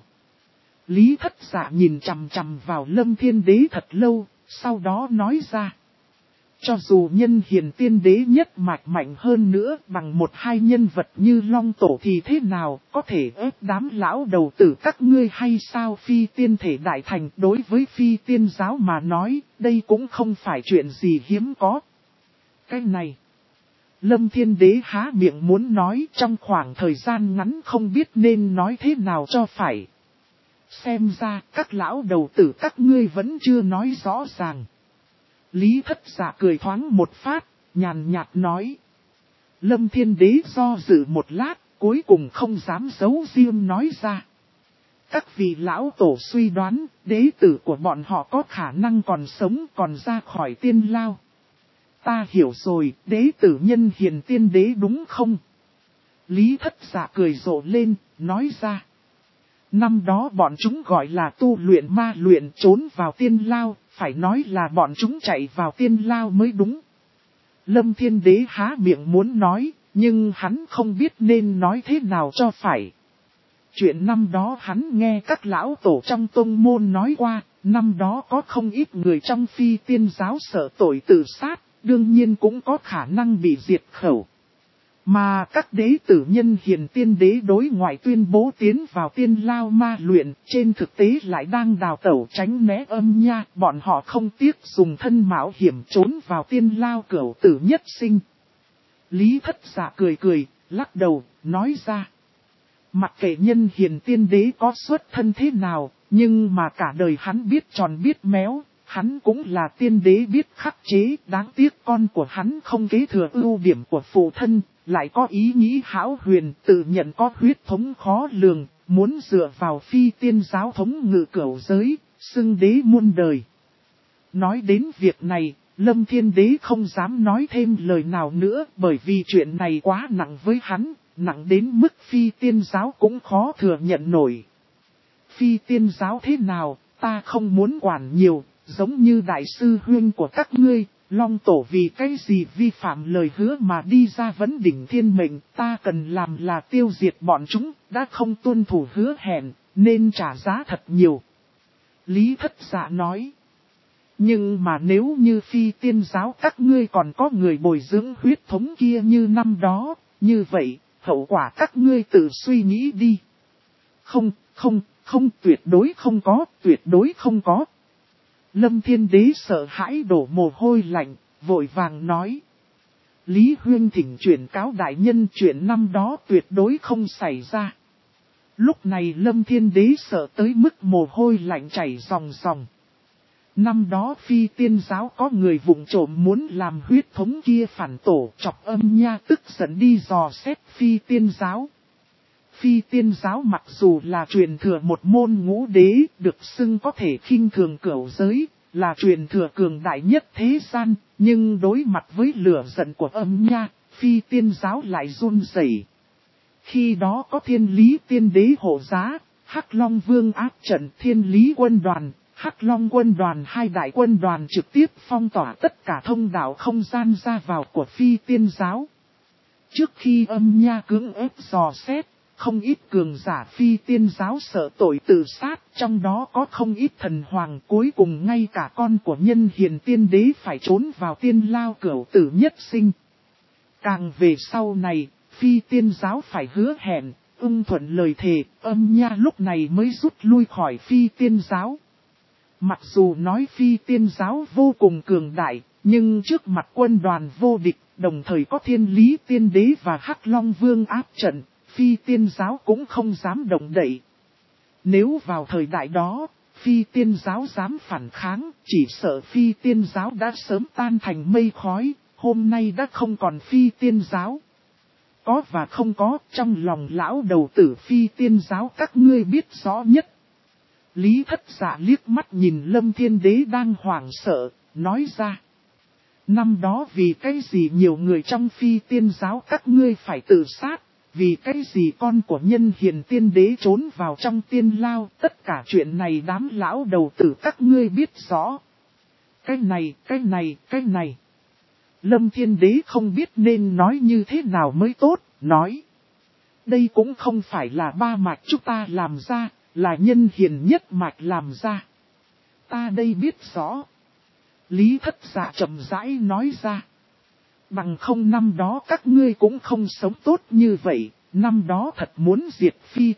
Lý Thất Dạ nhìn chằm chằm vào Lâm Thiên Đế thật lâu, sau đó nói ra. Cho dù nhân hiền tiên đế nhất mạch mạnh hơn nữa bằng một hai nhân vật như Long tổ thì thế nào, có thể ép đám lão đầu tử các ngươi hay sao? Phi tiên thể đại thành đối với phi tiên giáo mà nói, đây cũng không phải chuyện gì hiếm có. Cái này, Lâm Thiên Đế há miệng muốn nói, trong khoảng thời gian ngắn không biết nên nói thế nào cho phải. Xem ra các lão đầu tử các ngươi vẫn chưa nói rõ ràng. Lý Thất Dạ cười thoáng một phát, nhàn nhạt nói. Lâm Thiên Đế do dự một lát, cuối cùng không dám giấu riêng nói ra. Các vị lão tổ suy đoán, đế tử của bọn họ có khả năng còn sống còn ra khỏi tiên lao. Ta hiểu rồi, đế tử nhân hiền tiên đế đúng không? Lý Thất Dạ cười rộ lên, nói ra. Năm đó bọn chúng gọi là tu luyện ma luyện trốn vào tiên lao, phải nói là bọn chúng chạy vào tiên lao mới đúng. Lâm Thiên Đế há miệng muốn nói, nhưng hắn không biết nên nói thế nào cho phải. Chuyện năm đó hắn nghe các lão tổ trong tông môn nói qua, năm đó có không ít người trong phi tiên giáo sợ tội tự sát, đương nhiên cũng có khả năng bị diệt khẩu. Mà các đế tử nhân hiền tiên đế đối ngoại tuyên bố tiến vào tiên lao ma luyện, trên thực tế lại đang đào tẩu tránh né âm nha, bọn họ không tiếc dùng thân mạo hiểm trốn vào tiên lao cửu tử nhất sinh. Lý Thất Dạ cười cười, lắc đầu, nói ra. Mặc kệ nhân hiền tiên đế có xuất thân thế nào, nhưng mà cả đời hắn biết tròn biết méo, hắn cũng là tiên đế biết khắc chế, đáng tiếc con của hắn không kế thừa ưu điểm của phụ thân, lại có ý nghĩ hão huyền, tự nhận có huyết thống khó lường, muốn dựa vào phi tiên giáo thống ngự cửu giới, xưng đế muôn đời. Nói đến việc này, Lâm Thiên Đế không dám nói thêm lời nào nữa bởi vì chuyện này quá nặng với hắn, nặng đến mức phi tiên giáo cũng khó thừa nhận nổi. Phi tiên giáo thế nào, ta không muốn quản nhiều, giống như đại sư huynh của các ngươi, Long Tổ vì cái gì vi phạm lời hứa mà đi ra vấn đỉnh thiên mệnh, ta cần làm là tiêu diệt bọn chúng, đã không tuân thủ hứa hẹn, nên trả giá thật nhiều. Lý Thất Dạ nói. Nhưng mà nếu như phi tiên giáo các ngươi còn có người bồi dưỡng huyết thống kia như năm đó, như vậy, hậu quả các ngươi tự suy nghĩ đi. Không, tuyệt đối không có, tuyệt đối không có. Lâm Thiên Đế sợ hãi đổ mồ hôi lạnh, vội vàng nói. Lý Huyên thỉnh chuyển cáo đại nhân chuyện năm đó tuyệt đối không xảy ra. Lúc này Lâm Thiên Đế sợ tới mức mồ hôi lạnh chảy ròng ròng. Năm đó phi tiên giáo có người vụng trộm muốn làm huyết thống kia phản tổ chọc âm nha tức giận đi dò xét phi tiên giáo. Phi tiên giáo mặc dù là truyền thừa một môn ngũ đế được xưng có thể khinh thường cửu giới, là truyền thừa cường đại nhất thế gian, nhưng đối mặt với lửa giận của âm nha, phi tiên giáo lại run rẩy. Khi đó có thiên lý tiên đế hộ giá, Hắc Long Vương áp trận thiên lý quân đoàn. Hắc Long quân đoàn hai đại quân đoàn trực tiếp phong tỏa tất cả thông đạo không gian ra vào của phi tiên giáo. Trước khi âm nha cưỡng ép dò xét, không ít cường giả phi tiên giáo sợ tội tự sát, trong đó có không ít thần hoàng, cuối cùng ngay cả con của nhân hiền tiên đế phải trốn vào tiên lao cửu tử nhất sinh. Càng về sau này, phi tiên giáo phải hứa hẹn, ưng thuận lời thề, âm nha lúc này mới rút lui khỏi phi tiên giáo. Mặc dù nói phi tiên giáo vô cùng cường đại, nhưng trước mặt quân đoàn vô địch, đồng thời có thiên lý tiên đế và Hắc Long Vương áp trận, phi tiên giáo cũng không dám động đậy. Nếu vào thời đại đó, phi tiên giáo dám phản kháng, chỉ sợ phi tiên giáo đã sớm tan thành mây khói, hôm nay đã không còn phi tiên giáo. Có và không có, trong lòng lão đầu tử phi tiên giáo các ngươi biết rõ nhất. Lý Thất Dạ liếc mắt nhìn Lâm Thiên Đế đang hoảng sợ, nói ra. Năm đó vì cái gì nhiều người trong phi tiên giáo các ngươi phải tự sát, vì cái gì con của nhân hiền tiên đế trốn vào trong tiên lao, tất cả chuyện này đám lão đầu tử các ngươi biết rõ. Cái này. Lâm Thiên Đế không biết nên nói như thế nào mới tốt, nói. Đây cũng không phải là ba mạch chúng ta làm ra, là nhân hiền nhất mạch làm ra. Ta đây biết rõ. Lý Thất Dạ chậm rãi nói ra. Bằng không năm đó các ngươi cũng không sống tốt như vậy, năm đó thật muốn diệt phi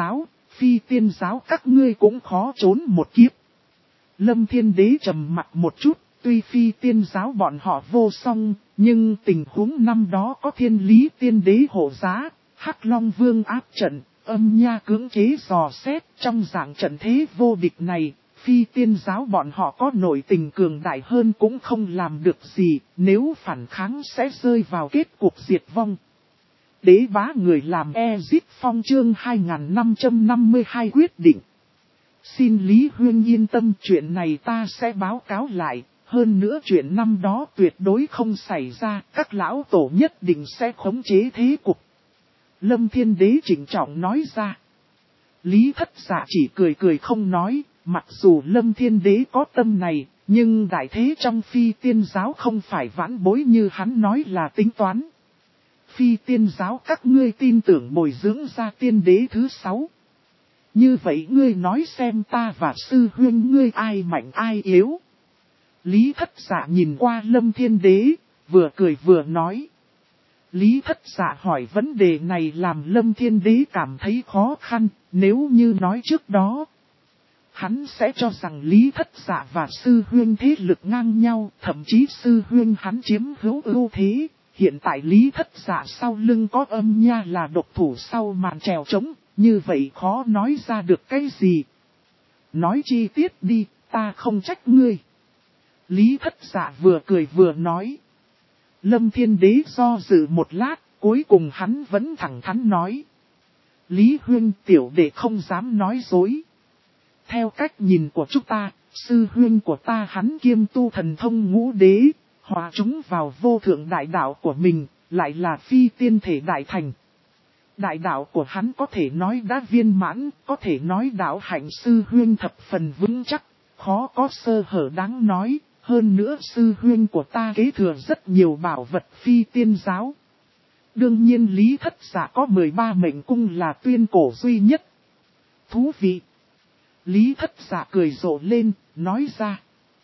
tiên giáo các ngươi cũng khó trốn một kiếp. Lâm Thiên Đế trầm mặt một chút, tuy phi tiên giáo bọn họ vô song, nhưng tình huống năm đó có thiên lý tiên đế hộ giá, Hắc Long Vương áp trận, âm nha cưỡng chế dò xét trong dạng trận thế vô địch này. Phi tiên giáo bọn họ có nội tình cường đại hơn cũng không làm được gì, nếu phản kháng sẽ rơi vào kết cục diệt vong. Đế bá người làm Ezip Phong chương 2552 quyết định. Xin Lý Huyên yên tâm chuyện này ta sẽ báo cáo lại, hơn nữa chuyện năm đó tuyệt đối không xảy ra, các lão tổ nhất định sẽ khống chế thế cục. Lâm Thiên Đế trịnh trọng nói ra. Lý Thất Dạ chỉ cười cười không nói. Mặc dù Lâm Thiên Đế có tâm này, Nhưng đại thế trong phi tiên giáo không phải vãn bối như hắn nói là tính toán. Phi tiên giáo các ngươi tin tưởng bồi dưỡng ra tiên đế thứ 6. Như vậy ngươi nói xem ta và sư huynh ngươi ai mạnh ai yếu. Lý Thất Dạ nhìn qua Lâm Thiên Đế, vừa cười vừa nói. Lý Thất Dạ hỏi vấn đề này làm Lâm Thiên Đế cảm thấy khó khăn, nếu như nói trước đó. Hắn sẽ cho rằng Lý Thất Dạ và sư huynh thế lực ngang nhau, thậm chí sư huynh hắn chiếm hữu ưu thế. Hiện tại Lý Thất Dạ sau lưng có Âm Nha là độc thủ sau màn trèo trống, như vậy khó nói ra được cái gì. Nói chi tiết đi, ta không trách ngươi. Lý Thất Dạ vừa cười vừa nói. Lâm Thiên Đế do dự một lát, cuối cùng hắn vẫn thẳng thắn nói. Lý huynh tiểu đệ không dám nói dối. Theo cách nhìn của chúng ta, sư huynh của ta hắn kiêm tu thần thông ngũ đế, hòa chúng vào vô thượng đại đạo của mình, lại là phi tiên thể đại thành. Đại đạo của hắn có thể nói đã viên mãn, có thể nói đạo hạnh sư huynh thập phần vững chắc, khó có sơ hở đáng nói. Hơn nữa sư huynh của ta kế thừa rất nhiều bảo vật phi tiên giáo. Đương nhiên Lý Thất Dạ có 13 mệnh cung là tuyên cổ duy nhất. Thú vị. Lý Thất Dạ cười rộ lên, nói ra.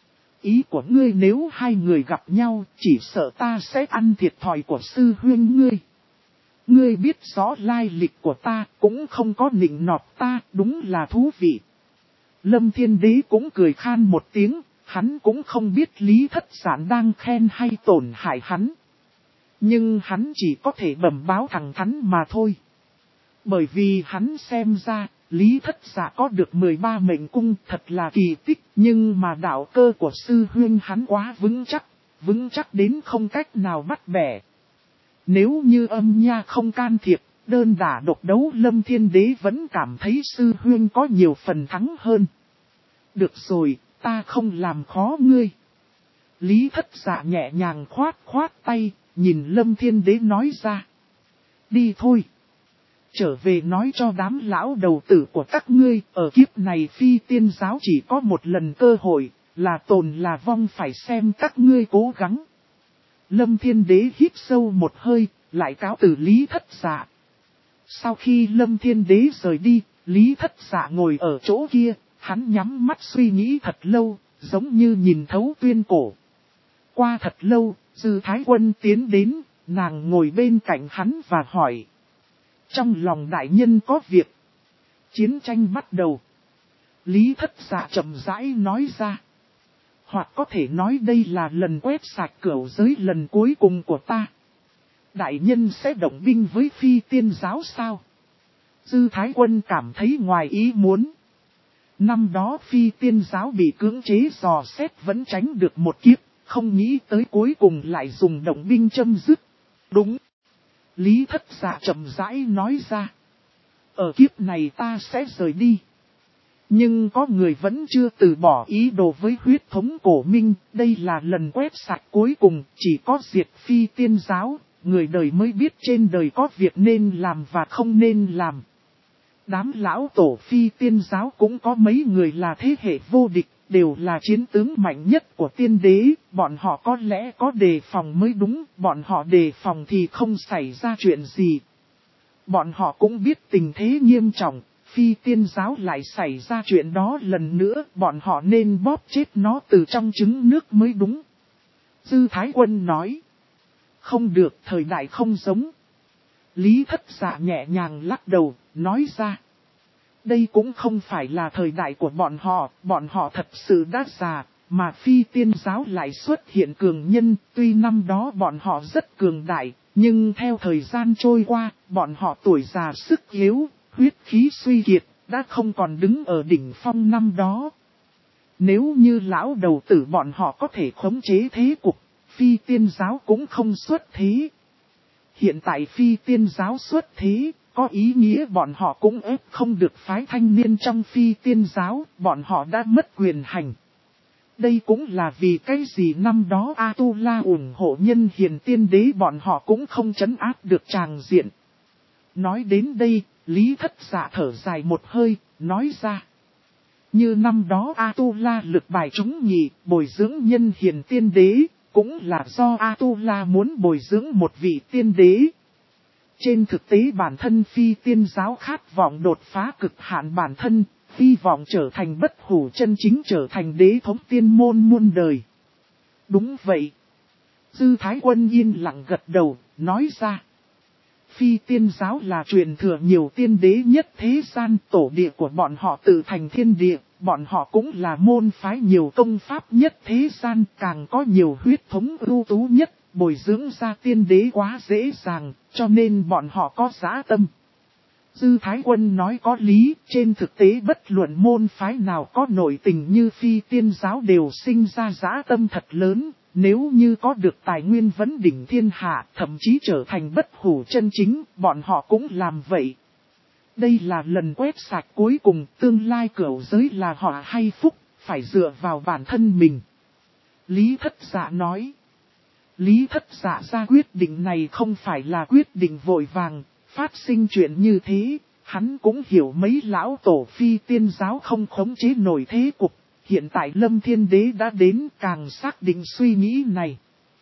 Ý của ngươi nếu hai người gặp nhau, chỉ sợ ta sẽ ăn thiệt thòi của sư huynh ngươi. Ngươi biết rõ lai lịch của ta, cũng không có nịnh nọt ta, đúng là thú vị. Lâm Thiên Đế cũng cười khan một tiếng. Hắn cũng không biết Lý Thất Dạ đang khen hay tổn hại hắn. Nhưng hắn chỉ có thể bẩm báo thẳng thắn mà thôi. Bởi vì hắn xem ra, Lý Thất Dạ có được 13 mệnh cung thật là kỳ tích. Nhưng mà đạo cơ của sư huynh hắn quá vững chắc đến không cách nào bắt bẻ. Nếu như Âm Nha không can thiệp, đơn đả độc đấu Lâm Thiên Đế vẫn cảm thấy sư huynh có nhiều phần thắng hơn. Được rồi. Ta không làm khó ngươi. Lý Thất Dạ nhẹ nhàng khoát tay, nhìn Lâm Thiên Đế nói ra. Đi thôi. Trở về nói cho đám lão đầu tử của các ngươi, ở kiếp này phi tiên giáo chỉ có một lần cơ hội, là tồn là vong phải xem các ngươi cố gắng. Lâm Thiên Đế hít sâu một hơi, lại cáo từ Lý Thất Dạ. Sau khi Lâm Thiên Đế rời đi, Lý Thất Dạ ngồi ở chỗ kia. Hắn nhắm mắt suy nghĩ thật lâu, giống như nhìn thấu tuyên cổ. Qua thật lâu, Dư Thái Quân tiến đến, nàng ngồi bên cạnh hắn và hỏi. Trong lòng đại nhân có việc. Chiến tranh bắt đầu. Lý Thất Dạ chậm rãi nói ra. Hoặc có thể nói đây là lần quét sạch cửu giới lần cuối cùng của ta. Đại nhân sẽ động binh với phi tiên giáo sao? Dư Thái Quân cảm thấy ngoài ý muốn. Năm đó phi tiên giáo bị cưỡng chế dò xét vẫn tránh được một kiếp, không nghĩ tới cuối cùng lại dùng động binh châm dứt. Đúng. Lý Thất Dạ chậm rãi nói ra. Ở kiếp này ta sẽ rời đi. Nhưng có người vẫn chưa từ bỏ ý đồ với huyết thống cổ minh, đây là lần quét sạch cuối cùng, chỉ có diệt phi tiên giáo, người đời mới biết trên đời có việc nên làm và không nên làm. Đám lão tổ phi tiên giáo cũng có mấy người là thế hệ vô địch, đều là chiến tướng mạnh nhất của tiên đế, bọn họ có lẽ có đề phòng mới đúng, bọn họ đề phòng thì không xảy ra chuyện gì. Bọn họ cũng biết tình thế nghiêm trọng, phi tiên giáo lại xảy ra chuyện đó lần nữa, bọn họ nên bóp chết nó từ trong trứng nước mới đúng. Dư Thái Quân nói, không được, thời đại không giống. Lý Thất Dạ nhẹ nhàng lắc đầu, nói ra. Đây cũng không phải là thời đại của bọn họ thật sự đã già, mà phi tiên giáo lại xuất hiện cường nhân, tuy năm đó bọn họ rất cường đại, nhưng theo thời gian trôi qua, bọn họ tuổi già sức yếu, huyết khí suy kiệt, đã không còn đứng ở đỉnh phong năm đó. Nếu như lão đầu tử bọn họ có thể khống chế thế cục, phi tiên giáo cũng không xuất thế. Hiện tại phi tiên giáo xuất thế, có ý nghĩa bọn họ cũng ép không được phái thanh niên trong phi tiên giáo, bọn họ đã mất quyền hành. Đây cũng là vì cái gì năm đó A-tu-la ủng hộ nhân hiền tiên đế bọn họ cũng không trấn áp được tràng diện. Nói đến đây, Lý Thất Dạ thở dài một hơi, nói ra. Như năm đó Atula lực bài chúng nhị, bồi dưỡng nhân hiền tiên đế, cũng là do Atula muốn bồi dưỡng một vị tiên đế. Trên thực tế bản thân phi tiên giáo khát vọng đột phá cực hạn bản thân, hy vọng trở thành bất hủ chân chính trở thành đế thống tiên môn muôn đời. Đúng vậy. Dư Thái Quân yên lặng gật đầu, nói ra. Phi tiên giáo là truyền thừa nhiều tiên đế nhất thế gian, tổ địa của bọn họ tự thành thiên địa, bọn họ cũng là môn phái nhiều công pháp nhất thế gian, càng có nhiều huyết thống ưu tú nhất, bồi dưỡng ra tiên đế quá dễ dàng, cho nên bọn họ có dã tâm. Dư Thái Quân nói có lý, trên thực tế bất luận môn phái nào có nội tình như phi tiên giáo đều sinh ra dã tâm thật lớn. Nếu như có được tài nguyên vấn đỉnh thiên hạ, thậm chí trở thành bất hủ chân chính, bọn họ cũng làm vậy. Đây là lần quét sạch cuối cùng, tương lai cửu giới là họ hay phúc, phải dựa vào bản thân mình. Lý Thất Dạ nói. Lý Thất Dạ ra quyết định này không phải là quyết định vội vàng, phát sinh chuyện như thế, hắn cũng hiểu mấy lão tổ phi tiên giáo không khống chế nổi thế cục. Hiện tại Lâm Thiên Đế đã đến càng xác định suy nghĩ này.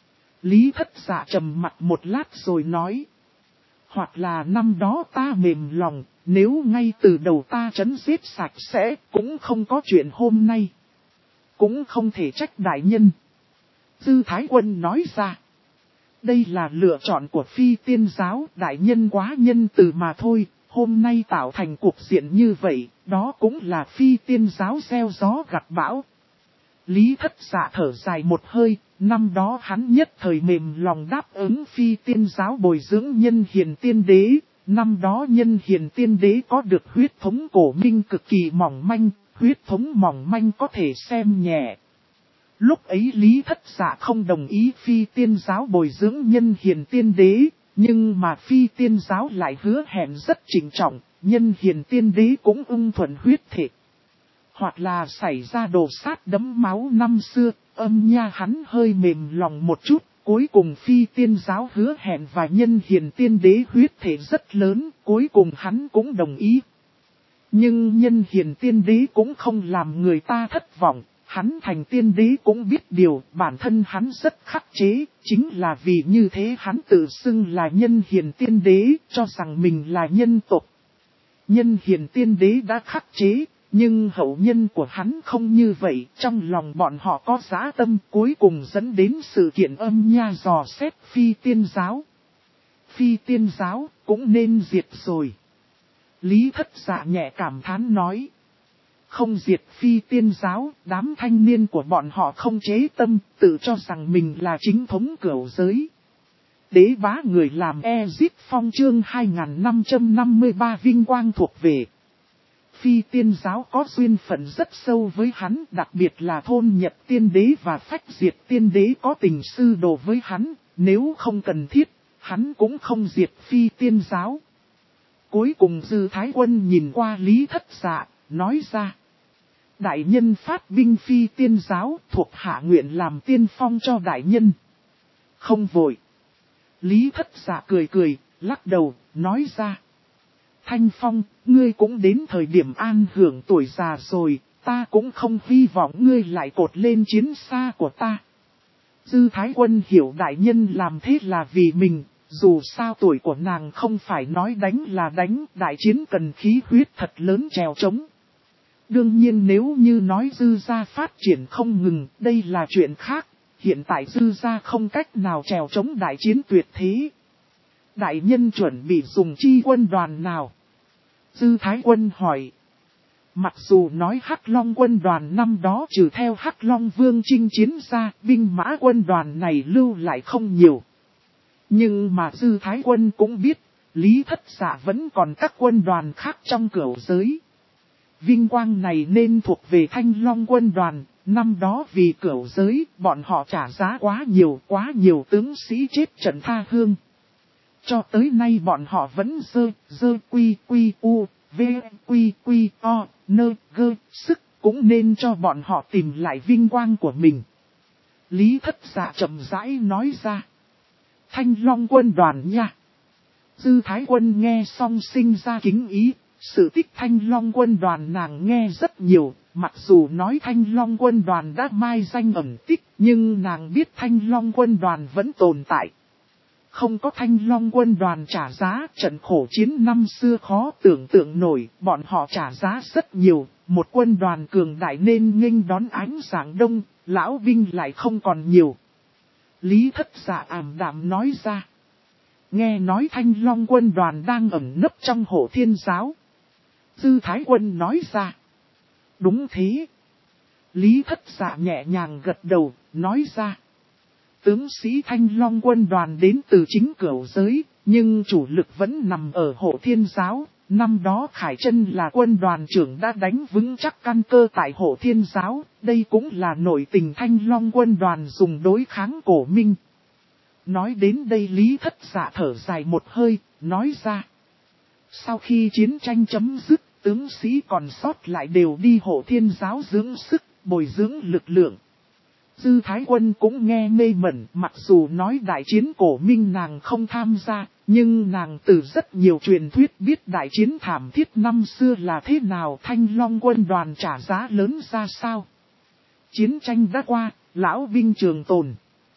Lý Thất Dạ trầm mặt một lát rồi nói. Hoặc là năm đó ta mềm lòng, nếu ngay từ đầu ta trấn giết sạch sẽ, cũng không có chuyện hôm nay. Cũng không thể trách đại nhân. Dư Thái Quân nói ra. Đây là lựa chọn của phi tiên giáo, đại nhân quá nhân từ mà thôi. Hôm nay tạo thành cuộc diện như vậy, đó cũng là phi tiên giáo gieo gió gặt bão. Lý Thất Dạ thở dài một hơi, năm đó hắn nhất thời mềm lòng đáp ứng phi tiên giáo bồi dưỡng nhân hiền tiên đế. Năm đó nhân hiền tiên đế có được huyết thống cổ minh cực kỳ mỏng manh, huyết thống mỏng manh có thể xem nhẹ. Lúc ấy Lý Thất Dạ không đồng ý phi tiên giáo bồi dưỡng nhân hiền tiên đế. Nhưng mà phi tiên giáo lại hứa hẹn rất trịnh trọng, nhân hiền tiên đế cũng ưng thuận huyết thể. Hoặc là xảy ra đồ sát đẫm máu năm xưa, âm nha hắn hơi mềm lòng một chút, cuối cùng phi tiên giáo hứa hẹn và nhân hiền tiên đế huyết thể rất lớn, cuối cùng hắn cũng đồng ý. Nhưng nhân hiền tiên đế cũng không làm người ta thất vọng. Hắn thành tiên đế cũng biết điều, bản thân hắn rất khắc chế, chính là vì như thế hắn tự xưng là nhân hiền tiên đế, cho rằng mình là nhân tộc. Nhân hiền tiên đế đã khắc chế, nhưng hậu nhân của hắn không như vậy, trong lòng bọn họ có dã tâm, cuối cùng dẫn đến sự kiện âm nha dò xét phi tiên giáo. Phi tiên giáo cũng nên diệt rồi. Lý Thất Dạ nhẹ cảm thán nói. Không diệt phi tiên giáo, đám thanh niên của bọn họ không chế tâm, tự cho rằng mình là chính thống cửu giới. Đế bá người làm Ezip Phong chương 2553 vinh quang thuộc về. Phi tiên giáo có duyên phận rất sâu với hắn, đặc biệt là thôn Nhật tiên đế và phách diệt tiên đế có tình sư đồ với hắn, nếu không cần thiết, hắn cũng không diệt phi tiên giáo. Cuối cùng Dư Thái Quân nhìn qua Lý Thất Dạ, nói ra. Đại nhân phát binh phi tiên giáo, thuộc hạ nguyện làm tiên phong cho đại nhân. Không vội. Lý Thất Dạ cười cười, lắc đầu, nói ra. Thanh Phong, ngươi cũng đến thời điểm an hưởng tuổi già rồi, ta cũng không hy vọng ngươi lại cột lên chiến xa của ta. Dư Thái Quân hiểu đại nhân làm thế là vì mình, dù sao tuổi của nàng không phải nói đánh là đánh, đại chiến cần khí huyết thật lớn trèo trống. Đương nhiên nếu như nói Dư gia phát triển không ngừng, đây là chuyện khác, hiện tại Dư gia không cách nào trèo trống đại chiến tuyệt thế. Đại nhân chuẩn bị dùng chi quân đoàn nào? Dư Thái Quân hỏi. Mặc dù nói Hắc Long quân đoàn năm đó trừ theo Hắc Long Vương chinh chiến ra, binh mã quân đoàn này lưu lại không nhiều. Nhưng mà Dư Thái Quân cũng biết, Lý Thất Dạ vẫn còn các quân đoàn khác trong cửu giới. Vinh quang này nên thuộc về Thanh Long quân đoàn, năm đó vì cửu giới, bọn họ trả giá quá nhiều tướng sĩ chết trận tha hương. Cho tới nay bọn họ vẫn dơ quy u, v quy o, nơ gơ, sức, cũng nên cho bọn họ tìm lại vinh quang của mình. Lý Thất Dạ chậm rãi nói ra. Thanh Long quân đoàn nha. Dư Thái Quân nghe xong sinh ra kính ý. Sự tích Thanh Long quân đoàn nàng nghe rất nhiều, mặc dù nói Thanh Long quân đoàn đã mai danh ẩn tích, nhưng nàng biết Thanh Long quân đoàn vẫn tồn tại. Không có Thanh Long quân đoàn trả giá, trận khổ chiến năm xưa khó tưởng tượng nổi, bọn họ trả giá rất nhiều, một quân đoàn cường đại nên nghênh đón ánh sáng đông, lão binh lại không còn nhiều. Lý Thất Dạ ảm đạm nói ra. Nghe nói Thanh Long quân đoàn đang ẩn nấp trong Hộ Thiên giáo. Dư Thái Quân nói ra. Đúng thế. Lý Thất Dạ nhẹ nhàng gật đầu, nói ra. Tướng sĩ Thanh Long quân đoàn đến từ chính cửu giới, nhưng chủ lực vẫn nằm ở Hộ Thiên giáo. Năm đó Khải Chân là quân đoàn trưởng đã đánh vững chắc căn cơ tại Hộ Thiên giáo, đây cũng là nội tình Thanh Long quân đoàn dùng đối kháng Cổ Minh. Nói đến đây Lý Thất Dạ thở dài một hơi, nói ra. Sau khi chiến tranh chấm dứt, tướng sĩ còn sót lại đều đi Hộ Thiên giáo dưỡng sức, bồi dưỡng lực lượng. Dư Thái Quân cũng nghe ngây mẩn, mặc dù nói đại chiến Cổ Minh nàng không tham gia, nhưng nàng từ rất nhiều truyền thuyết biết đại chiến thảm thiết năm xưa là thế nào, Thanh Long quân đoàn trả giá lớn ra sao. Chiến tranh đã qua, lão binh trường tồn.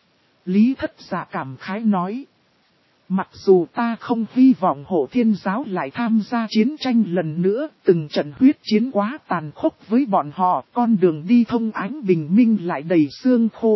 Lý Thất Dạ cảm khái nói. Mặc dù ta không hy vọng Hộ Thiên giáo lại tham gia chiến tranh lần nữa, từng trận huyết chiến quá tàn khốc với bọn họ, con đường đi thông ánh bình minh lại đầy xương khô.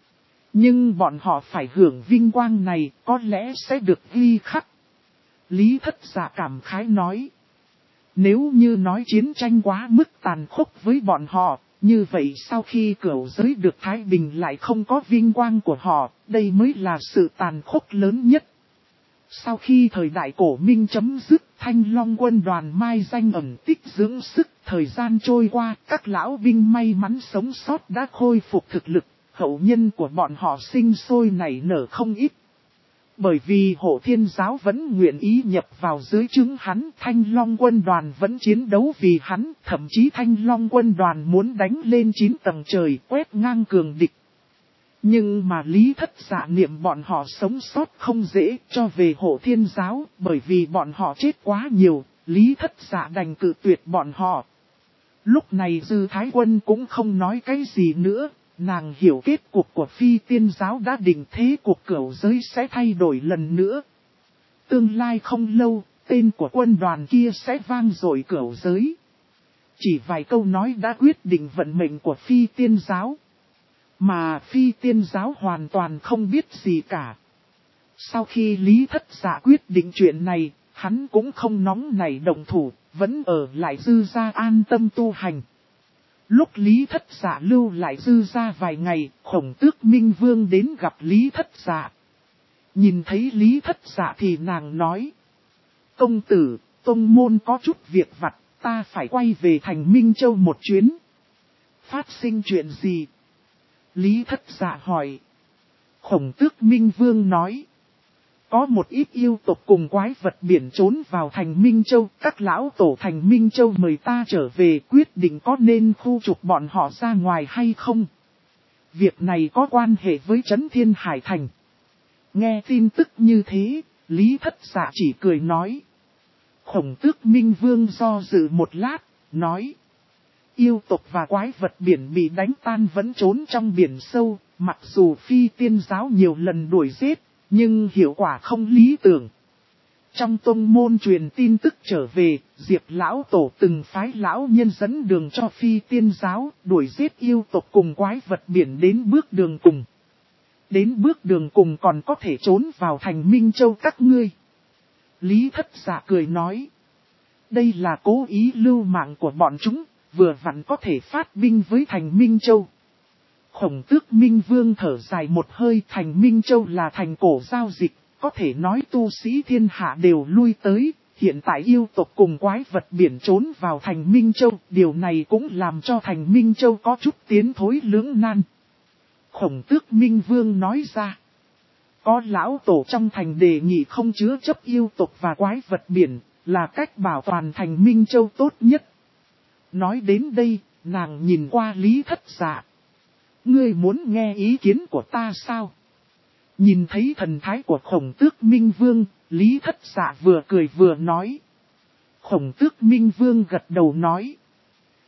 Nhưng bọn họ phải hưởng vinh quang này, có lẽ sẽ được ghi khắc. Lý Thất Dạ cảm khái nói. Nếu như nói chiến tranh quá mức tàn khốc với bọn họ, như vậy sau khi cửu giới được thái bình lại không có vinh quang của họ, đây mới là sự tàn khốc lớn nhất. Sau khi thời đại Cổ Minh chấm dứt, Thanh Long quân đoàn mai danh ẩn tích dưỡng sức, thời gian trôi qua, các lão binh may mắn sống sót đã khôi phục thực lực, hậu nhân của bọn họ sinh sôi nảy nở không ít. Bởi vì Hộ Thiên giáo vẫn nguyện ý nhập vào dưới trướng hắn, Thanh Long quân đoàn vẫn chiến đấu vì hắn, thậm chí Thanh Long quân đoàn muốn đánh lên 9 tầng trời, quét ngang cường địch. Nhưng mà Lý Thất Dạ niệm bọn họ sống sót không dễ cho về Hộ Thiên giáo, bởi vì bọn họ chết quá nhiều, Lý Thất Dạ đành cự tuyệt bọn họ. Lúc này Dư Thái Quân cũng không nói cái gì nữa, nàng hiểu kết cục của Phi Tiên giáo đã định, thế cuộc cửu giới sẽ thay đổi lần nữa. Tương lai không lâu, tên của quân đoàn kia sẽ vang dội cửu giới. Chỉ vài câu nói đã quyết định vận mệnh của Phi Tiên giáo. Mà Phi Tiên giáo hoàn toàn không biết gì cả. Sau khi Lý Thất Dạ quyết định chuyện này, hắn cũng không nóng nảy động thủ, vẫn ở lại Dư gia an tâm tu hành. Lúc Lý Thất Dạ lưu lại Dư gia vài ngày, Khổng Tước Minh Vương đến gặp Lý Thất Dạ. Nhìn thấy Lý Thất Dạ thì nàng nói. Công tử, tông môn có chút việc vặt, ta phải quay về thành Minh Châu một chuyến. Phát sinh chuyện gì? Lý Thất Dạ hỏi. Khổng Tước Minh Vương nói. Có một ít yêu tộc cùng quái vật biển trốn vào thành Minh Châu. Các lão tổ thành Minh Châu mời ta trở về, quyết định có nên khu trục bọn họ ra ngoài hay không. Việc này có quan hệ với Trấn Thiên Hải Thành. Nghe tin tức như thế, Lý Thất Dạ chỉ cười nói. Khổng Tước Minh Vương do dự một lát, nói. Yêu tộc và quái vật biển bị đánh tan vẫn trốn trong biển sâu, mặc dù Phi Tiên giáo nhiều lần đuổi giết, nhưng hiệu quả không lý tưởng. Trong tông môn truyền tin tức trở về, Diệp lão tổ từng phái lão nhân dẫn đường cho Phi Tiên giáo, đuổi giết yêu tộc cùng quái vật biển đến bước đường cùng. Đến bước đường cùng còn có thể trốn vào thành Minh Châu các ngươi. Lý Thất Dạ cười nói. Đây là cố ý lưu mạng của bọn chúng, vừa vặn có thể phát binh với thành Minh Châu. Khổng Tước Minh Vương thở dài một hơi, thành Minh Châu là thành cổ giao dịch, có thể nói tu sĩ thiên hạ đều lui tới, hiện tại yêu tộc cùng quái vật biển trốn vào thành Minh Châu, điều này cũng làm cho thành Minh Châu có chút tiến thối lưỡng nan. Khổng Tước Minh Vương nói ra, có lão tổ trong thành đề nghị không chứa chấp yêu tộc và quái vật biển, là cách bảo toàn thành Minh Châu tốt nhất. Nói đến đây, nàng nhìn qua Lý Thất Dạ. Ngươi muốn nghe ý kiến của ta sao? Nhìn thấy thần thái của Khổng Tước Minh Vương, Lý Thất Dạ vừa cười vừa nói. Khổng Tước Minh Vương gật đầu nói.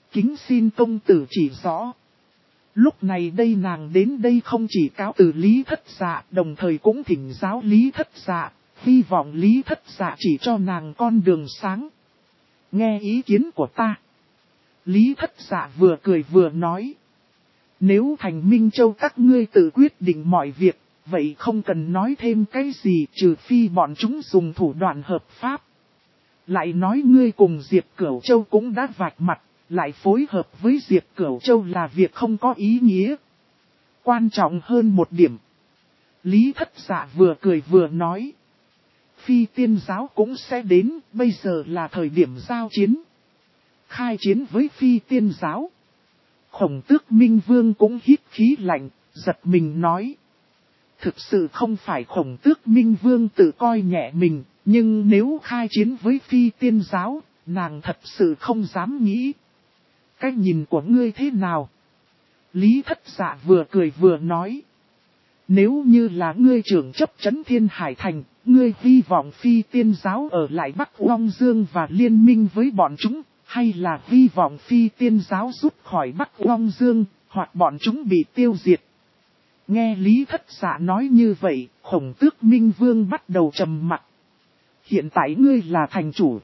Kính xin công tử chỉ rõ. Lúc này đây nàng đến đây không chỉ cáo từ Lý Thất Dạ, đồng thời cũng thỉnh giáo Lý Thất Dạ, hy vọng Lý Thất Dạ chỉ cho nàng con đường sáng. Nghe ý kiến của ta. Lý Thất Dạ vừa cười vừa nói. Nếu Thành Minh Châu các ngươi tự quyết định mọi việc, vậy không cần nói thêm cái gì trừ phi bọn chúng dùng thủ đoạn hợp pháp. Lại nói ngươi cùng Diệp Cửu Châu cũng đã vạch mặt, lại phối hợp với Diệp Cửu Châu là việc không có ý nghĩa. Quan trọng hơn một điểm. Lý Thất Dạ vừa cười vừa nói. Phi Tiên giáo cũng sẽ đến, bây giờ là thời điểm giao chiến. Khai chiến với Phi Tiên giáo. Khổng Tước Minh Vương cũng hít khí lạnh, giật mình nói. Thực sự không phải Khổng Tước Minh Vương tự coi nhẹ mình, nhưng nếu khai chiến với Phi Tiên giáo, nàng thật sự không dám nghĩ. Cái nhìn của ngươi thế nào? Lý Thất Dạ vừa cười vừa nói. Nếu như là ngươi trưởng chấp trấn Thiên Hải Thành, ngươi hy vọng Phi Tiên giáo ở lại Bắc Long Dương và liên minh với bọn chúng, hay là hy vọng Phi Tiên giáo rút khỏi Bắc Long Dương, hoặc bọn chúng bị tiêu diệt? Nghe Lý Thất Dạ nói như vậy, Khổng Tước Minh Vương bắt đầu trầm mặc. Hiện tại ngươi là thành chủ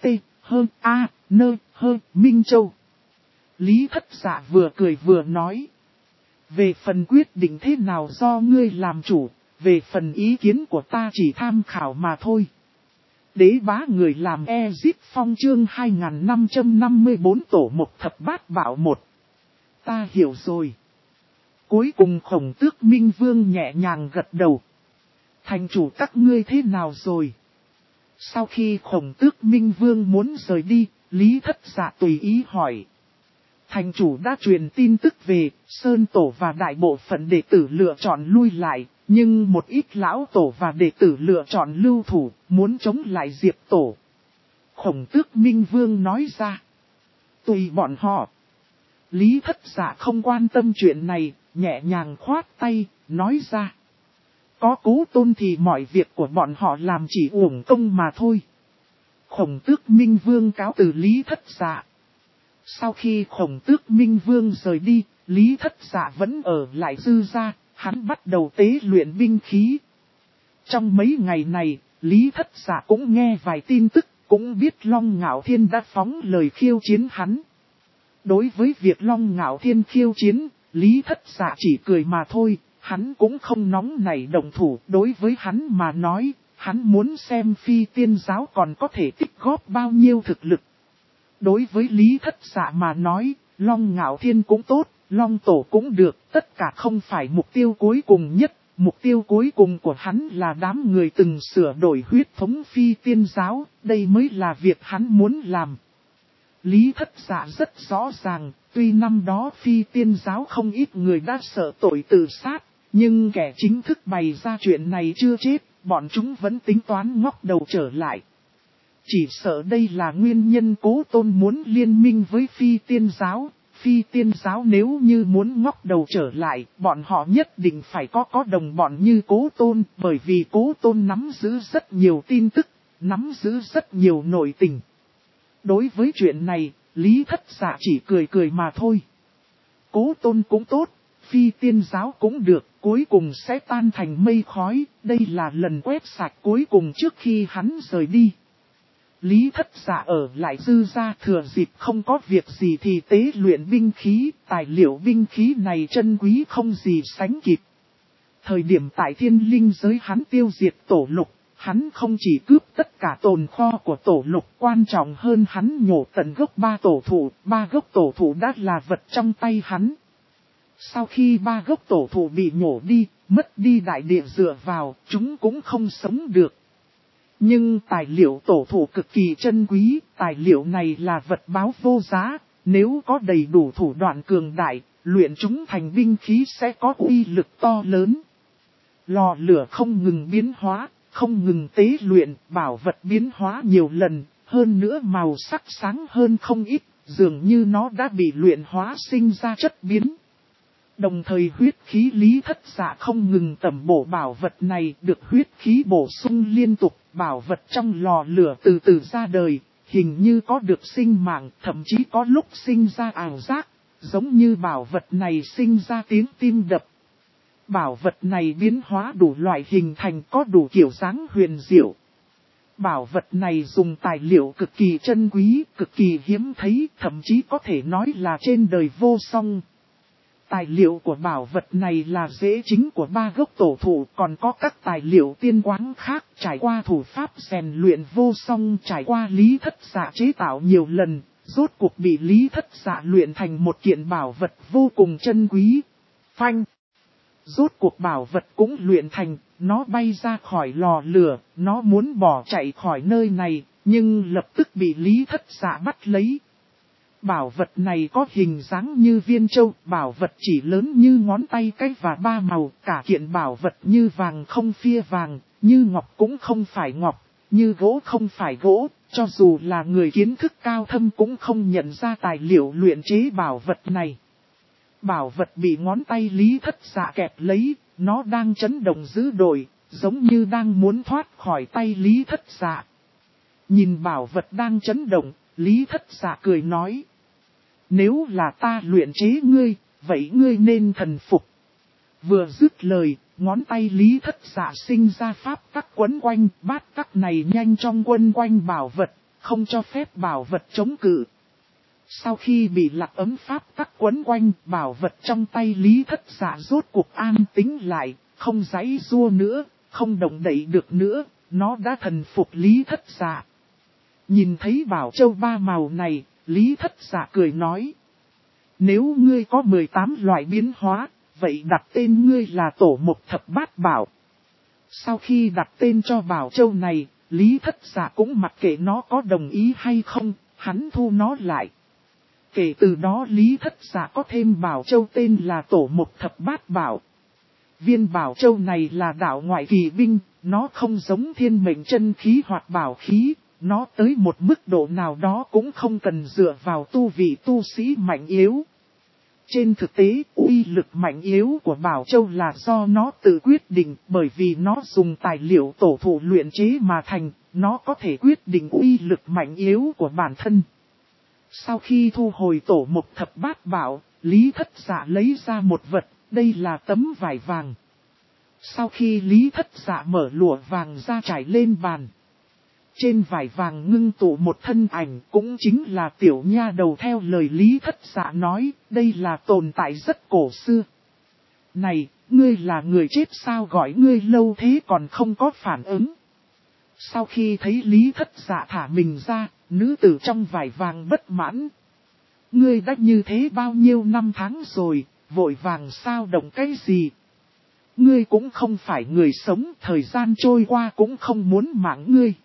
Minh Châu. Lý Thất Dạ vừa cười vừa nói. Về phần quyết định thế nào do ngươi làm chủ, về phần ý kiến của ta chỉ tham khảo mà thôi. Đế bá người làm Ezip Phong chương 2554 tổ một thập bát bảo một. Ta hiểu rồi. Cuối cùng Khổng Tước Minh Vương nhẹ nhàng gật đầu. Thành chủ các ngươi thế nào rồi? Sau khi Khổng Tước Minh Vương muốn rời đi, Lý Thất Dạ tùy ý hỏi. Thành chủ đã truyền tin tức về, Sơn Tổ và đại bộ phận đệ tử lựa chọn lui lại, nhưng một ít lão tổ và đệ tử lựa chọn lưu thủ, muốn chống lại Diệp Tổ. Khổng Tước Minh Vương nói ra. Tùy bọn họ. Lý Thất Dạ không quan tâm chuyện này, nhẹ nhàng khoát tay, nói ra. Có Cố Tôn thì mọi việc của bọn họ làm chỉ uổng công mà thôi. Khổng Tước Minh Vương cáo từ Lý Thất Dạ. Sau khi Khổng Tước Minh Vương rời đi, Lý Thất Dạ vẫn ở lại Dư gia, hắn bắt đầu tế luyện binh khí. Trong mấy ngày này, Lý Thất Dạ cũng nghe vài tin tức, cũng biết Long Ngạo Thiên đã phóng lời khiêu chiến hắn. Đối với việc Long Ngạo Thiên khiêu chiến, Lý Thất Dạ chỉ cười mà thôi, hắn cũng không nóng nảy động thủ. Đối với hắn mà nói, hắn muốn xem Phi Tiên giáo còn có thể tích góp bao nhiêu thực lực. Đối với Lý Thất Dạ mà nói, Long Ngạo Thiên cũng tốt, Long Tổ cũng được, tất cả không phải mục tiêu cuối cùng nhất. Mục tiêu cuối cùng của hắn là đám người từng sửa đổi huyết thống Phi Tiên giáo, đây mới là việc hắn muốn làm. Lý Thất Dạ rất rõ ràng, tuy năm đó Phi Tiên giáo không ít người đã sợ tội tự sát, nhưng kẻ chính thức bày ra chuyện này chưa chết, bọn chúng vẫn tính toán ngóc đầu trở lại. Chỉ sợ đây là nguyên nhân Cố Tôn muốn liên minh với Phi Tiên giáo. Phi Tiên giáo nếu như muốn ngóc đầu trở lại, bọn họ nhất định phải có đồng bọn như Cố Tôn, bởi vì Cố Tôn nắm giữ rất nhiều tin tức, nắm giữ rất nhiều nội tình. Đối với chuyện này, Lý Thất Dạ chỉ cười cười mà thôi. Cố Tôn cũng tốt, Phi Tiên giáo cũng được, cuối cùng sẽ tan thành mây khói, đây là lần quét sạch cuối cùng trước khi hắn rời đi. Lý Thất Dạ ở lại Dư gia thừa dịp không có việc gì thì tế luyện binh khí, tài liệu binh khí này chân quý không gì sánh kịp. Thời điểm tại Thiên Linh giới hắn tiêu diệt Tổ Lục, hắn không chỉ cướp tất cả tồn kho của Tổ Lục, quan trọng hơn hắn nhổ tận gốc 3 tổ thụ, 3 gốc tổ thụ đã là vật trong tay hắn. Sau khi 3 gốc tổ thụ bị nhổ đi, mất đi đại địa dựa vào, chúng cũng không sống được. Nhưng tài liệu tổ thụ cực kỳ chân quý, tài liệu này là vật báo vô giá, nếu có đầy đủ thủ đoạn cường đại, luyện chúng thành binh khí sẽ có uy lực to lớn. Lò lửa không ngừng biến hóa, không ngừng tế luyện, bảo vật biến hóa nhiều lần, hơn nữa màu sắc sáng hơn không ít, dường như nó đã bị luyện hóa sinh ra chất biến. Đồng thời huyết khí Lý Thất Dạ không ngừng tẩm bổ bảo vật này, được huyết khí bổ sung liên tục, bảo vật trong lò lửa từ từ ra đời, hình như có được sinh mạng, thậm chí có lúc sinh ra ảo giác, giống như bảo vật này sinh ra tiếng tim đập. Bảo vật này biến hóa đủ loại hình thành, có đủ kiểu dáng huyền diệu. Bảo vật này dùng tài liệu cực kỳ chân quý, cực kỳ hiếm thấy, thậm chí có thể nói là trên đời vô song. Tài liệu của bảo vật này là rễ chính của 3 gốc tổ thụ, còn có các tài liệu tiên quáng khác trải qua thủ pháp rèn luyện vô song, trải qua Lý Thất Dạ chế tạo nhiều lần, rốt cuộc bị Lý Thất Dạ luyện thành một kiện bảo vật vô cùng chân quý. Phanh! Rốt cuộc bảo vật cũng luyện thành, nó bay ra khỏi lò lửa, nó muốn bỏ chạy khỏi nơi này, nhưng lập tức bị Lý Thất Dạ bắt lấy. Bảo vật này có hình dáng như viên châu, bảo vật chỉ lớn như ngón tay cái và 3 màu, cả kiện bảo vật như vàng không phia vàng, như ngọc cũng không phải ngọc, như gỗ không phải gỗ, cho dù là người kiến thức cao thâm cũng không nhận ra tài liệu luyện chế bảo vật này. Bảo vật bị ngón tay Lý Thất Dạ kẹp lấy, nó đang chấn động dữ dội, giống như đang muốn thoát khỏi tay Lý Thất Dạ. Nhìn bảo vật đang chấn động, Lý Thất Dạ cười nói: nếu là ta luyện chế ngươi, vậy ngươi nên thần phục. Vừa dứt lời, ngón tay Lý Thất Dạ sinh ra pháp tắc quấn quanh, bát tắc này nhanh trong quấn quanh bảo vật, không cho phép bảo vật chống cự. Sau khi bị lạc ấm pháp tắc quấn quanh, bảo vật trong tay Lý Thất Dạ rốt cuộc an tĩnh lại, không giãy giụa nữa, không động đậy được nữa, nó đã thần phục Lý Thất Dạ. Nhìn thấy bảo châu 3 màu này, Lý Thất Dạ cười nói: nếu ngươi có 18 loại biến hóa, vậy đặt tên ngươi là Tổ Mộc Thập Bát Bảo. Sau khi đặt tên cho bảo châu này, Lý Thất Dạ cũng mặc kệ nó có đồng ý hay không, hắn thu nó lại. Kể từ đó Lý Thất Dạ có thêm bảo châu tên là Tổ Mộc Thập Bát Bảo. Viên bảo châu này là đạo ngoại kỳ binh, nó không giống thiên mệnh chân khí hoặc bảo khí. Nó tới một mức độ nào đó cũng không cần dựa vào tu vị tu sĩ mạnh yếu. Trên thực tế, uy lực mạnh yếu của Bảo Châu là do nó tự quyết định, bởi vì nó dùng tài liệu tổ thụ luyện chế mà thành, nó có thể quyết định uy lực mạnh yếu của bản thân. Sau khi thu hồi Tổ Mộc Thập Bát Bảo, Lý Thất Dạ lấy ra một vật, đây là tấm vải vàng. Sau khi Lý Thất Dạ mở lụa vàng ra trải lên bàn, trên vải vàng ngưng tụ một thân ảnh, cũng chính là tiểu nha đầu theo lời Lý Thất Dạ nói, đây là tồn tại rất cổ xưa. Này, ngươi là người chết sao gọi ngươi lâu thế còn không có phản ứng? Sau khi thấy Lý Thất Dạ thả mình ra, nữ tử trong vải vàng bất mãn. Ngươi đã như thế bao nhiêu năm tháng rồi, vội vàng sao động cái gì? Ngươi cũng không phải người sống, thời gian trôi qua cũng không muốn mạng ngươi.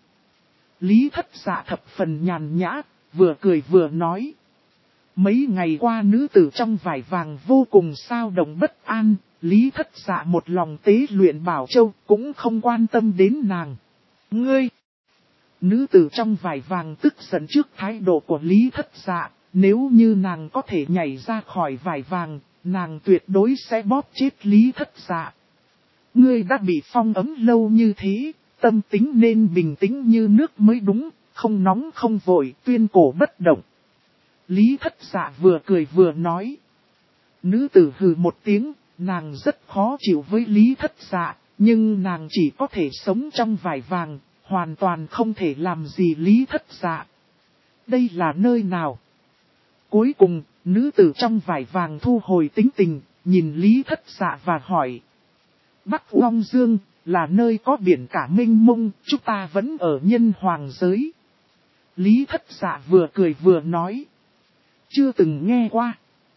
Lý Thất Dạ thập phần nhàn nhã, vừa cười vừa nói. Mấy ngày qua nữ tử trong vải vàng vô cùng sao động bất an, Lý Thất Dạ một lòng tế luyện Bảo Châu cũng không quan tâm đến nàng. Ngươi! Nữ tử trong vải vàng tức giận trước thái độ của Lý Thất Dạ, nếu như nàng có thể nhảy ra khỏi vải vàng, nàng tuyệt đối sẽ bóp chết Lý Thất Dạ. Ngươi đã bị phong ấm lâu như thế. Tâm tính nên bình tĩnh như nước mới đúng, không nóng không vội, tuyên cổ bất động. Lý Thất Dạ vừa cười vừa nói. Nữ tử hừ một tiếng, nàng rất khó chịu với Lý Thất Dạ, nhưng nàng chỉ có thể sống trong vải vàng, hoàn toàn không thể làm gì Lý Thất Dạ. Đây là nơi nào? Cuối cùng, nữ tử trong vải vàng thu hồi tính tình, nhìn Lý Thất Dạ và hỏi. Bắc Long Dương là nơi có biển cả mênh mông, chúng ta vẫn ở nhân hoàng giới. Lý Thất Dạ vừa cười vừa nói. Chưa từng nghe qua.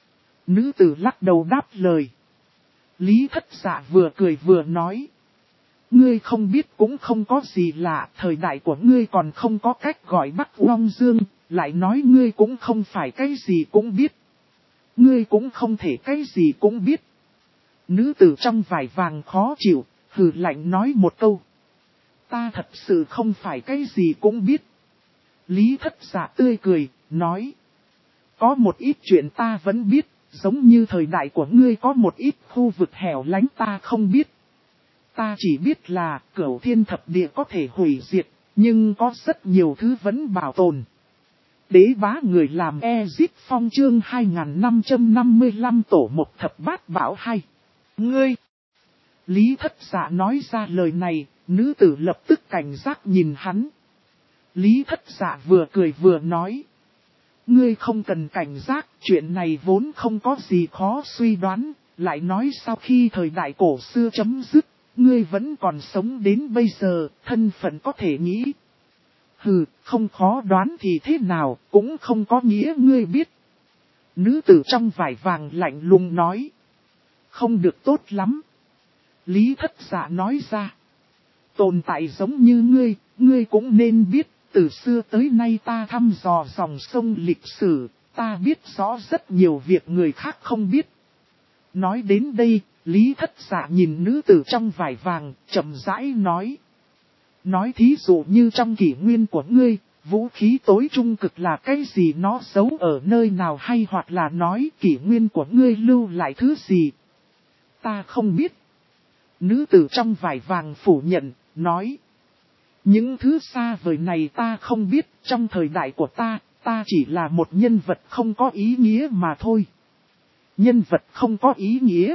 Nữ tử lắc đầu đáp lời. Lý Thất Dạ vừa cười vừa nói. Ngươi không biết cũng không có gì lạ, thời đại của ngươi còn không có cách gọi Bắc Long Dương, lại nói ngươi cũng không phải cái gì cũng biết. Ngươi cũng không thể cái gì cũng biết. Nữ tử trong vải vàng khó chịu, hừ lạnh nói một câu. Ta thật sự không phải cái gì cũng biết. Lý Thất Dạ tươi cười, nói. Có một ít chuyện ta vẫn biết, giống như thời đại của ngươi có một ít khu vực hẻo lánh ta không biết. Ta chỉ biết là Cửu Thiên Thập Địa có thể hủy diệt, nhưng có rất nhiều thứ vẫn bảo tồn. Đế bá người làm Ezip Phong chương 2555 tổ một thập bát bảo hay. Ngươi! Lý Thất Dạ nói ra lời này, nữ tử lập tức cảnh giác nhìn hắn. Lý Thất Dạ vừa cười vừa nói. Ngươi không cần cảnh giác, chuyện này vốn không có gì khó suy đoán, lại nói sau khi thời đại cổ xưa chấm dứt, ngươi vẫn còn sống đến bây giờ, thân phận có thể nghĩ. Hừ, không khó đoán thì thế nào, cũng không có nghĩa ngươi biết. Nữ tử trong vải vàng lạnh lùng nói. Không được tốt lắm. Lý Thất Dạ nói ra. Tồn tại giống như ngươi cũng nên biết, từ xưa tới nay ta thăm dò dòng sông lịch sử, ta biết rõ rất nhiều việc người khác không biết. Nói đến đây, Lý Thất Dạ nhìn nữ tử trong vải vàng, chậm rãi nói. Nói thí dụ như trong kỷ nguyên của ngươi, vũ khí tối trung cực là cái gì, nó giấu ở nơi nào, hay hoặc là nói kỷ nguyên của ngươi lưu lại thứ gì. Ta không biết. Nữ tử trong vải vàng phủ nhận, nói. Những thứ xa vời này ta không biết, trong thời đại của ta chỉ là một nhân vật không có ý nghĩa mà thôi. Nhân vật không có ý nghĩa.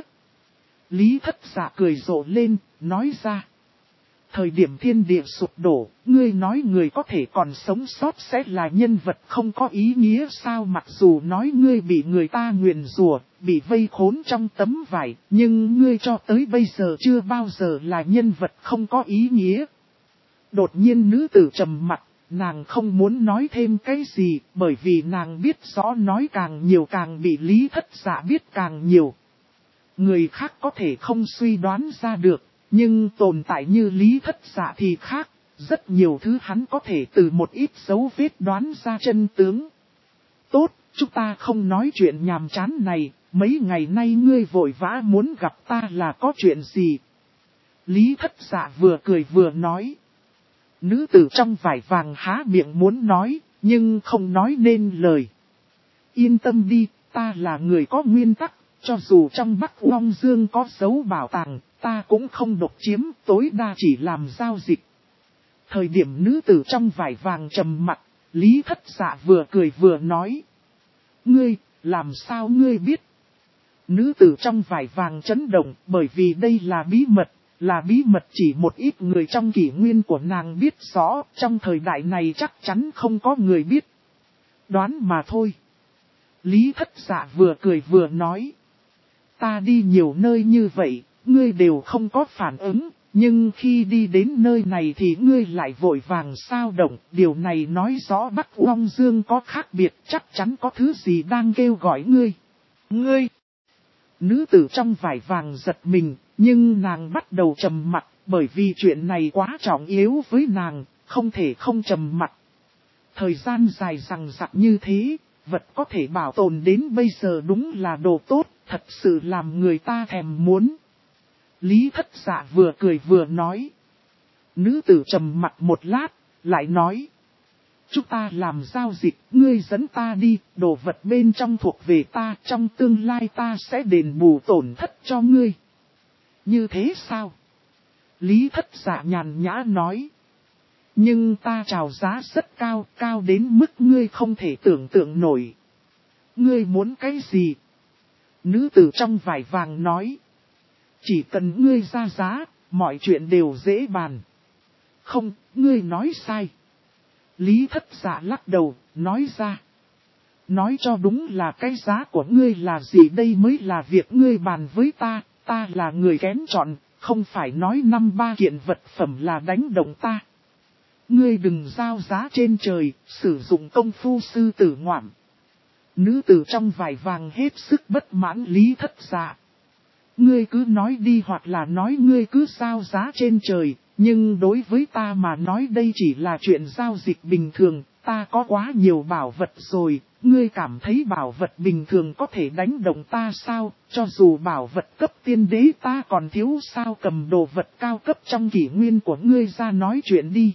Lý Thất Dạ cười rộ lên, nói ra. Thời điểm thiên địa sụp đổ, ngươi nói người có thể còn sống sót sẽ là nhân vật không có ý nghĩa sao? Mặc dù nói ngươi bị người ta nguyền rủa, bị vây khốn trong tấm vải, nhưng ngươi cho tới bây giờ chưa bao giờ là nhân vật không có ý nghĩa. Đột nhiên nữ tử trầm mặt, nàng không muốn nói thêm cái gì, bởi vì nàng biết rõ nói càng nhiều càng bị Lý Thất Dạ biết càng nhiều. Người khác có thể không suy đoán ra được. Nhưng tồn tại như Lý Thất Dạ thì khác, rất nhiều thứ hắn có thể từ một ít dấu vết đoán ra chân tướng. Tốt, chúng ta không nói chuyện nhàm chán này, mấy ngày nay ngươi vội vã muốn gặp ta là có chuyện gì? Lý Thất Dạ vừa cười vừa nói. Nữ tử trong vải vàng há miệng muốn nói, nhưng không nói nên lời. Yên tâm đi, ta là người có nguyên tắc, cho dù trong Bắc Long Dương có dấu bảo tàng, ta cũng không độc chiếm, tối đa chỉ làm giao dịch. Thời điểm nữ tử trong vải vàng trầm mặt, Lý Thất Dạ vừa cười vừa nói. Ngươi, làm sao ngươi biết? Nữ tử trong vải vàng chấn động, bởi vì đây là bí mật chỉ một ít người trong kỷ nguyên của nàng biết rõ, trong thời đại này chắc chắn không có người biết. Đoán mà thôi. Lý Thất Dạ vừa cười vừa nói. Ta đi nhiều nơi như vậy, ngươi đều không có phản ứng, nhưng khi đi đến nơi này thì ngươi lại vội vàng sao động. Điều này nói rõ Bắc Long Dương có khác biệt, chắc chắn có thứ gì đang kêu gọi ngươi. Ngươi! Nữ tử trong vải vàng giật mình, nhưng nàng bắt đầu trầm mặc, bởi vì chuyện này quá trọng yếu với nàng, không thể không trầm mặc. Thời gian dài dằng dặc như thế, vật có thể bảo tồn đến bây giờ đúng là đồ tốt, thật sự làm người ta thèm muốn. Lý Thất Dạ vừa cười vừa nói. Nữ tử trầm mặc một lát, lại nói. Chúng ta làm giao dịch, ngươi dẫn ta đi, đồ vật bên trong thuộc về ta, trong tương lai ta sẽ đền bù tổn thất cho ngươi. Như thế sao? Lý Thất Dạ nhàn nhã nói. Nhưng ta chào giá rất cao, cao đến mức ngươi không thể tưởng tượng nổi. Ngươi muốn cái gì? Nữ tử trong vải vàng nói. Chỉ cần ngươi ra giá, mọi chuyện đều dễ bàn. Không, ngươi nói sai. Lý Thất Dạ lắc đầu, nói ra. Nói cho đúng là cái giá của ngươi là gì đây mới là việc ngươi bàn với ta là người kén chọn, không phải nói 5-3 kiện vật phẩm là đánh động ta. Ngươi đừng giao giá trên trời, sử dụng công phu sư tử ngoạm. Nữ tử trong vải vàng hết sức bất mãn Lý Thất Dạ. Ngươi cứ nói đi hoặc là nói ngươi cứ giao giá trên trời, nhưng đối với ta mà nói đây chỉ là chuyện giao dịch bình thường, ta có quá nhiều bảo vật rồi, ngươi cảm thấy bảo vật bình thường có thể đánh động ta sao, cho dù bảo vật cấp tiên đế ta còn thiếu sao, cầm đồ vật cao cấp trong kỷ nguyên của ngươi ra nói chuyện đi.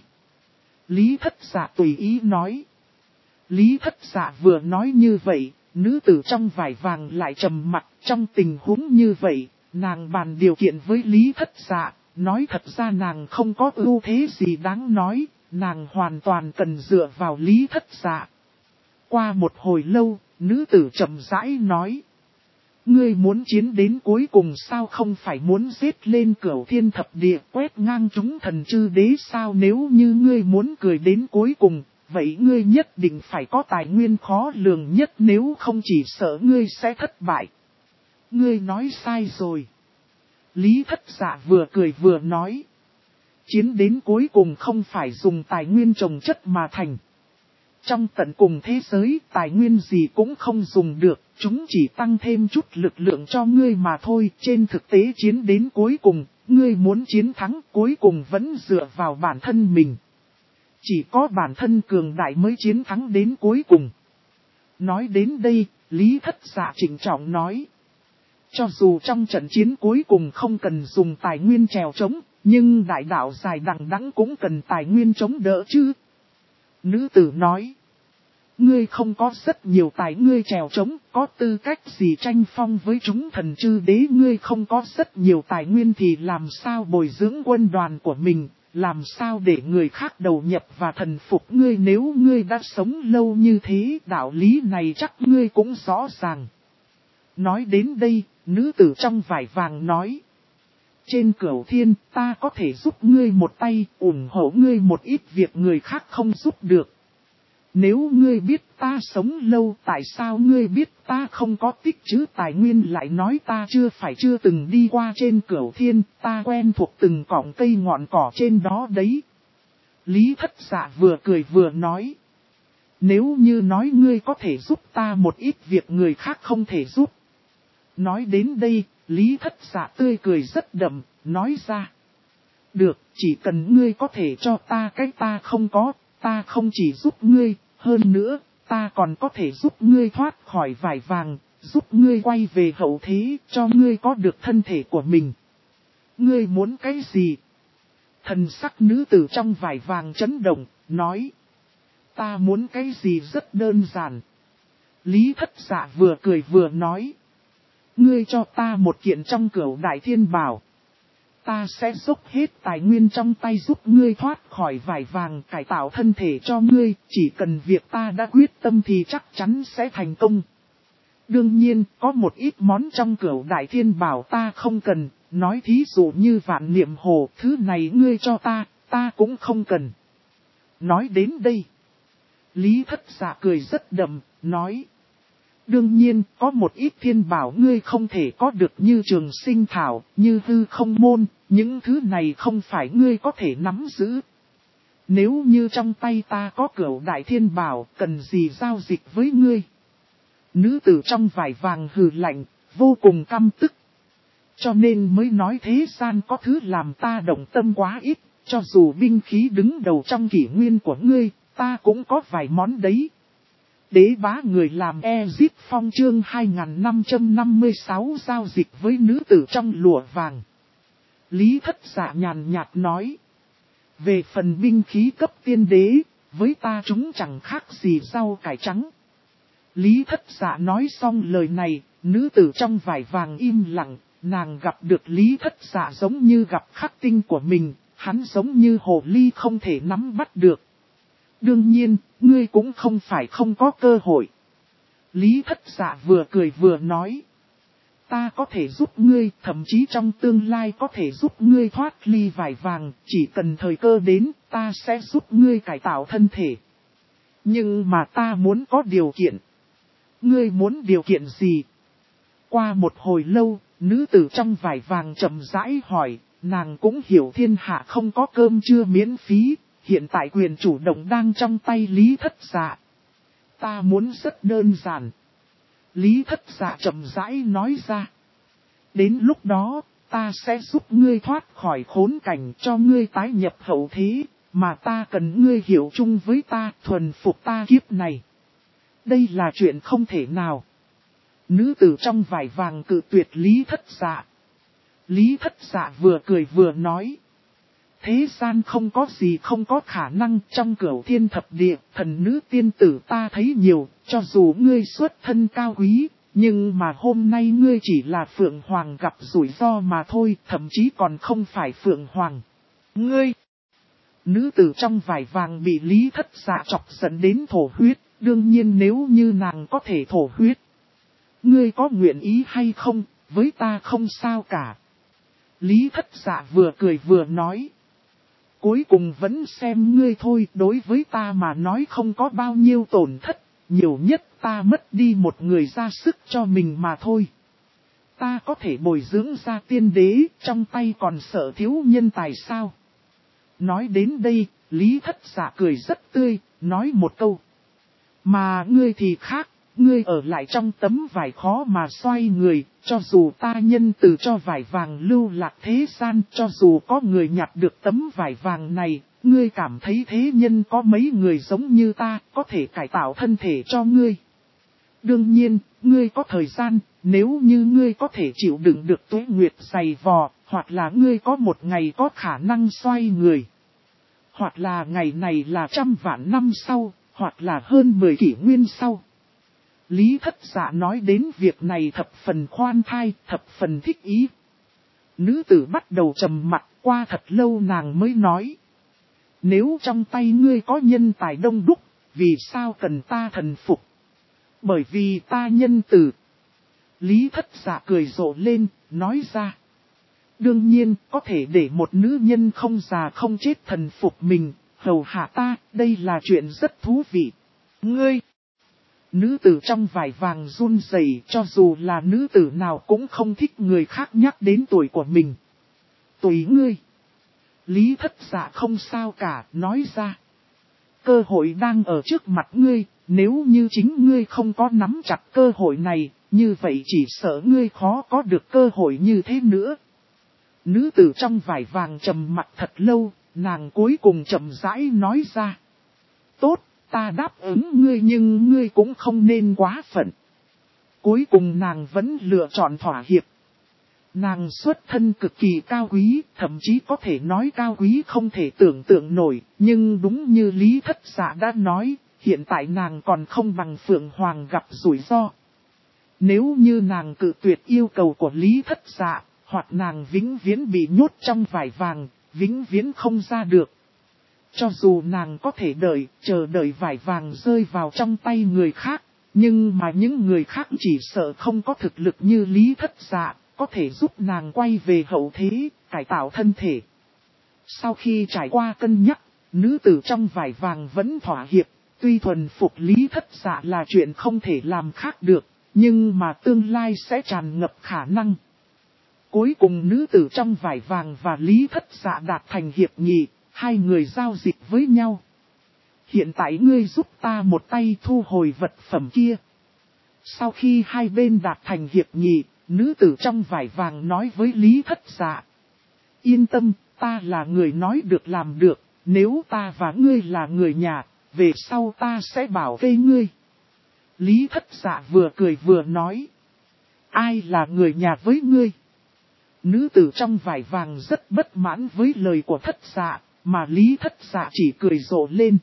Lý Thất Dạ tùy ý nói. Lý Thất Dạ vừa nói như vậy, nữ tử trong vải vàng lại trầm mặt. Trong tình huống như vậy, nàng bàn điều kiện với Lý Thất Dạ, nói thật ra nàng không có ưu thế gì đáng nói, nàng hoàn toàn cần dựa vào Lý Thất Dạ. Qua một hồi lâu, nữ tử chậm rãi nói. Ngươi muốn chiến đến cuối cùng sao, không phải muốn giết lên cửu thiên thập địa quét ngang chúng thần chư đế sao? Nếu như ngươi muốn cười đến cuối cùng, vậy ngươi nhất định phải có tài nguyên khó lường nhất, nếu không chỉ sợ ngươi sẽ thất bại. Ngươi nói sai rồi. Lý Thất Dạ vừa cười vừa nói. Chiến đến cuối cùng không phải dùng tài nguyên trồng chất mà thành. Trong tận cùng thế giới, tài nguyên gì cũng không dùng được, chúng chỉ tăng thêm chút lực lượng cho ngươi mà thôi. Trên thực tế chiến đến cuối cùng, ngươi muốn chiến thắng cuối cùng vẫn dựa vào bản thân mình. Chỉ có bản thân cường đại mới chiến thắng đến cuối cùng. Nói đến đây, Lý Thất Dạ trịnh trọng nói. Cho dù trong trận chiến cuối cùng không cần dùng tài nguyên chèo chống, nhưng đại đạo dài đằng đẵng cũng cần tài nguyên chống đỡ chứ. Nữ tử nói. Ngươi không có rất nhiều tài ngươi chèo chống, có tư cách gì tranh phong với chúng thần chư đế? Ngươi không có rất nhiều tài nguyên thì làm sao bồi dưỡng quân đoàn của mình, làm sao để người khác đầu nhập và thần phục ngươi? Nếu ngươi đã sống lâu như thế, đạo lý này chắc ngươi cũng rõ ràng. Nói đến đây, nữ tử trong vải vàng nói. Trên cửu thiên, ta có thể giúp ngươi một tay, ủng hộ ngươi một ít việc người khác không giúp được. Nếu ngươi biết ta sống lâu, tại sao ngươi biết ta không có tích trữ tài nguyên lại nói ta chưa từng đi qua trên cửu thiên, ta quen thuộc từng cọng cây ngọn cỏ trên đó đấy. Lý Thất Dạ vừa cười vừa nói. Nếu như nói ngươi có thể giúp ta một ít việc người khác không thể giúp. Nói đến đây, Lý Thất Dạ tươi cười rất đậm, nói ra. Được, chỉ cần ngươi có thể cho ta cái ta không có, ta không chỉ giúp ngươi, hơn nữa, ta còn có thể giúp ngươi thoát khỏi vải vàng, giúp ngươi quay về hậu thế, cho ngươi có được thân thể của mình. Ngươi muốn cái gì? Thần sắc nữ tử trong vải vàng chấn động, nói. Ta muốn cái gì rất đơn giản. Lý Thất Dạ vừa cười vừa nói. Ngươi cho ta một kiện trong cửu đại thiên bảo. Ta sẽ dốc hết tài nguyên trong tay giúp ngươi thoát khỏi vải vàng, cải tạo thân thể cho ngươi, chỉ cần việc ta đã quyết tâm thì chắc chắn sẽ thành công. Đương nhiên, có một ít món trong cửu đại thiên bảo ta không cần, nói thí dụ như vạn niệm hồ, thứ này ngươi cho ta cũng không cần. Nói đến đây, Lý Thất Dạ cười rất đậm, nói. Đương nhiên, có một ít thiên bảo ngươi không thể có được như trường sinh thảo, như hư không môn, những thứ này không phải ngươi có thể nắm giữ. Nếu như trong tay ta có cửu đại thiên bảo, cần gì giao dịch với ngươi? Nữ tử trong vải vàng hừ lạnh, vô cùng căm tức. Cho nên mới nói thế gian có thứ làm ta động tâm quá ít, cho dù binh khí đứng đầu trong kỷ nguyên của ngươi, ta cũng có vài món đấy. Đế bá người làm Ezip Phong chương 2556 giao dịch với nữ tử trong lụa vàng. Lý Thất Dạ nhàn nhạt nói. Về phần binh khí cấp tiên đế, với ta chúng chẳng khác gì rau cải trắng. Lý Thất Dạ nói xong lời này, nữ tử trong vải vàng im lặng, nàng gặp được Lý Thất Dạ giống như gặp khắc tinh của mình, hắn giống như hồ ly không thể nắm bắt được. Đương nhiên, ngươi cũng không phải không có cơ hội. Lý Thất Dạ vừa cười vừa nói. Ta có thể giúp ngươi, thậm chí trong tương lai có thể giúp ngươi thoát ly vải vàng, chỉ cần thời cơ đến, ta sẽ giúp ngươi cải tạo thân thể. Nhưng mà ta muốn có điều kiện. Ngươi muốn điều kiện gì? Qua một hồi lâu, nữ tử trong vải vàng chậm rãi hỏi, nàng cũng hiểu thiên hạ không có cơm trưa miễn phí. Hiện tại quyền chủ động đang trong tay Lý Thất Dạ. Ta muốn rất đơn giản. Lý Thất Dạ chậm rãi nói ra. Đến lúc đó, ta sẽ giúp ngươi thoát khỏi khốn cảnh cho ngươi tái nhập hậu thế, mà ta cần ngươi hiểu chung với ta, thuần phục ta kiếp này. Đây là chuyện không thể nào. Nữ tử trong vải vàng cự tuyệt Lý Thất Dạ. Lý Thất Dạ vừa cười vừa nói. Thế gian không có gì không có khả năng, trong cửu thiên thập địa, thần nữ tiên tử ta thấy nhiều, cho dù ngươi xuất thân cao quý, nhưng mà hôm nay ngươi chỉ là Phượng Hoàng gặp rủi ro mà thôi, thậm chí còn không phải Phượng Hoàng. Ngươi! Nữ tử trong vải vàng bị Lý Thất Dạ chọc giận đến thổ huyết, Đương nhiên nếu như nàng có thể thổ huyết. Ngươi có nguyện ý hay không, với ta không sao cả. Lý Thất Dạ vừa cười vừa nói. Cuối cùng vẫn xem ngươi thôi, đối với ta mà nói không có bao nhiêu tổn thất, nhiều nhất ta mất đi một người ra sức cho mình mà thôi. Ta có thể bồi dưỡng ra tiên đế, trong tay còn sợ thiếu nhân tài sao? Nói đến đây, Lý Thất Dạ cười rất tươi, nói một câu. Mà ngươi thì khác, ngươi ở lại trong tấm vải khó mà xoay người, cho dù ta nhân từ cho vải vàng lưu lạc thế gian, cho dù có người nhặt được tấm vải vàng này, ngươi cảm thấy thế nhân có mấy người giống như ta, có thể cải tạo thân thể cho ngươi. Đương nhiên, ngươi có thời gian, nếu như ngươi có thể chịu đựng được tuế nguyệt dày vò, hoặc là ngươi có một ngày có khả năng xoay người. Hoặc là ngày này là 100 vạn năm sau, hoặc là hơn 10 kỷ nguyên sau. Lý Thất Dạ nói đến việc này thập phần khoan thai, thập phần thích ý. Nữ tử bắt đầu trầm mặc, qua thật lâu nàng mới nói. Nếu trong tay ngươi có nhân tài đông đúc, vì sao cần ta thần phục? Bởi vì ta nhân từ. Lý Thất Dạ cười rộ lên, nói ra. Đương nhiên, có thể để một nữ nhân không già không chết thần phục mình, hầu hạ ta, đây là chuyện rất thú vị. Ngươi! Nữ tử trong vải vàng run rẩy, cho dù là nữ tử nào cũng không thích người khác nhắc đến tuổi của mình. Tùy ngươi! Lý Thất Dạ không sao cả, nói ra. Cơ hội đang ở trước mặt ngươi, nếu như chính ngươi không có nắm chặt cơ hội này, như vậy chỉ sợ ngươi khó có được cơ hội như thế nữa. Nữ tử trong vải vàng trầm mặt thật lâu, nàng cuối cùng chậm rãi nói ra. Tốt, ta đáp ứng ngươi nhưng ngươi cũng không nên quá phận. Cuối cùng nàng vẫn lựa chọn thỏa hiệp. Nàng xuất thân cực kỳ cao quý, thậm chí có thể nói cao quý không thể tưởng tượng nổi, nhưng đúng như Lý Thất Dạ đã nói, hiện tại nàng còn không bằng Phượng Hoàng gặp rủi ro. Nếu như nàng cự tuyệt yêu cầu của Lý Thất Dạ, hoặc nàng vĩnh viễn bị nhốt trong vải vàng, vĩnh viễn không ra được. Cho dù nàng có thể chờ đợi vải vàng rơi vào trong tay người khác, nhưng mà những người khác chỉ sợ không có thực lực như Lý Thất Dạ, có thể giúp nàng quay về hậu thế, cải tạo thân thể. Sau khi trải qua cân nhắc, nữ tử trong vải vàng vẫn thỏa hiệp, tuy thuần phục Lý Thất Dạ là chuyện không thể làm khác được, nhưng mà tương lai sẽ tràn ngập khả năng. Cuối cùng nữ tử trong vải vàng và Lý Thất Dạ đạt thành hiệp nghị, hai người giao dịch với nhau. Hiện tại ngươi giúp ta một tay thu hồi vật phẩm kia. Sau khi hai bên đạt thành hiệp nghị, nữ tử trong vải vàng nói với Lý Thất Dạ. Yên tâm, ta là người nói được làm được, nếu ta và ngươi là người nhà, về sau ta sẽ bảo vệ ngươi. Lý Thất Dạ vừa cười vừa nói. Ai là người nhà với ngươi? Nữ tử trong vải vàng rất bất mãn với lời của Thất Dạ, mà Lý Thất Dạ chỉ cười rộ lên.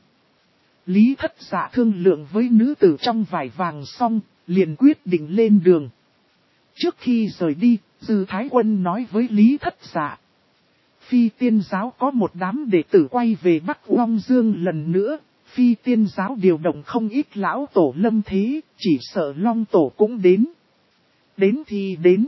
Lý Thất Dạ thương lượng với nữ tử trong vải vàng xong, liền quyết định lên đường. Trước khi rời đi, Dư Thái Quân nói với Lý Thất Dạ. Phi Tiên Giáo có một đám đệ tử quay về Bắc Long Dương lần nữa, Phi Tiên Giáo điều động không ít lão tổ lâm thế, chỉ sợ Long Tổ cũng đến. Đến thì đến.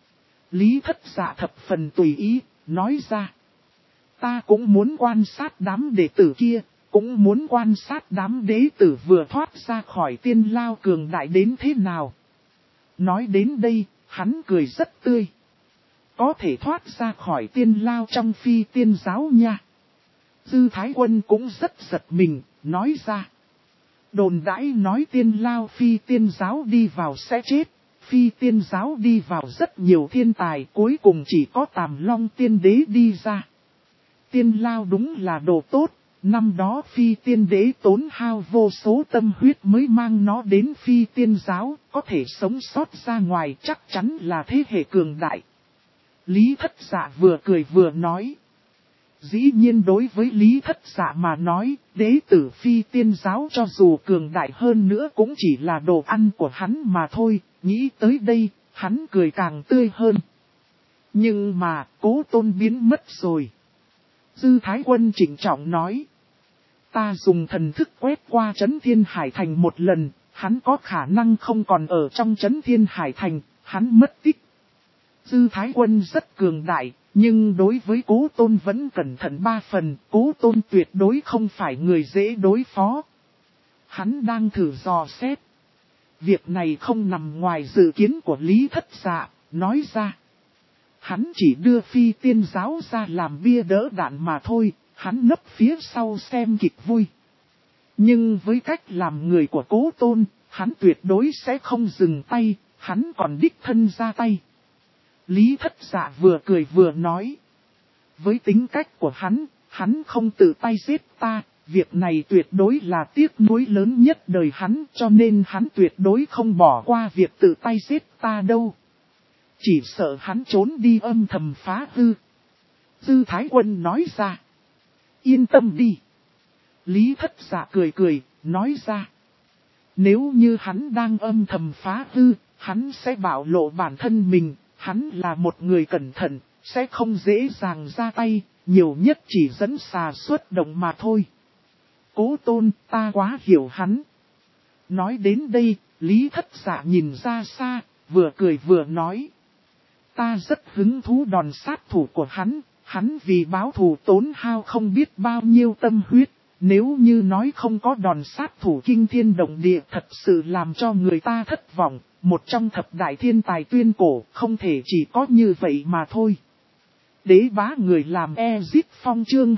Lý Thất Dạ thập phần tùy ý, nói ra. Ta cũng muốn quan sát đám đệ tử kia, cũng muốn quan sát đám đế tử vừa thoát ra khỏi tiên lao cường đại đến thế nào. Nói đến đây, hắn cười rất tươi. Có thể thoát ra khỏi tiên lao trong Phi Tiên Giáo nha. Dư Thái Quân cũng rất giật mình, nói ra. Đồn đãi nói tiên lao Phi Tiên Giáo đi vào sẽ chết. Phi Tiên Giáo đi vào rất nhiều thiên tài, cuối cùng chỉ có Tàm Long Tiên Đế đi ra. Tiên lao đúng là đồ tốt, năm đó Phi Tiên Đế tốn hao vô số tâm huyết mới mang nó đến Phi Tiên Giáo, có thể sống sót ra ngoài chắc chắn là thế hệ cường đại. Lý Thất Dạ vừa cười vừa nói. Dĩ nhiên đối với Lý Thất Dạ mà nói, đế tử Phi Tiên Giáo cho dù cường đại hơn nữa cũng chỉ là đồ ăn của hắn mà thôi, nghĩ tới đây, hắn cười càng tươi hơn. Nhưng mà, Cố Tôn biến mất rồi. Dư Thái Quân trịnh trọng nói. Ta dùng thần thức quét qua Trấn Thiên Hải Thành một lần, hắn có khả năng không còn ở trong Trấn Thiên Hải Thành, hắn mất tích. Dư Thái Quân rất cường đại, nhưng đối với Cố Tôn vẫn cẩn thận 3 phần, Cố Tôn tuyệt đối không phải người dễ đối phó. Hắn đang thử dò xét. Việc này không nằm ngoài dự kiến của Lý Thất Dạ, nói ra. Hắn chỉ đưa Phi Tiên Giáo ra làm bia đỡ đạn mà thôi, hắn nấp phía sau xem kịch vui. Nhưng với cách làm người của Cố Tôn, hắn tuyệt đối sẽ không dừng tay, hắn còn đích thân ra tay. Lý Thất Dạ vừa cười vừa nói. Với tính cách của hắn không tự tay giết ta, việc này tuyệt đối là tiếc nuối lớn nhất đời hắn, cho nên hắn tuyệt đối không bỏ qua việc tự tay giết ta đâu. Chỉ sợ hắn trốn đi âm thầm phá hư. Dư Thái Quân nói ra. Yên tâm đi. Lý Thất Dạ cười cười, nói ra. Nếu như hắn đang âm thầm phá hư, hắn sẽ bảo lộ bản thân mình, hắn là một người cẩn thận, sẽ không dễ dàng ra tay, nhiều nhất chỉ dẫn xà xuất động mà thôi. Cố Tôn, ta quá hiểu hắn. Nói đến đây, Lý Thất Dạ nhìn ra xa, vừa cười vừa nói. Ta rất hứng thú đòn sát thủ của hắn vì báo thù tốn hao không biết bao nhiêu tâm huyết. Nếu như nói không có đòn sát thủ kinh thiên động địa thật sự làm cho người ta thất vọng, một trong thập đại thiên tài tuyên cổ không thể chỉ có như vậy mà thôi. Đế bá người làm Ezip Phong chương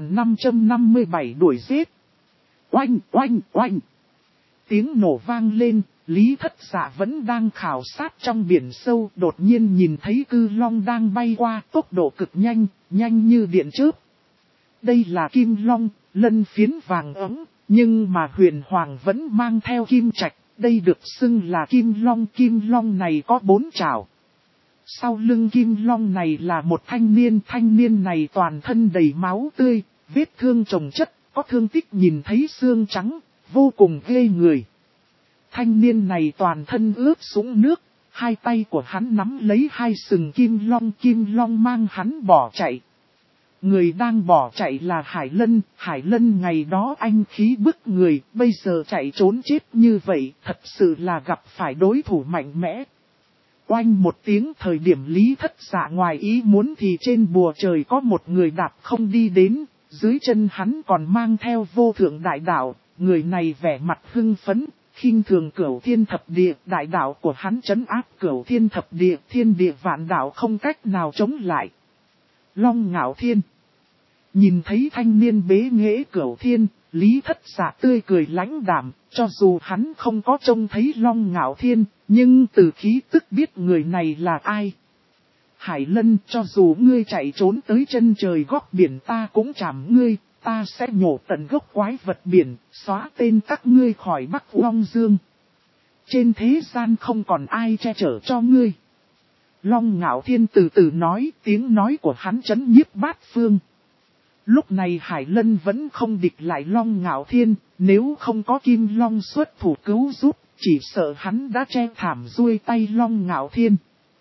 2557 đuổi giết. Oanh, oanh, oanh. Tiếng nổ vang lên, Lý Thất Dạ vẫn đang khảo sát trong biển sâu, đột nhiên nhìn thấy cư long đang bay qua, tốc độ cực nhanh, nhanh như điện chớp. Đây là kim long, lân phiến vàng ấm, nhưng mà huyền hoàng vẫn mang theo kim trạch, đây được xưng là kim long này có 4 chảo. Sau lưng kim long này là một thanh niên này toàn thân đầy máu tươi, vết thương chồng chất, có thương tích nhìn thấy xương trắng, vô cùng ghê người. Thanh niên này toàn thân ướt sũng nước, hai tay của hắn nắm lấy hai sừng kim long mang hắn bỏ chạy. Người đang bỏ chạy là Hải Lân ngày đó anh khí bức người, bây giờ chạy trốn chết như vậy, thật sự là gặp phải đối thủ mạnh mẽ. Oanh một tiếng, thời điểm Lý Thất Dạ ngoài ý muốn thì trên bùa trời có một người đạp không đi đến, dưới chân hắn còn mang theo vô thượng đại đạo, người này vẻ mặt hưng phấn, khinh thường Cửu Thiên Thập Địa, đại đạo của hắn trấn áp Cửu Thiên Thập Địa, thiên địa vạn đạo không cách nào chống lại. Long Ngạo Thiên. Nhìn thấy thanh niên bế nghễ Cửu Thiên, Lý Thất Dạ tươi cười lãnh đạm, cho dù hắn không có trông thấy Long Ngạo Thiên, nhưng từ khí tức biết người này là ai. Hải Lân, cho dù ngươi chạy trốn tới chân trời góc biển ta cũng chạm ngươi, ta sẽ nhổ tận gốc quái vật biển, xóa tên các ngươi khỏi Bắc Long Dương. Trên thế gian không còn ai che chở cho ngươi. Long Ngạo Thiên từ từ nói, tiếng nói của hắn chấn nhiếp bát phương. Lúc này Hải Lân vẫn không địch lại Long Ngạo Thiên, nếu không có Kim Long xuất thủ cứu giúp, chỉ sợ hắn đã che thảm xuôi tay Long Ngạo Thiên.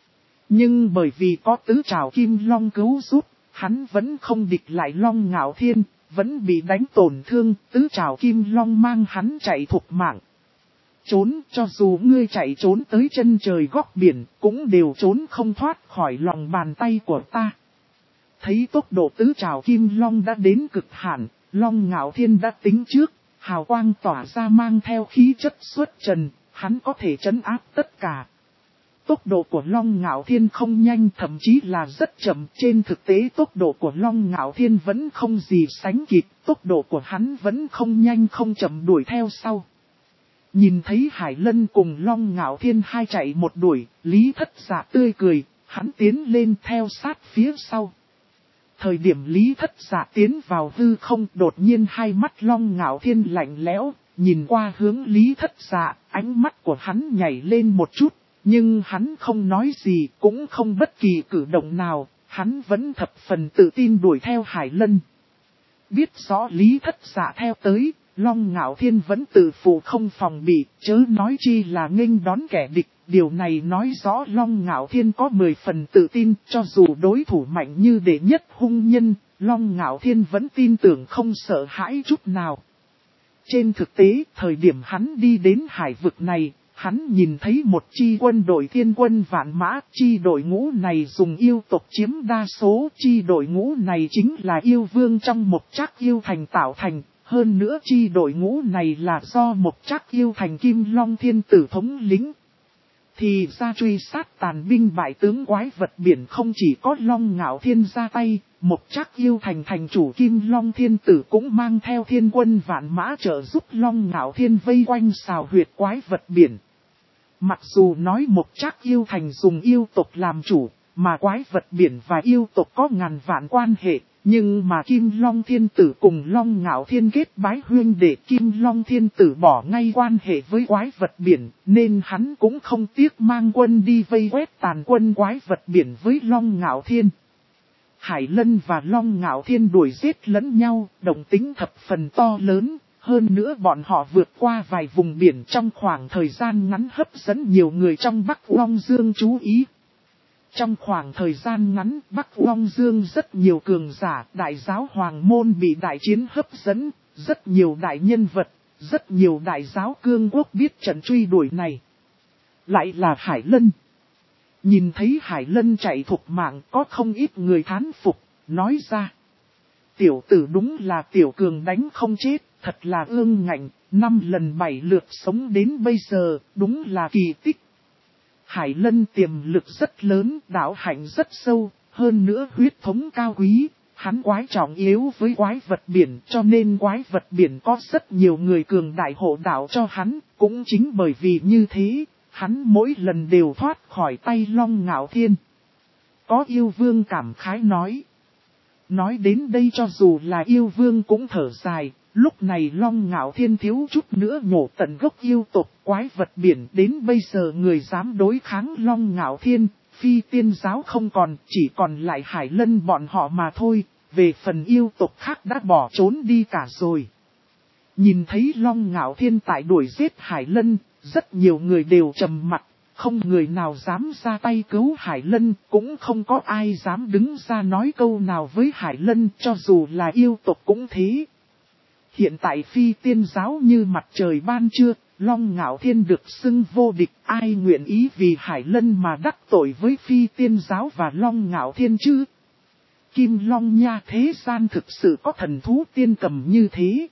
Nhưng bởi vì có tứ trảo Kim Long cứu giúp, hắn vẫn không địch lại Long Ngạo Thiên, vẫn bị đánh tổn thương, tứ trảo Kim Long mang hắn chạy thục mạng. Trốn, cho dù ngươi chạy trốn tới chân trời góc biển, cũng đều trốn không thoát khỏi lòng bàn tay của ta. Thấy tốc độ tứ trảo Kim Long đã đến cực hạn, Long Ngạo Thiên đã tính trước, hào quang tỏa ra mang theo khí chất xuất trần, hắn có thể trấn áp tất cả. Tốc độ của Long Ngạo Thiên không nhanh, thậm chí là rất chậm, trên thực tế tốc độ của Long Ngạo Thiên vẫn không gì sánh kịp, tốc độ của hắn vẫn không nhanh không chậm đuổi theo sau. Nhìn thấy Hải Lân cùng Long Ngạo Thiên hai chạy một đuổi, Lý Thất Dạ tươi cười, hắn tiến lên theo sát phía sau. Thời điểm Lý Thất Dạ tiến vào hư không, đột nhiên hai mắt Long Ngạo Thiên lạnh lẽo, nhìn qua hướng Lý Thất Dạ, ánh mắt của hắn nhảy lên một chút, nhưng hắn không nói gì, cũng không bất kỳ cử động nào, hắn vẫn thập phần tự tin đuổi theo Hải Lân. Biết rõ Lý Thất Dạ theo tới, Long Ngạo Thiên vẫn tự phụ không phòng bị, chớ nói chi là nghênh đón kẻ địch. Điều này nói rõ Long Ngạo Thiên có 10 phần tự tin, cho dù đối thủ mạnh như đệ nhất hung nhân, Long Ngạo Thiên vẫn tin tưởng không sợ hãi chút nào. Trên thực tế, thời điểm hắn đi đến hải vực này, hắn nhìn thấy một chi quân đội thiên quân vạn mã, chi đội ngũ này dùng yêu tộc chiếm đa số, chi đội ngũ này chính là yêu vương trong Mộc Trác Yêu Thành tạo thành, hơn nữa chi đội ngũ này là do Mộc Trác Yêu Thành Kim Long Thiên Tử thống lĩnh. Thì ra truy sát tàn binh bại tướng quái vật biển không chỉ có Long Ngạo Thiên ra tay, Mộc Trác Yêu Thành thành chủ Kim Long Thiên Tử cũng mang theo thiên quân vạn mã trợ giúp Long Ngạo Thiên vây quanh xào huyệt quái vật biển. Mặc dù nói Mộc Trác Yêu Thành dùng yêu tộc làm chủ, mà quái vật biển và yêu tộc có ngàn vạn quan hệ, nhưng mà Kim Long Thiên Tử cùng Long Ngạo Thiên kết bái huyên để Kim Long Thiên Tử bỏ ngay quan hệ với quái vật biển, nên hắn cũng không tiếc mang quân đi vây quét tàn quân quái vật biển với Long Ngạo Thiên. Hải Lân và Long Ngạo Thiên đuổi giết lẫn nhau, động tính thập phần to lớn. Hơn nữa bọn họ vượt qua vài vùng biển trong khoảng thời gian ngắn hấp dẫn nhiều người trong Bắc Long Dương chú ý. Trong khoảng thời gian ngắn, Bắc Long Dương rất nhiều cường giả, đại giáo hoàng môn bị đại chiến hấp dẫn, rất nhiều đại nhân vật, rất nhiều đại giáo cương quốc biết trận truy đuổi này. Lại là Hải Lân. Nhìn thấy Hải Lân chạy thục mạng có không ít người thán phục, nói ra. Tiểu tử đúng là tiểu cường đánh không chết, thật là ương ngạnh, 5 lần 7 lượt sống đến bây giờ, đúng là kỳ tích. Hải Lân tiềm lực rất lớn, đạo hạnh rất sâu, hơn nữa huyết thống cao quý, hắn quái trọng yếu với quái vật biển cho nên quái vật biển có rất nhiều người cường đại hộ đạo cho hắn, cũng chính bởi vì như thế, hắn mỗi lần đều thoát khỏi tay Long Ngạo Thiên. Có yêu vương cảm khái nói. Nói đến đây cho dù là yêu vương cũng thở dài, lúc này Long Ngạo Thiên thiếu chút nữa nhổ tận gốc yêu tộc quái vật biển đến bây giờ người dám đối kháng Long Ngạo Thiên, phi tiên giáo không còn, chỉ còn lại Hải Lân bọn họ mà thôi, về phần yêu tộc khác đã bỏ trốn đi cả rồi. Nhìn thấy Long Ngạo Thiên tại đuổi giết Hải Lân, rất nhiều người đều trầm mặt. Không người nào dám ra tay cứu Hải Lân, cũng không có ai dám đứng ra nói câu nào với Hải Lân cho dù là yêu tộc cũng thế. Hiện tại phi tiên giáo như mặt trời ban trưa, Long Ngạo Thiên được xưng vô địch, ai nguyện ý vì Hải Lân mà đắc tội với phi tiên giáo và Long Ngạo Thiên chứ? Kim Long nha, thế gian thực sự có thần thú tiên cầm như thế.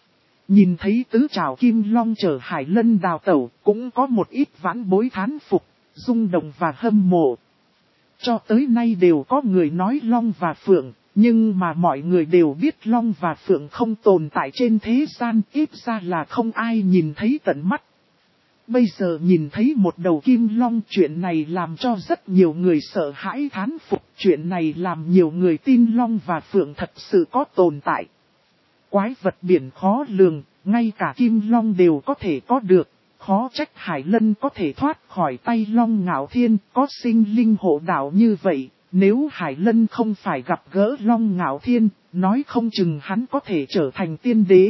Nhìn thấy tứ trảo Kim Long chở Hải Lân đào tẩu, cũng có một ít vãn bối thán phục, rung động và hâm mộ. Cho tới nay đều có người nói Long và Phượng, nhưng mà mọi người đều biết Long và Phượng không tồn tại trên thế gian, ít ra là không ai nhìn thấy tận mắt. Bây giờ nhìn thấy một đầu Kim Long, chuyện này làm cho rất nhiều người sợ hãi thán phục, chuyện này làm nhiều người tin Long và Phượng thật sự có tồn tại. Quái vật biển khó lường, ngay cả Kim Long đều có thể có được, khó trách Hải Lân có thể thoát khỏi tay Long Ngạo Thiên, có sinh linh hộ đạo như vậy, nếu Hải Lân không phải gặp gỡ Long Ngạo Thiên, nói không chừng hắn có thể trở thành tiên đế.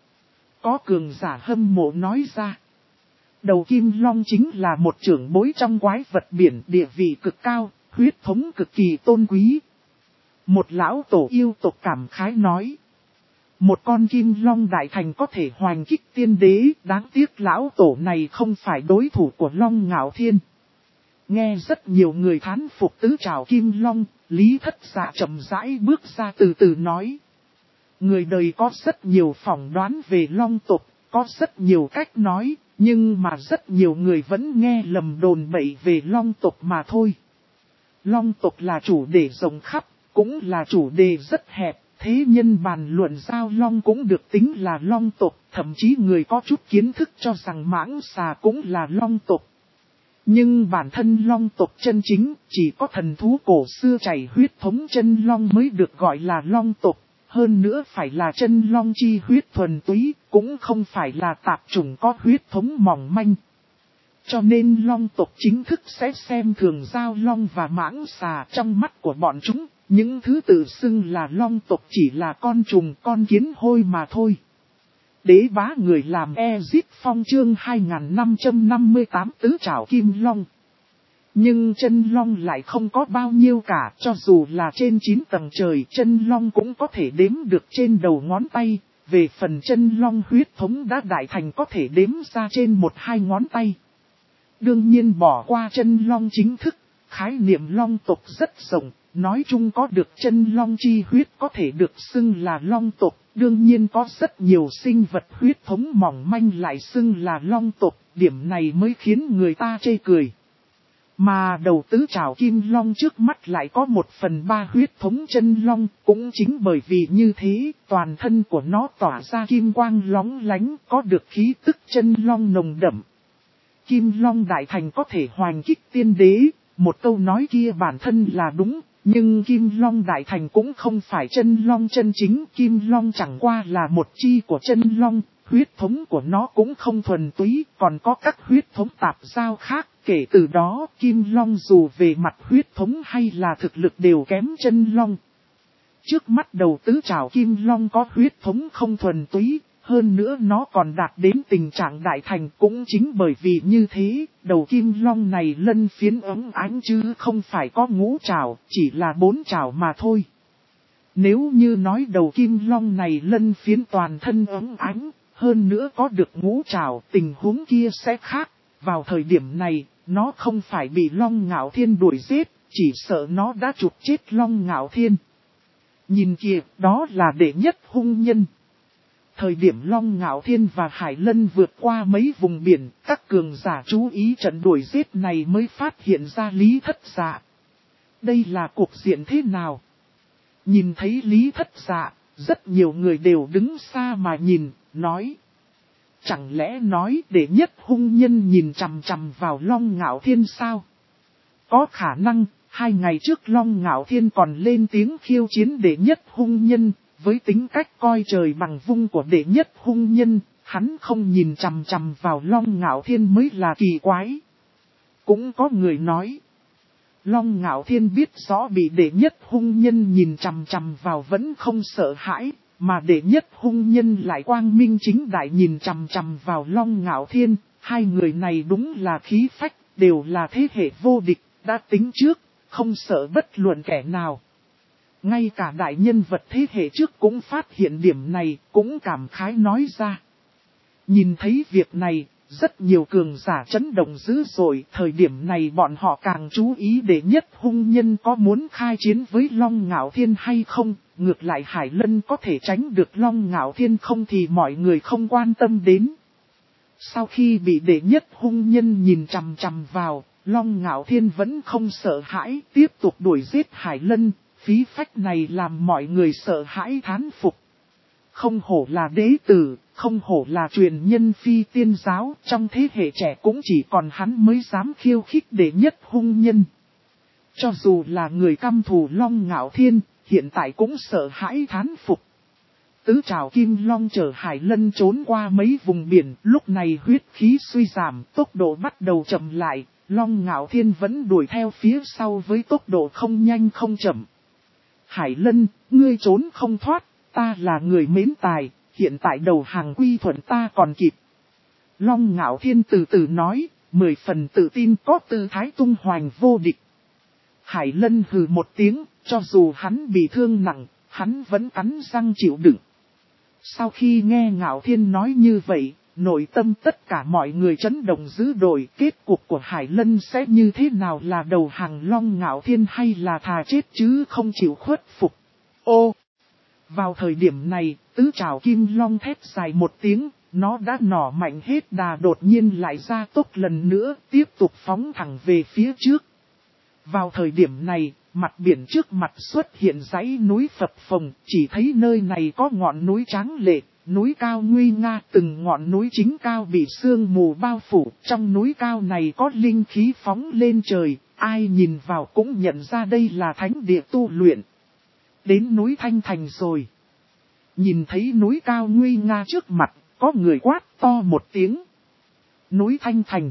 Có cường giả hâm mộ nói ra, đầu Kim Long chính là một trưởng bối trong quái vật biển, địa vị cực cao, huyết thống cực kỳ tôn quý. Một lão tổ yêu tộc cảm khái nói. Một con Kim Long đại thành có thể hoành kích tiên đế, đáng tiếc lão tổ này không phải đối thủ của Long Ngạo Thiên. Nghe rất nhiều người thán phục tứ trảo Kim Long, Lý Thất Dạ chậm rãi bước ra từ từ nói. Người đời có rất nhiều phỏng đoán về Long tộc, có rất nhiều cách nói, nhưng mà rất nhiều người vẫn nghe lầm đồn bậy về Long tộc mà thôi. Long tộc là chủ đề rộng khắp, cũng là chủ đề rất hẹp. Thế nhân bàn luận giao long cũng được tính là long tộc, thậm chí người có chút kiến thức cho rằng mãng xà cũng là long tộc. Nhưng bản thân long tộc chân chính, chỉ có thần thú cổ xưa chảy huyết thống chân long mới được gọi là long tộc. Hơn nữa phải là chân long chi huyết thuần túy, cũng không phải là tạp chủng có huyết thống mỏng manh. Cho nên long tộc chính thức sẽ xem thường giao long và mãng xà trong mắt của bọn chúng. Những thứ tự xưng là long tộc chỉ là con trùng con kiến hôi mà thôi. Đế bá người làm Ezit Phong chương 2558 tứ trảo Kim Long. Nhưng chân long lại không có bao nhiêu cả, cho dù là trên 9 tầng trời, chân long cũng có thể đếm được trên đầu ngón tay. Về phần chân long huyết thống đã đại thành có thể đếm ra trên 1-2 ngón tay. Đương nhiên bỏ qua chân long chính thức, khái niệm long tộc rất rộng, nói chung có được chân long chi huyết có thể được xưng là long tộc. Đương nhiên có rất nhiều sinh vật huyết thống mỏng manh lại xưng là long tộc, điểm này mới khiến người ta chê cười. Mà đầu tứ trảo kim long trước mắt lại có 1/3 huyết thống chân long, cũng chính bởi vì như thế, toàn thân của nó tỏa ra kim quang lóng lánh, có được khí tức chân long nồng đậm. Kim long đại thành có thể hoành kích tiên đế, một câu nói kia bản thân là đúng, nhưng kim long đại thành cũng không phải chân long chân chính, kim long chẳng qua là một chi của chân long. Huyết thống của nó cũng không thuần túy, còn có các huyết thống tạp giao khác, kể từ đó kim long dù về mặt huyết thống hay là thực lực đều kém chân long. Trước mắt đầu tứ trảo kim long có huyết thống không thuần túy, hơn nữa nó còn đạt đến tình trạng đại thành, cũng chính bởi vì như thế, đầu kim long này lân phiến óng ánh chứ không phải có ngũ trảo, chỉ là 4 trảo mà thôi. Nếu như nói đầu kim long này lân phiến toàn thân óng ánh, hơn nữa có được ngũ trảo, tình huống kia sẽ khác. Vào thời điểm này, nó không phải bị Long Ngạo Thiên đuổi giết, chỉ sợ nó đã chụp chết Long Ngạo Thiên. Nhìn kìa, đó là đệ nhất hung nhân. Thời điểm Long Ngạo Thiên và Hải Lân vượt qua mấy vùng biển, các cường giả chú ý trận đuổi giết này mới phát hiện ra Lý Thất Dạ. Đây là cuộc diện thế nào? Nhìn thấy Lý Thất Dạ, rất nhiều người đều đứng xa mà nhìn, nói. Chẳng lẽ nói đệ nhất hung nhân nhìn chằm chằm vào Long Ngạo Thiên sao? Có khả năng, 2 ngày trước Long Ngạo Thiên còn lên tiếng khiêu chiến đệ nhất hung nhân, với tính cách coi trời bằng vung của đệ nhất hung nhân, hắn không nhìn chằm chằm vào Long Ngạo Thiên mới là kỳ quái. Cũng có người nói, Long Ngạo Thiên biết rõ bị đệ nhất hung nhân nhìn chằm chằm vào vẫn không sợ hãi, mà đệ nhất hung nhân lại quang minh chính đại nhìn chằm chằm vào Long Ngạo Thiên. Hai người này đúng là khí phách, đều là thế hệ vô địch, đã tính trước, không sợ bất luận kẻ nào. Ngay cả đại nhân vật thế hệ trước cũng phát hiện điểm này, cũng cảm khái nói ra. Nhìn thấy việc này, rất nhiều cường giả chấn động dữ dội, thời điểm này bọn họ càng chú ý đệ nhất hung nhân có muốn khai chiến với Long Ngạo Thiên hay không, ngược lại Hải Lân có thể tránh được Long Ngạo Thiên không thì mọi người không quan tâm đến. Sau khi bị đệ nhất hung nhân nhìn chằm chằm vào, Long Ngạo Thiên vẫn không sợ hãi, tiếp tục đuổi giết Hải Lân, phí phách này làm mọi người sợ hãi thán phục. Không hổ là đế tử, không hổ là truyền nhân phi tiên giáo, trong thế hệ trẻ cũng chỉ còn hắn mới dám khiêu khích đệ nhất hung nhân. Cho dù là người căm thù Long Ngạo Thiên, hiện tại cũng sợ hãi thán phục. Tứ trảo kim long chở Hải Lân trốn qua mấy vùng biển, lúc này huyết khí suy giảm, tốc độ bắt đầu chậm lại, Long Ngạo Thiên vẫn đuổi theo phía sau với tốc độ không nhanh không chậm. Hải Lân, ngươi trốn không thoát, ta là người mến tài, hiện tại đầu hàng quy thuận ta còn kịp. Long Ngạo Thiên từ từ nói, 10 phần tự tin có tư thái tung hoành vô địch. Hải Lân hừ một tiếng, cho dù hắn bị thương nặng, hắn vẫn cắn răng chịu đựng. Sau khi nghe Ngạo Thiên nói như vậy, nội tâm tất cả mọi người chấn động dữ dội, kết cục của Hải Lân sẽ như thế nào, là đầu hàng Long Ngạo Thiên hay là thà chết chứ không chịu khuất phục. Ô! Vào thời điểm này, tứ trảo kim long thét dài một tiếng, nó đã nỏ mạnh hết đà, đột nhiên lại ra tốc lần nữa, tiếp tục phóng thẳng về phía trước. Vào thời điểm này, mặt biển trước mặt xuất hiện dãy núi phập phồng, chỉ thấy nơi này có ngọn núi tráng lệ, núi cao nguy nga, từng ngọn núi chính cao bị sương mù bao phủ, trong núi cao này có linh khí phóng lên trời, ai nhìn vào cũng nhận ra đây là thánh địa tu luyện. Đến núi Thanh Thành rồi. Nhìn thấy núi cao nguy nga trước mặt, có người quát to một tiếng. Núi Thanh Thành.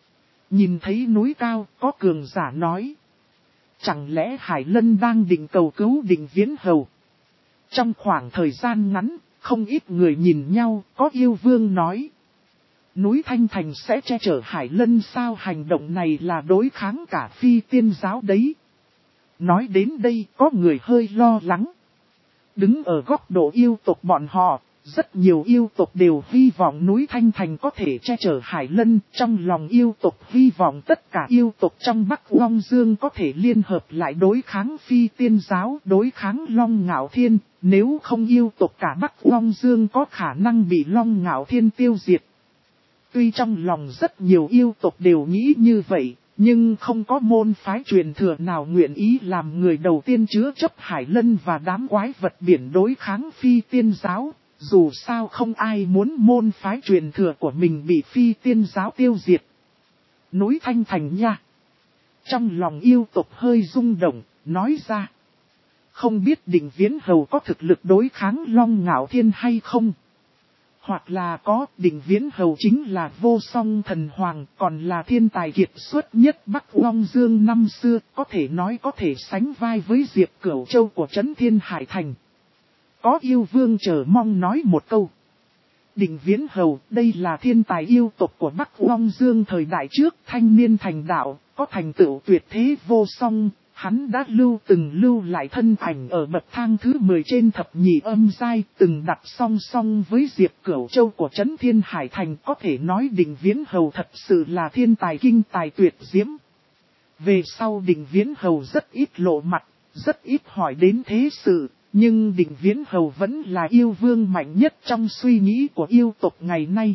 Nhìn thấy núi cao, có cường giả nói. Chẳng lẽ Hải Lân đang định cầu cứu Định Viễn Hầu? Trong khoảng thời gian ngắn, không ít người nhìn nhau, có yêu vương nói. Núi Thanh Thành sẽ che chở Hải Lân sao? Hành động này là đối kháng cả phi tiên giáo đấy. Nói đến đây có người hơi lo lắng. Đứng ở góc độ yêu tộc bọn họ, rất nhiều yêu tộc đều hy vọng núi Thanh Thành có thể che chở Hải Lân. Trong lòng yêu tộc hy vọng tất cả yêu tộc trong Bắc Long Dương có thể liên hợp lại đối kháng phi tiên giáo, đối kháng Long Ngạo Thiên. Nếu không yêu tộc cả Bắc Long Dương có khả năng bị Long Ngạo Thiên tiêu diệt. Tuy trong lòng rất nhiều yêu tộc đều nghĩ như vậy, nhưng không có môn phái truyền thừa nào nguyện ý làm người đầu tiên chứa chấp Hải Lân và đám quái vật biển đối kháng phi tiên giáo. Dù sao không ai muốn môn phái truyền thừa của mình bị phi tiên giáo tiêu diệt. Núi Thanh Thành nha. Trong lòng yêu tộc hơi rung động, nói ra. Không biết Định Viễn Hầu có thực lực đối kháng Long Ngạo Thiên hay không? Hoặc là có, Định Viễn Hầu chính là vô song thần hoàng, còn là thiên tài kiệt xuất nhất Bắc Long Dương năm xưa, có thể nói có thể sánh vai với Diệp Cửu Châu của Trấn Thiên Hải Thành. Có yêu vương chờ mong nói một câu. Định Viễn Hầu, đây là thiên tài yêu tộc của Bắc Long Dương thời đại trước, thanh niên thành đạo, có thành tựu tuyệt thế vô song. Hắn đã từng lưu lại thân ảnh ở bậc thang thứ 10 trên thập nhị âm giai, từng đặt song song với Diệp Cửu Châu của Trấn Thiên Hải Thành. Có thể nói Định Viễn Hầu thật sự là thiên tài kinh tài tuyệt diễm. Về sau Định Viễn Hầu rất ít lộ mặt, rất ít hỏi đến thế sự, nhưng Định Viễn Hầu vẫn là yêu vương mạnh nhất trong suy nghĩ của yêu tộc ngày nay.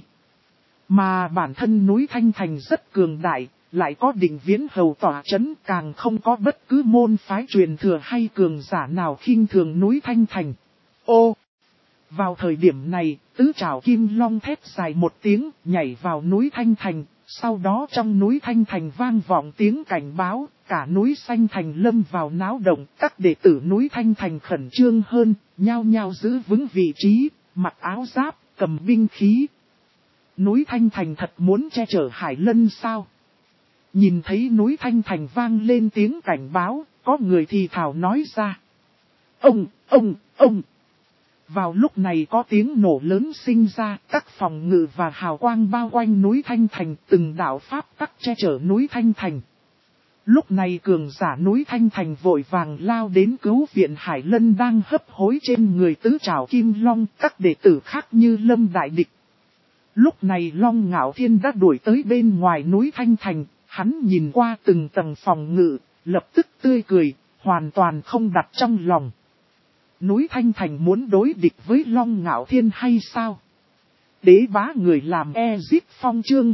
Mà bản thân núi Thanh Thành rất cường đại. Lại có Định Viễn Hầu tỏa chấn, càng không có bất cứ môn phái truyền thừa hay cường giả nào khinh thường núi Thanh Thành. Ô! Vào thời điểm này, tứ trảo kim long thét dài một tiếng, nhảy vào núi Thanh Thành. Sau đó trong núi Thanh Thành vang vọng tiếng cảnh báo, cả núi Xanh Thành lâm vào náo động. Các đệ tử núi Thanh Thành khẩn trương hơn, nhao nhao giữ vững vị trí, mặc áo giáp, cầm binh khí. Núi Thanh Thành thật muốn che chở Hải Lân sao? Nhìn thấy núi Thanh Thành vang lên tiếng cảnh báo, có người thì thào nói ra. Ông! Vào lúc này có tiếng nổ lớn sinh ra, các phòng ngự và hào quang bao quanh núi Thanh Thành, từng đạo pháp tắc che chở núi Thanh Thành. Lúc này cường giả núi Thanh Thành vội vàng lao đến cứu viện Hải Lân đang hấp hối trên người tứ trảo kim long, các đệ tử khác như lâm đại địch. Lúc này Long Ngạo Thiên đã đuổi tới bên ngoài núi Thanh Thành. Hắn nhìn qua từng tầng phòng ngự, lập tức tươi cười, hoàn toàn không đặt trong lòng. Núi Thanh Thành muốn đối địch với Long Ngạo Thiên hay sao? Đế bá người làm Ezip Phong chương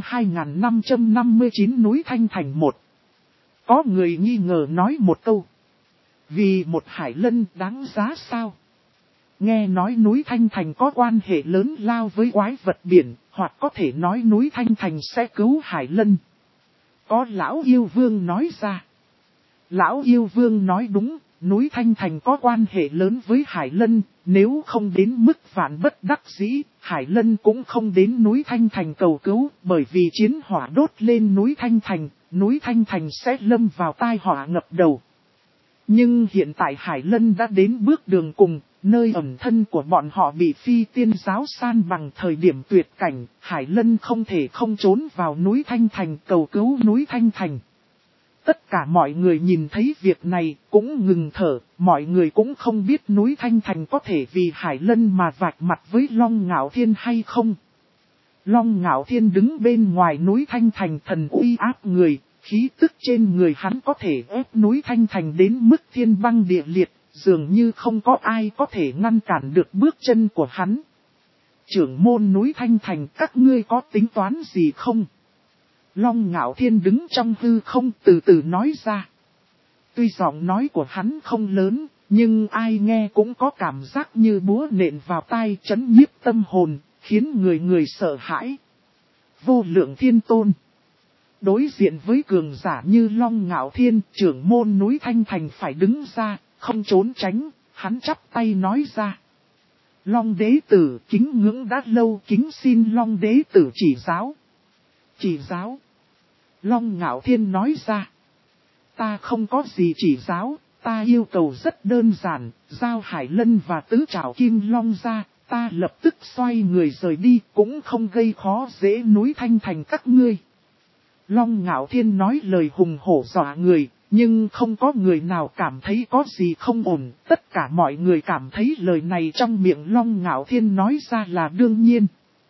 2559 núi Thanh Thành 1. Có người nghi ngờ nói một câu. Vì một Hải Lân đáng giá sao? Nghe nói núi Thanh Thành có quan hệ lớn lao với quái vật biển, hoặc có thể nói núi Thanh Thành sẽ cứu Hải Lân. Có lão yêu vương nói ra. Lão yêu vương nói đúng, núi Thanh Thành có quan hệ lớn với Hải Lân, nếu không đến mức vạn bất đắc dĩ, Hải Lân cũng không đến núi Thanh Thành cầu cứu, bởi vì chiến hỏa đốt lên núi Thanh Thành sẽ lâm vào tai họa ngập đầu. Nhưng hiện tại Hải Lân đã đến bước đường cùng, nơi ẩn thân của bọn họ bị phi tiên giáo san bằng thời điểm tuyệt cảnh, Hải Lân không thể không trốn vào núi Thanh Thành cầu cứu núi Thanh Thành. Tất cả mọi người nhìn thấy việc này cũng ngừng thở, mọi người cũng không biết núi Thanh Thành có thể vì Hải Lân mà vạch mặt với Long Ngạo Thiên hay không. Long Ngạo Thiên đứng bên ngoài núi Thanh Thành thần uy áp người, khí tức trên người hắn có thể ép núi Thanh Thành đến mức thiên băng địa liệt, dường như không có ai có thể ngăn cản được bước chân của hắn. Trưởng môn núi Thanh Thành, các ngươi có tính toán gì không? Long Ngạo Thiên đứng trong hư không từ từ nói ra. Tuy giọng nói của hắn không lớn, nhưng ai nghe cũng có cảm giác như búa nện vào tai chấn nhiếp tâm hồn, khiến người sợ hãi. Vô lượng thiên tôn. Đối diện với cường giả như Long Ngạo Thiên, trưởng môn núi Thanh Thành phải đứng ra, không trốn tránh, hắn chắp tay nói ra. Long đế tử kính ngưỡng đã lâu, kính xin Long đế tử chỉ giáo. Chỉ giáo. Long Ngạo Thiên nói ra. Ta không có gì chỉ giáo, ta yêu cầu rất đơn giản, giao Hải Lân và tứ trảo kim long ra, ta lập tức xoay người rời đi, cũng không gây khó dễ núi Thanh Thành các ngươi. Long Ngạo Thiên nói lời hùng hổ dọa người, nhưng không có người nào cảm thấy có gì không ổn. Tất cả mọi người cảm thấy lời này trong miệng Long Ngạo Thiên nói ra là đương nhiên.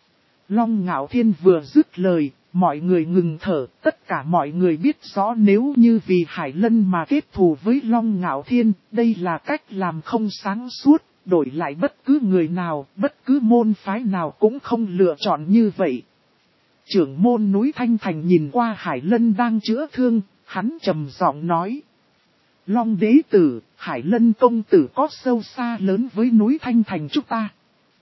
Long Ngạo Thiên vừa dứt lời, mọi người ngừng thở. Tất cả mọi người biết rõ nếu như vì Hải Lân mà kết thù với Long Ngạo Thiên, đây là cách làm không sáng suốt. Đổi lại bất cứ người nào, bất cứ môn phái nào cũng không lựa chọn như vậy. Trưởng môn núi Thanh Thành nhìn qua Hải Lân đang chữa thương, hắn trầm giọng nói. Long đế tử, Hải Lân công tử có sâu xa lớn với núi Thanh Thành chúng ta.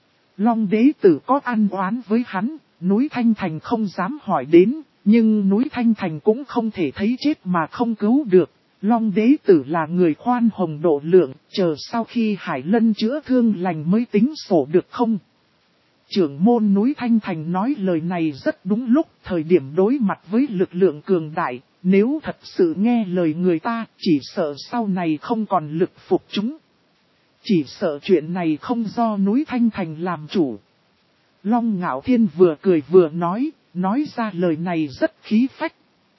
Long đế tử có ăn oán với hắn, núi Thanh Thành không dám hỏi đến, nhưng núi Thanh Thành cũng không thể thấy chết mà không cứu được. Long đế tử là người khoan hồng độ lượng, chờ sau khi Hải Lân chữa thương lành mới tính sổ được không? Trưởng môn núi Thanh Thành nói lời này rất đúng lúc, thời điểm đối mặt với lực lượng cường đại, nếu thật sự nghe lời người ta, chỉ sợ sau này không còn lực phục chúng. Chỉ sợ chuyện này không do núi Thanh Thành làm chủ. Long Ngạo Thiên vừa cười vừa nói ra lời này rất khí phách.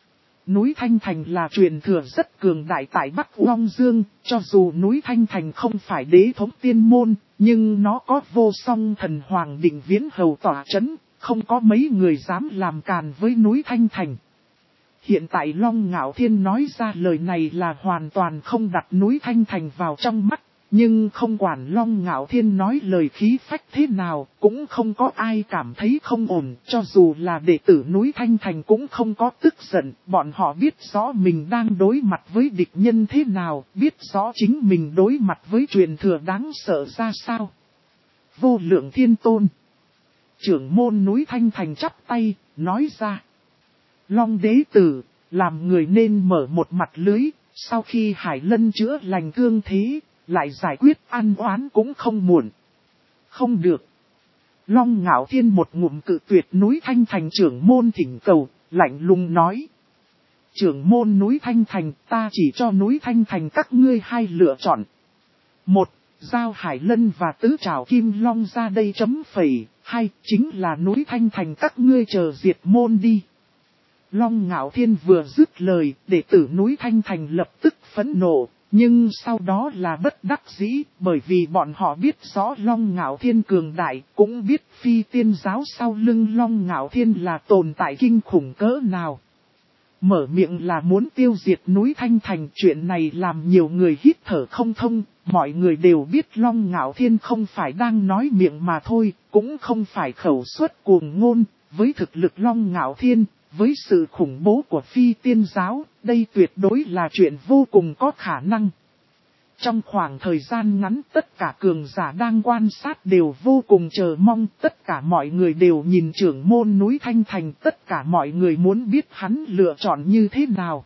Núi Thanh Thành là truyền thừa rất cường đại tại Bắc Long Dương, cho dù núi Thanh Thành không phải đế thống tiên môn, nhưng nó có vô song thần hoàng định viễn hầu tỏa chấn, không có mấy người dám làm càn với núi Thanh Thành. Hiện tại Long Ngạo Thiên nói ra lời này là hoàn toàn không đặt núi Thanh Thành vào trong mắt. Nhưng không quản Long Ngạo Thiên nói lời khí phách thế nào, cũng không có ai cảm thấy không ổn, cho dù là đệ tử núi Thanh Thành cũng không có tức giận, bọn họ biết rõ mình đang đối mặt với địch nhân thế nào, biết rõ chính mình đối mặt với truyền thừa đáng sợ ra sao. Vô Lượng Thiên Tôn, trưởng môn núi Thanh Thành chắp tay, nói ra. Long đế tử, làm người nên mở một mặt lưới, sau khi Hải Lân chữa lành thương thế, lại giải quyết ăn oán cũng không muộn. Không được. Long Ngạo Thiên một ngụm cự tuyệt núi Thanh Thành trưởng môn thỉnh cầu, lạnh lùng nói. Trưởng môn núi Thanh Thành, ta chỉ cho núi Thanh Thành các ngươi hai lựa chọn. Một, giao Hải Lân và tứ trảo Kim Long ra đây chấm phẩy. Hai, chính là núi Thanh Thành các ngươi chờ diệt môn đi. Long Ngạo Thiên vừa dứt lời, đệ tử núi Thanh Thành lập tức phẫn nộ. Nhưng sau đó là bất đắc dĩ, bởi vì bọn họ biết rõ Long Ngạo Thiên cường đại, cũng biết phi tiên giáo sau lưng Long Ngạo Thiên là tồn tại kinh khủng cỡ nào. Mở miệng là muốn tiêu diệt núi Thanh Thành, chuyện này làm nhiều người hít thở không thông, mọi người đều biết Long Ngạo Thiên không phải đang nói miệng mà thôi, cũng không phải khẩu suất cuồng ngôn, với thực lực Long Ngạo Thiên. Với sự khủng bố của phi tiên giáo, đây tuyệt đối là chuyện vô cùng có khả năng. Trong khoảng thời gian ngắn tất cả cường giả đang quan sát đều vô cùng chờ mong, tất cả mọi người đều nhìn trưởng môn núi Thanh Thành, tất cả mọi người muốn biết hắn lựa chọn như thế nào.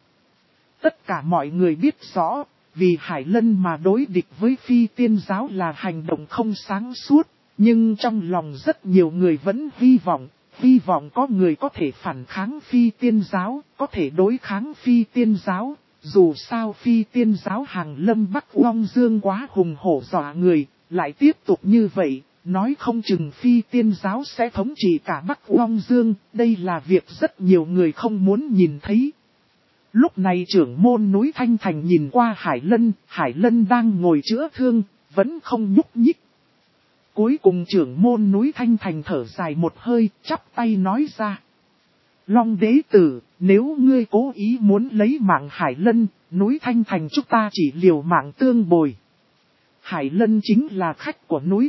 Tất cả mọi người biết rõ, vì Hải Lân mà đối địch với phi tiên giáo là hành động không sáng suốt, nhưng trong lòng rất nhiều người vẫn hy vọng có người có thể phản kháng phi tiên giáo, có thể đối kháng phi tiên giáo. Dù sao phi tiên giáo hàng lâm Bắc Long Dương quá hùng hổ dọa người, lại tiếp tục như vậy, nói không chừng phi tiên giáo sẽ thống trị cả Bắc Long Dương, đây là việc rất nhiều người không muốn nhìn thấy. Lúc này trưởng môn núi Thanh Thành nhìn qua Hải Lân đang ngồi chữa thương, vẫn không nhúc nhích. Cuối cùng trưởng môn núi Thanh Thành thở dài một hơi, chắp tay nói ra. Long đế tử, nếu ngươi cố ý muốn lấy mạng Hải Lân, núi Thanh Thành chúng ta chỉ liều mạng tương bồi. Hải Lân chính là khách của núi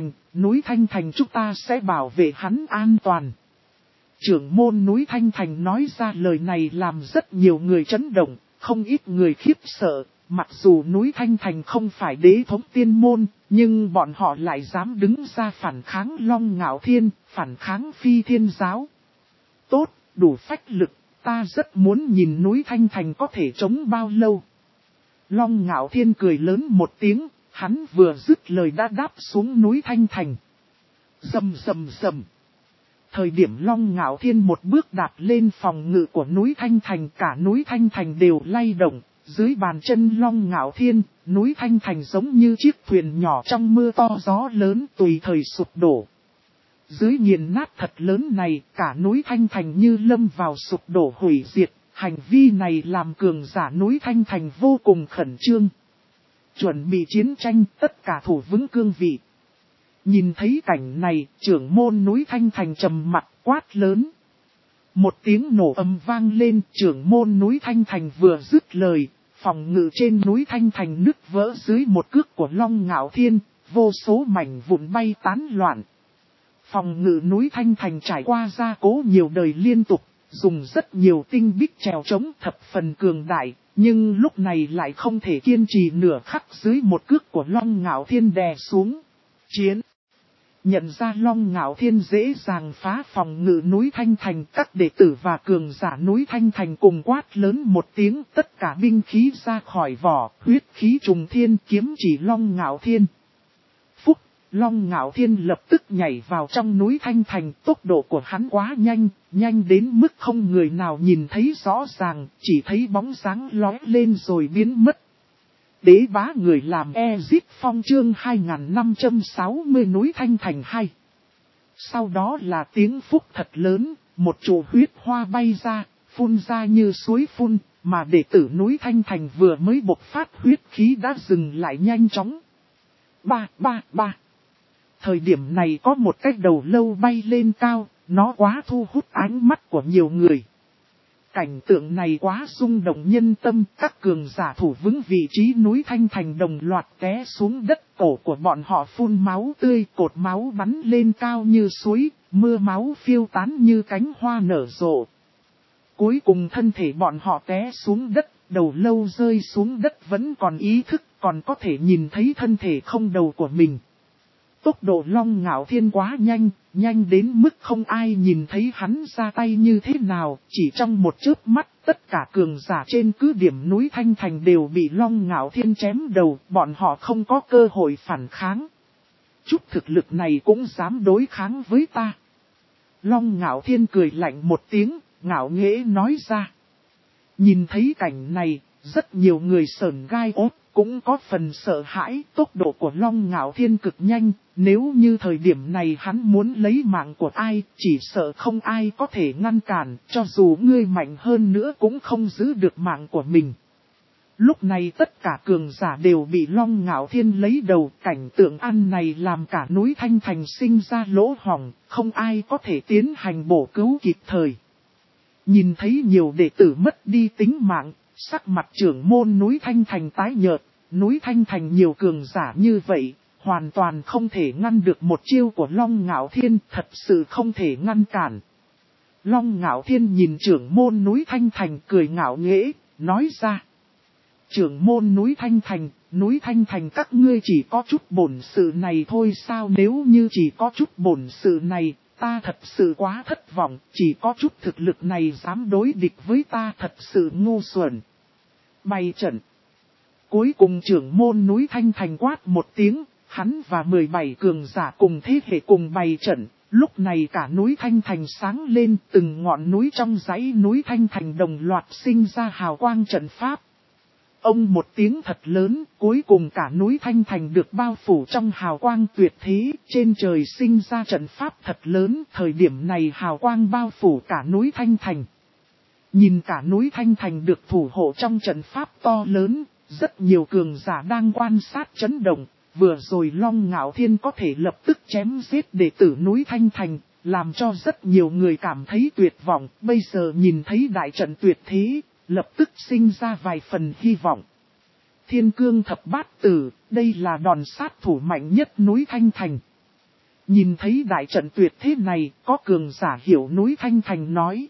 Thanh Thành chúng ta sẽ bảo vệ hắn an toàn. Trưởng môn núi Thanh Thành nói ra lời này làm rất nhiều người chấn động, không ít người khiếp sợ. Mặc dù núi Thanh Thành không phải đế thống tiên môn, nhưng bọn họ lại dám đứng ra phản kháng Long Ngạo Thiên, phản kháng phi thiên giáo. Tốt, đủ phách lực, ta rất muốn nhìn núi Thanh Thành có thể chống bao lâu. Long Ngạo Thiên cười lớn một tiếng, hắn vừa dứt lời đã đáp xuống núi Thanh Thành. Rầm rầm rầm. Thời điểm Long Ngạo Thiên một bước đạp lên phòng ngự của núi Thanh Thành, cả núi Thanh Thành đều lay động. Dưới bàn chân Long Ngạo Thiên, núi Thanh Thành giống như chiếc thuyền nhỏ trong mưa to gió lớn tùy thời sụp đổ. Dưới nghiền nát thật lớn này, cả núi Thanh Thành như lâm vào sụp đổ hủy diệt, hành vi này làm cường giả núi Thanh Thành vô cùng khẩn trương. Chuẩn bị chiến tranh, tất cả thủ vững cương vị. Nhìn thấy cảnh này, trưởng môn núi Thanh Thành trầm mặt quát lớn. Một tiếng nổ ầm vang lên, trưởng môn núi Thanh Thành vừa dứt lời, phòng ngự trên núi Thanh Thành nứt vỡ dưới một cước của Long Ngạo Thiên, vô số mảnh vụn bay tán loạn. Phòng ngự núi Thanh Thành trải qua gia cố nhiều đời liên tục, dùng rất nhiều tinh bích trèo chống thập phần cường đại, nhưng lúc này lại không thể kiên trì nửa khắc dưới một cước của Long Ngạo Thiên đè xuống. Chiến! Nhận ra Long Ngạo Thiên dễ dàng phá phòng ngự núi Thanh Thành, các đệ tử và cường giả núi Thanh Thành cùng quát lớn một tiếng, tất cả binh khí ra khỏi vỏ, huyết khí trùng thiên kiếm chỉ Long Ngạo Thiên. Phúc, Long Ngạo Thiên lập tức nhảy vào trong núi Thanh Thành, tốc độ của hắn quá nhanh, nhanh đến mức không người nào nhìn thấy rõ ràng, chỉ thấy bóng dáng lóe lên rồi biến mất. Đế bá người làm Ezip Phong chương 2560 núi Thanh Thành 2. Sau đó là tiếng phúc thật lớn, một trụ huyết hoa bay ra, phun ra như suối phun, mà đệ tử núi Thanh Thành vừa mới bộc phát huyết khí đã dừng lại nhanh chóng. Ba. Thời điểm này có một cái đầu lâu bay lên cao, nó quá thu hút ánh mắt của nhiều người. Cảnh tượng này quá rung động nhân tâm, các cường giả thủ vững vị trí núi Thanh Thành đồng loạt té xuống đất, cổ của bọn họ phun máu tươi, cột máu bắn lên cao như suối, mưa máu phiêu tán như cánh hoa nở rộ. Cuối cùng thân thể bọn họ té xuống đất, đầu lâu rơi xuống đất vẫn còn ý thức, còn có thể nhìn thấy thân thể không đầu của mình. Tốc độ Long Ngạo Thiên quá nhanh, nhanh đến mức không ai nhìn thấy hắn ra tay như thế nào, chỉ trong một chớp mắt, tất cả cường giả trên cứ điểm núi Thanh Thành đều bị Long Ngạo Thiên chém đầu, bọn họ không có cơ hội phản kháng. Chút thực lực này cũng dám đối kháng với ta. Long Ngạo Thiên cười lạnh một tiếng, ngạo nghễ nói ra. Nhìn thấy cảnh này, rất nhiều người sởn gai ốt, cũng có phần sợ hãi. Tốc độ của Long Ngạo Thiên cực nhanh, nếu như thời điểm này hắn muốn lấy mạng của ai, chỉ sợ không ai có thể ngăn cản, cho dù ngươi mạnh hơn nữa cũng không giữ được mạng của mình. Lúc này tất cả cường giả đều bị Long Ngạo Thiên lấy đầu, cảnh tượng ăn này làm cả núi Thanh Thành sinh ra lỗ hổng, không ai có thể tiến hành bổ cứu kịp thời. Nhìn thấy nhiều đệ tử mất đi tính mạng, sắc mặt trưởng môn núi Thanh Thành tái nhợt, núi Thanh Thành nhiều cường giả như vậy, hoàn toàn không thể ngăn được một chiêu của Long Ngạo Thiên, thật sự không thể ngăn cản. Long Ngạo Thiên nhìn trưởng môn núi Thanh Thành cười ngạo nghễ, nói ra. Trưởng môn núi Thanh Thành các ngươi chỉ có chút bổn sự này thôi sao? Nếu như chỉ có chút bổn sự này, ta thật sự quá thất vọng, chỉ có chút thực lực này dám đối địch với ta thật sự ngu xuẩn. Bày trận. Cuối cùng trưởng môn núi Thanh Thành quát một tiếng, hắn và 17 cường giả cùng thế hệ cùng bày trận. Lúc này cả núi Thanh Thành sáng lên, từng ngọn núi trong dãy núi Thanh Thành đồng loạt sinh ra hào quang trận pháp. Ông một tiếng thật lớn, cuối cùng cả núi Thanh Thành được bao phủ trong hào quang tuyệt thế, trên trời sinh ra trận pháp thật lớn, thời điểm này hào quang bao phủ cả núi Thanh Thành. Nhìn cả núi Thanh Thành được thủ hộ trong trận pháp to lớn, rất nhiều cường giả đang quan sát chấn động, vừa rồi Long Ngạo Thiên có thể lập tức chém giết đệ tử núi Thanh Thành, làm cho rất nhiều người cảm thấy tuyệt vọng, bây giờ nhìn thấy đại trận tuyệt thế, lập tức sinh ra vài phần hy vọng. Thiên Cương Thập Bát Tử, đây là đòn sát thủ mạnh nhất núi Thanh Thành. Nhìn thấy đại trận tuyệt thế này, có cường giả hiểu núi Thanh Thành nói.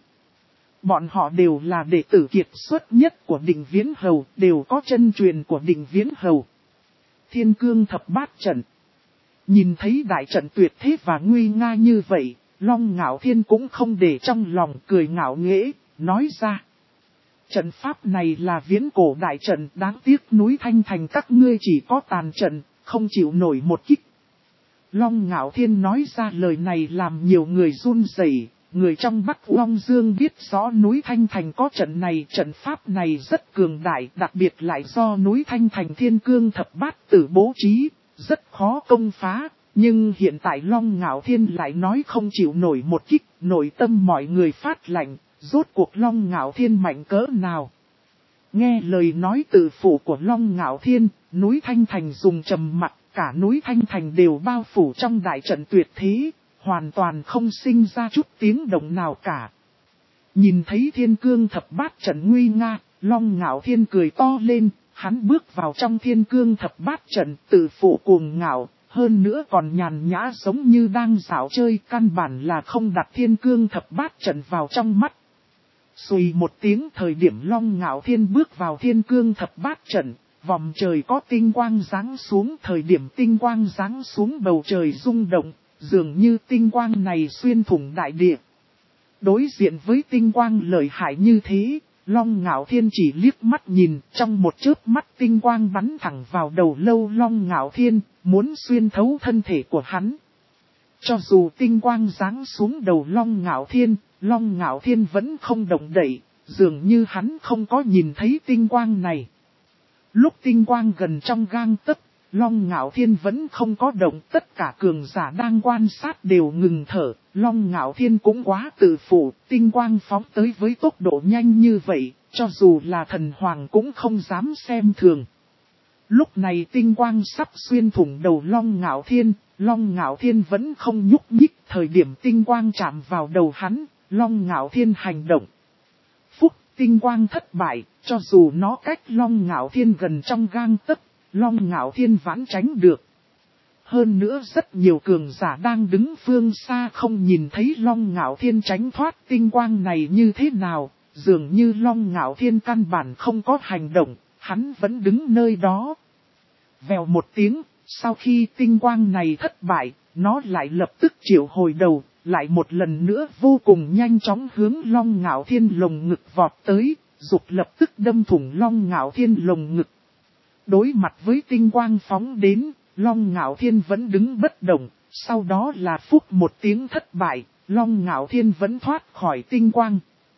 Bọn họ đều là đệ tử kiệt xuất nhất của Định Viễn Hầu, đều có chân truyền của Định Viễn Hầu. Thiên Cương Thập Bát Trận. Nhìn thấy đại trận tuyệt thế và nguy nga như vậy, Long Ngạo Thiên cũng không để trong lòng, cười ngạo nghễ, nói ra. Trận pháp này là viễn cổ đại trận, đáng tiếc núi Thanh Thành các ngươi chỉ có tàn trận, không chịu nổi một kích. Long Ngạo Thiên nói ra lời này làm nhiều người run rẩy, người trong Bắc Long Dương biết rõ núi Thanh Thành có trận pháp này rất cường đại, đặc biệt lại do núi Thanh Thành thiên cương thập bát tử bố trí, rất khó công phá. Nhưng hiện tại Long Ngạo Thiên lại nói không chịu nổi một kích, nội tâm mọi người phát lạnh, rốt cuộc Long Ngạo Thiên mạnh cỡ nào. Nghe lời nói tự phủ của Long Ngạo Thiên, núi Thanh Thành dùng trầm mặc, cả núi Thanh Thành đều bao phủ trong đại trận tuyệt thế, hoàn toàn không sinh ra chút tiếng động nào cả. Nhìn thấy thiên cương thập bát trận nguy nga, Long Ngạo Thiên cười to lên, hắn bước vào trong thiên cương thập bát trận tự phủ cuồng ngạo, hơn nữa còn nhàn nhã giống như đang dạo chơi, căn bản là không đặt thiên cương thập bát trận vào trong mắt. Xùy một tiếng, thời điểm Long Ngạo Thiên bước vào thiên cương thập bát trận, vòng trời có tinh quang giáng xuống, thời điểm tinh quang giáng xuống bầu trời rung động, dường như tinh quang này xuyên thủng đại địa. Đối diện với tinh quang lợi hại như thế, Long Ngạo Thiên chỉ liếc mắt nhìn, trong một chớp mắt tinh quang bắn thẳng vào đầu lâu Long Ngạo Thiên, muốn xuyên thấu thân thể của hắn. Cho dù tinh quang giáng xuống đầu Long Ngạo Thiên vẫn không động đậy, dường như hắn không có nhìn thấy tinh quang này. Lúc tinh quang gần trong gang tấc, Long Ngạo Thiên vẫn không có động, tất cả cường giả đang quan sát đều ngừng thở, Long Ngạo Thiên cũng quá tự phụ, tinh quang phóng tới với tốc độ nhanh như vậy, cho dù là thần hoàng cũng không dám xem thường. Lúc này tinh quang sắp xuyên thủng đầu Long Ngạo Thiên vẫn không nhúc nhích, thời điểm tinh quang chạm vào đầu hắn, Long Ngạo Thiên hành động. Phúc, tinh quang thất bại, cho dù nó cách Long Ngạo Thiên gần trong gang tấc, Long Ngạo Thiên vẫn tránh được. Hơn nữa rất nhiều cường giả đang đứng phương xa không nhìn thấy Long Ngạo Thiên tránh thoát tinh quang này như thế nào, dường như Long Ngạo Thiên căn bản không có hành động, hắn vẫn đứng nơi đó. Vèo một tiếng, sau khi tinh quang này thất bại, nó lại lập tức triệu hồi đầu, lại một lần nữa vô cùng nhanh chóng hướng Long Ngạo Thiên lồng ngực vọt tới, dục lập tức đâm thủng Long Ngạo Thiên lồng ngực. Đối mặt với tinh quang phóng đến, Long Ngạo Thiên vẫn đứng bất động, sau đó là phúc một tiếng thất bại, Long Ngạo Thiên vẫn thoát khỏi tinh quang.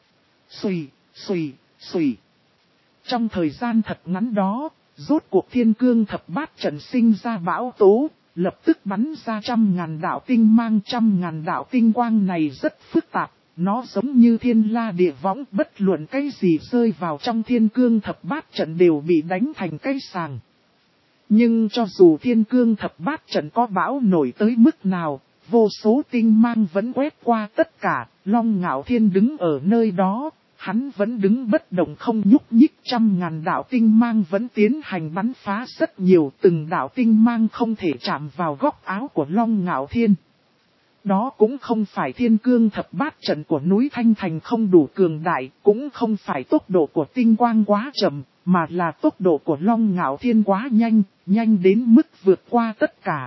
Xùy, xùy, xùy. Trong thời gian thật ngắn đó, rốt cuộc thiên cương thập bát trận sinh ra bão tố, lập tức bắn ra 100.000 đạo tinh mang. 100.000 đạo tinh quang này rất phức tạp, nó giống như thiên la địa võng, bất luận cái gì rơi vào trong thiên cương thập bát trận đều bị đánh thành cái sàng. Nhưng cho dù thiên cương thập bát trận có bão nổi tới mức nào, vô số tinh mang vẫn quét qua tất cả, Long Ngạo Thiên đứng ở nơi đó, hắn vẫn đứng bất động không nhúc nhích. 100.000 đạo tinh mang vẫn tiến hành bắn phá rất nhiều, từng đạo tinh mang không thể chạm vào góc áo của Long Ngạo Thiên. Đó cũng không phải thiên cương thập bát trận của núi Thanh Thành không đủ cường đại, cũng không phải tốc độ của tinh quang quá chậm, mà là tốc độ của Long Ngạo Thiên quá nhanh, nhanh đến mức vượt qua tất cả.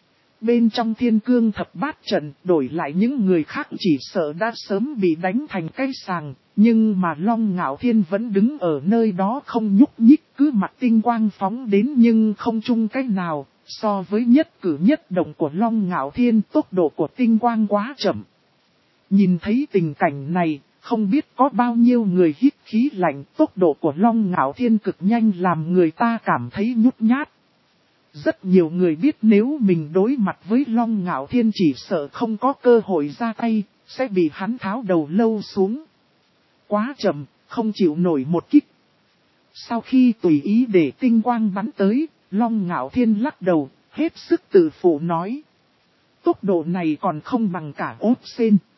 Bên trong thiên cương thập bát trận, đổi lại những người khác chỉ sợ đã sớm bị đánh thành cái sàng, nhưng mà Long Ngạo Thiên vẫn đứng ở nơi đó không nhúc nhích, cứ mặt tinh quang phóng đến nhưng không chung cách nào. So với nhất cử nhất động của Long Ngạo Thiên, tốc độ của tinh quang quá chậm. Nhìn thấy tình cảnh này, không biết có bao nhiêu người hít khí lạnh, tốc độ của Long Ngạo Thiên cực nhanh làm người ta cảm thấy nhút nhát. Rất nhiều người biết nếu mình đối mặt với Long Ngạo Thiên chỉ sợ không có cơ hội ra tay, sẽ bị hắn tháo đầu lâu xuống. Quá chậm, không chịu nổi một kích. Sau khi tùy ý để tinh quang bắn tới, Long Ngạo Thiên lắc đầu, hết sức tự phụ nói. Tốc độ này còn không bằng cả ốt sên.